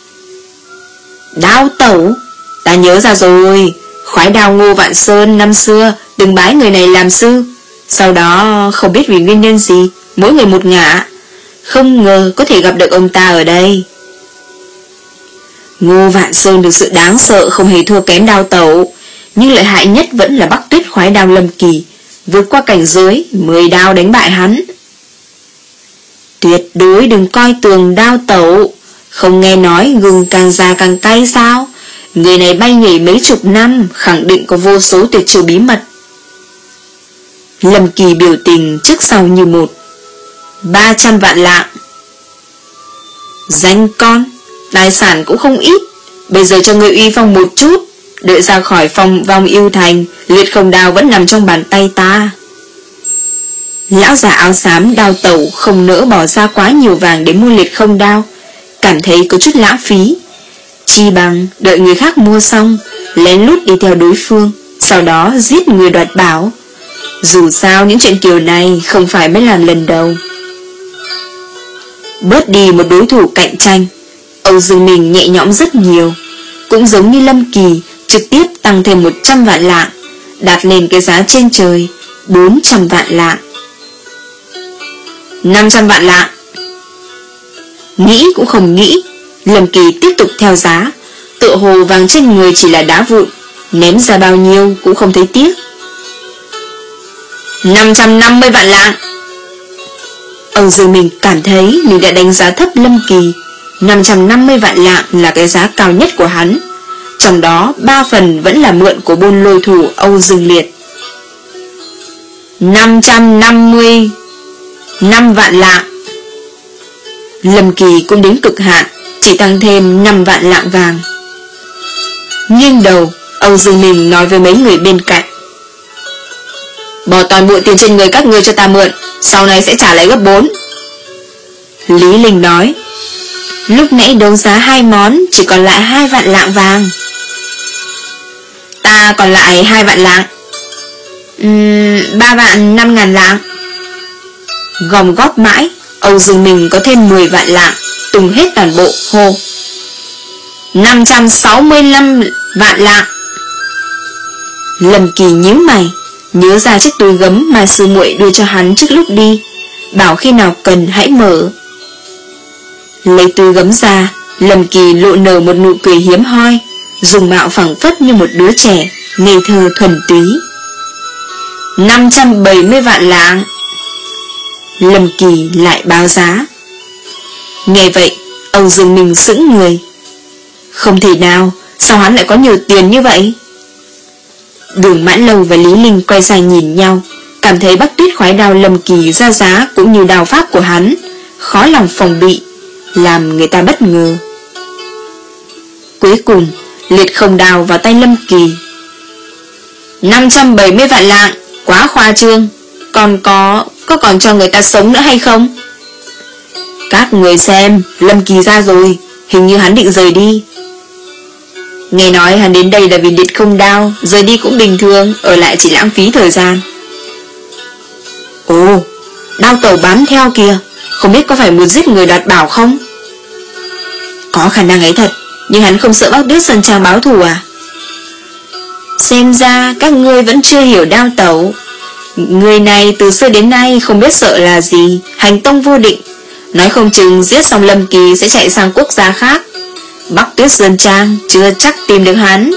[SPEAKER 1] Đao tẩu? Ta nhớ ra rồi. Khoái đao Ngô Vạn Sơn năm xưa từng bái người này làm sư, sau đó không biết vì nguyên nhân gì mỗi người một ngả. Không ngờ có thể gặp được ông ta ở đây. Ngô Vạn Sơn được sự đáng sợ không hề thua kém đao tẩu, nhưng lợi hại nhất vẫn là Bắc Tuyết khoái đao Lâm Kỳ, vượt qua cảnh giới mười đao đánh bại hắn. Tuyệt đối đừng coi thường đao tẩu. Không nghe nói gừng càng già càng cay sao? Người này bay nhảy mấy chục năm, khẳng định có vô số tuyệt chiêu bí mật. Lâm Kỳ biểu tình trước sau như một. Ba trăm vạn lạng. Danh con, tài sản cũng không ít. Bây giờ cho người uy phong một chút. Đợi ra khỏi phòng vòng yêu thành, liệt không đao vẫn nằm trong bàn tay ta. Lão già áo xám đao tẩu không nỡ bỏ ra quá nhiều vàng để mua liệt không đao, cảm thấy có chút lãng phí. Chi bằng đợi người khác mua xong, lén lút đi theo đối phương, sau đó giết người đoạt bảo. Dù sao những chuyện kiểu này không phải mới làm lần đầu. Bớt đi một đối thủ cạnh tranh, Âu Dương Minh nhẹ nhõm rất nhiều. Cũng giống như Lâm Kỳ, trực tiếp tăng thêm một trăm vạn lạng, đạt lên cái giá trên trời, bốn trăm vạn lạng. Năm trăm vạn lạng. Nghĩ cũng không nghĩ, Lâm Kỳ tiếp tục theo giá, tựa hồ vàng trên người chỉ là đá vụn, ném ra bao nhiêu cũng không thấy tiếc. Năm trăm năm mươi vạn lạng. Âu Dương Minh cảm thấy mình đã đánh giá thấp Lâm Kỳ. Năm trăm năm mươi vạn lạng là cái giá cao nhất của hắn, trong đó ba phần vẫn là mượn của Bôn Lôi thủ Âu Dương Liệt. Năm trăm năm mươi năm vạn lạng. Lâm Kỳ cũng đến cực hạn, chỉ tăng thêm năm vạn lạng vàng. Nghiêng đầu, Âu Dương Minh nói với mấy người bên cạnh: Bỏ toàn bộ tiền trên người các ngươi cho ta mượn, sau này sẽ trả lại gấp bốn. Lý Linh nói: Lúc nãy đấu giá hai món chỉ còn lại hai vạn lạng vàng. Ta còn lại hai vạn lạng. Uhm, ba vạn năm ngàn lạng. Gom góp mãi, Âu Dương Minh có thêm mười vạn lạng, tung hết toàn bộ hô: Năm trăm sáu mươi lăm vạn lạng. Lâm Kỳ nhíu mày, nhớ ra chiếc túi gấm mà sư muội đưa cho hắn trước lúc đi, bảo khi nào cần hãy mở. Lấy túi gấm ra, Lâm Kỳ lộ nở một nụ cười hiếm hoi, dùng mạo phẳng phất như một đứa trẻ, ngây thơ thuần túy. Năm trăm bảy mươi vạn lạng. Lâm Kỳ lại báo giá. Nghe vậy, Âu Dương Minh sững người. Không thể nào, sao hắn lại có nhiều tiền như vậy? Đường Mãn Lâu và Lý Linh quay sang nhìn nhau, cảm thấy Bắc Tuyết khoái đao Lâm Kỳ ra giá cũng như đao pháp của hắn, khó lòng phòng bị, làm người ta bất ngờ. Cuối cùng, liệt không đao vào tay Lâm Kỳ. Năm trăm bảy mươi vạn lạng, quá khoa trương. Còn có, có còn cho người ta sống nữa hay không? Các người xem, Lâm Kỳ ra rồi, hình như hắn định rời đi. Nghe nói hắn đến đây là vì liệt không đao, rời đi cũng bình thường, ở lại chỉ lãng phí thời gian. Ồ, đao tẩu bám theo kìa, không biết có phải muốn giết người đoạt bảo không? Có khả năng ấy thật, nhưng hắn không sợ Bắc Tuyết Sơn Trang báo thù à? Xem ra các ngươi vẫn chưa hiểu đao tẩu. Người này từ xưa đến nay không biết sợ là gì, hành tung vô định. Nói không chừng giết xong Lâm Kỳ sẽ chạy sang quốc gia khác. Bắc Tuyết Sơn Trang chưa chắc tìm được hắn.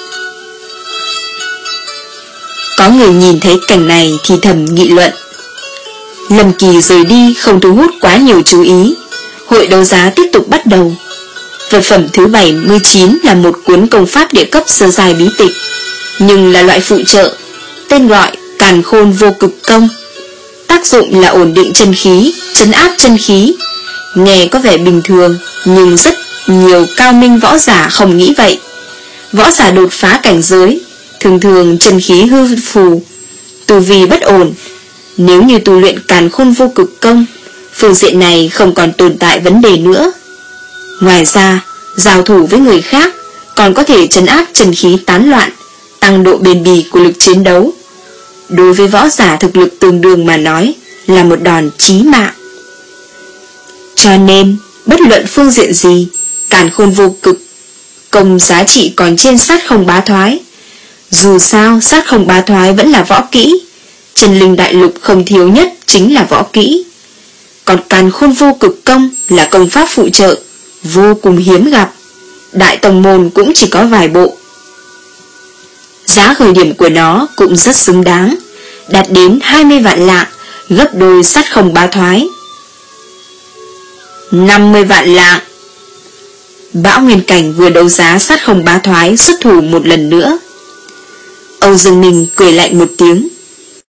[SPEAKER 1] Có người nhìn thấy cảnh này thì thầm nghị luận. Lâm Kỳ rời đi không thu hút quá nhiều chú ý. Hội đấu giá tiếp tục bắt đầu. Vật phẩm thứ bảy mươi chín là một cuốn công pháp địa cấp sơ giai bí tịch, nhưng là loại phụ trợ, tên gọi Càn Khôn Vô Cực Công. Tác dụng là ổn định chân khí, trấn áp chân khí. Nghe có vẻ bình thường nhưng rất Nhiều cao minh võ giả không nghĩ vậy. Võ giả đột phá cảnh giới thường thường chân khí hư phù, tu vi bất ổn. Nếu như tu luyện càn khôn vô cực công, phương diện này không còn tồn tại vấn đề nữa. Ngoài ra, giao thủ với người khác còn có thể trấn áp chân khí tán loạn, tăng độ bền bỉ của lực chiến đấu. Đối với võ giả thực lực tương đương mà nói, là một đòn chí mạng. Cho nên, bất luận phương diện gì, càn khôn vô cực công giá trị còn trên sát không bá thoái. Dù sao, sát không bá thoái vẫn là võ kỹ, chân linh đại lục không thiếu nhất chính là võ kỹ. Còn càn khôn vô cực công là công pháp phụ trợ, vô cùng hiếm gặp. Đại tông môn cũng chỉ có vài bộ. Giá khởi điểm của nó cũng rất xứng đáng, đạt đến hai mươi vạn lạng, gấp đôi sát không bá thoái. năm mươi vạn lạng. Bão Nguyên Cảnh vừa đấu giá sát không bá thoái xuất thủ một lần nữa. Âu Dương Minh cười lạnh một tiếng.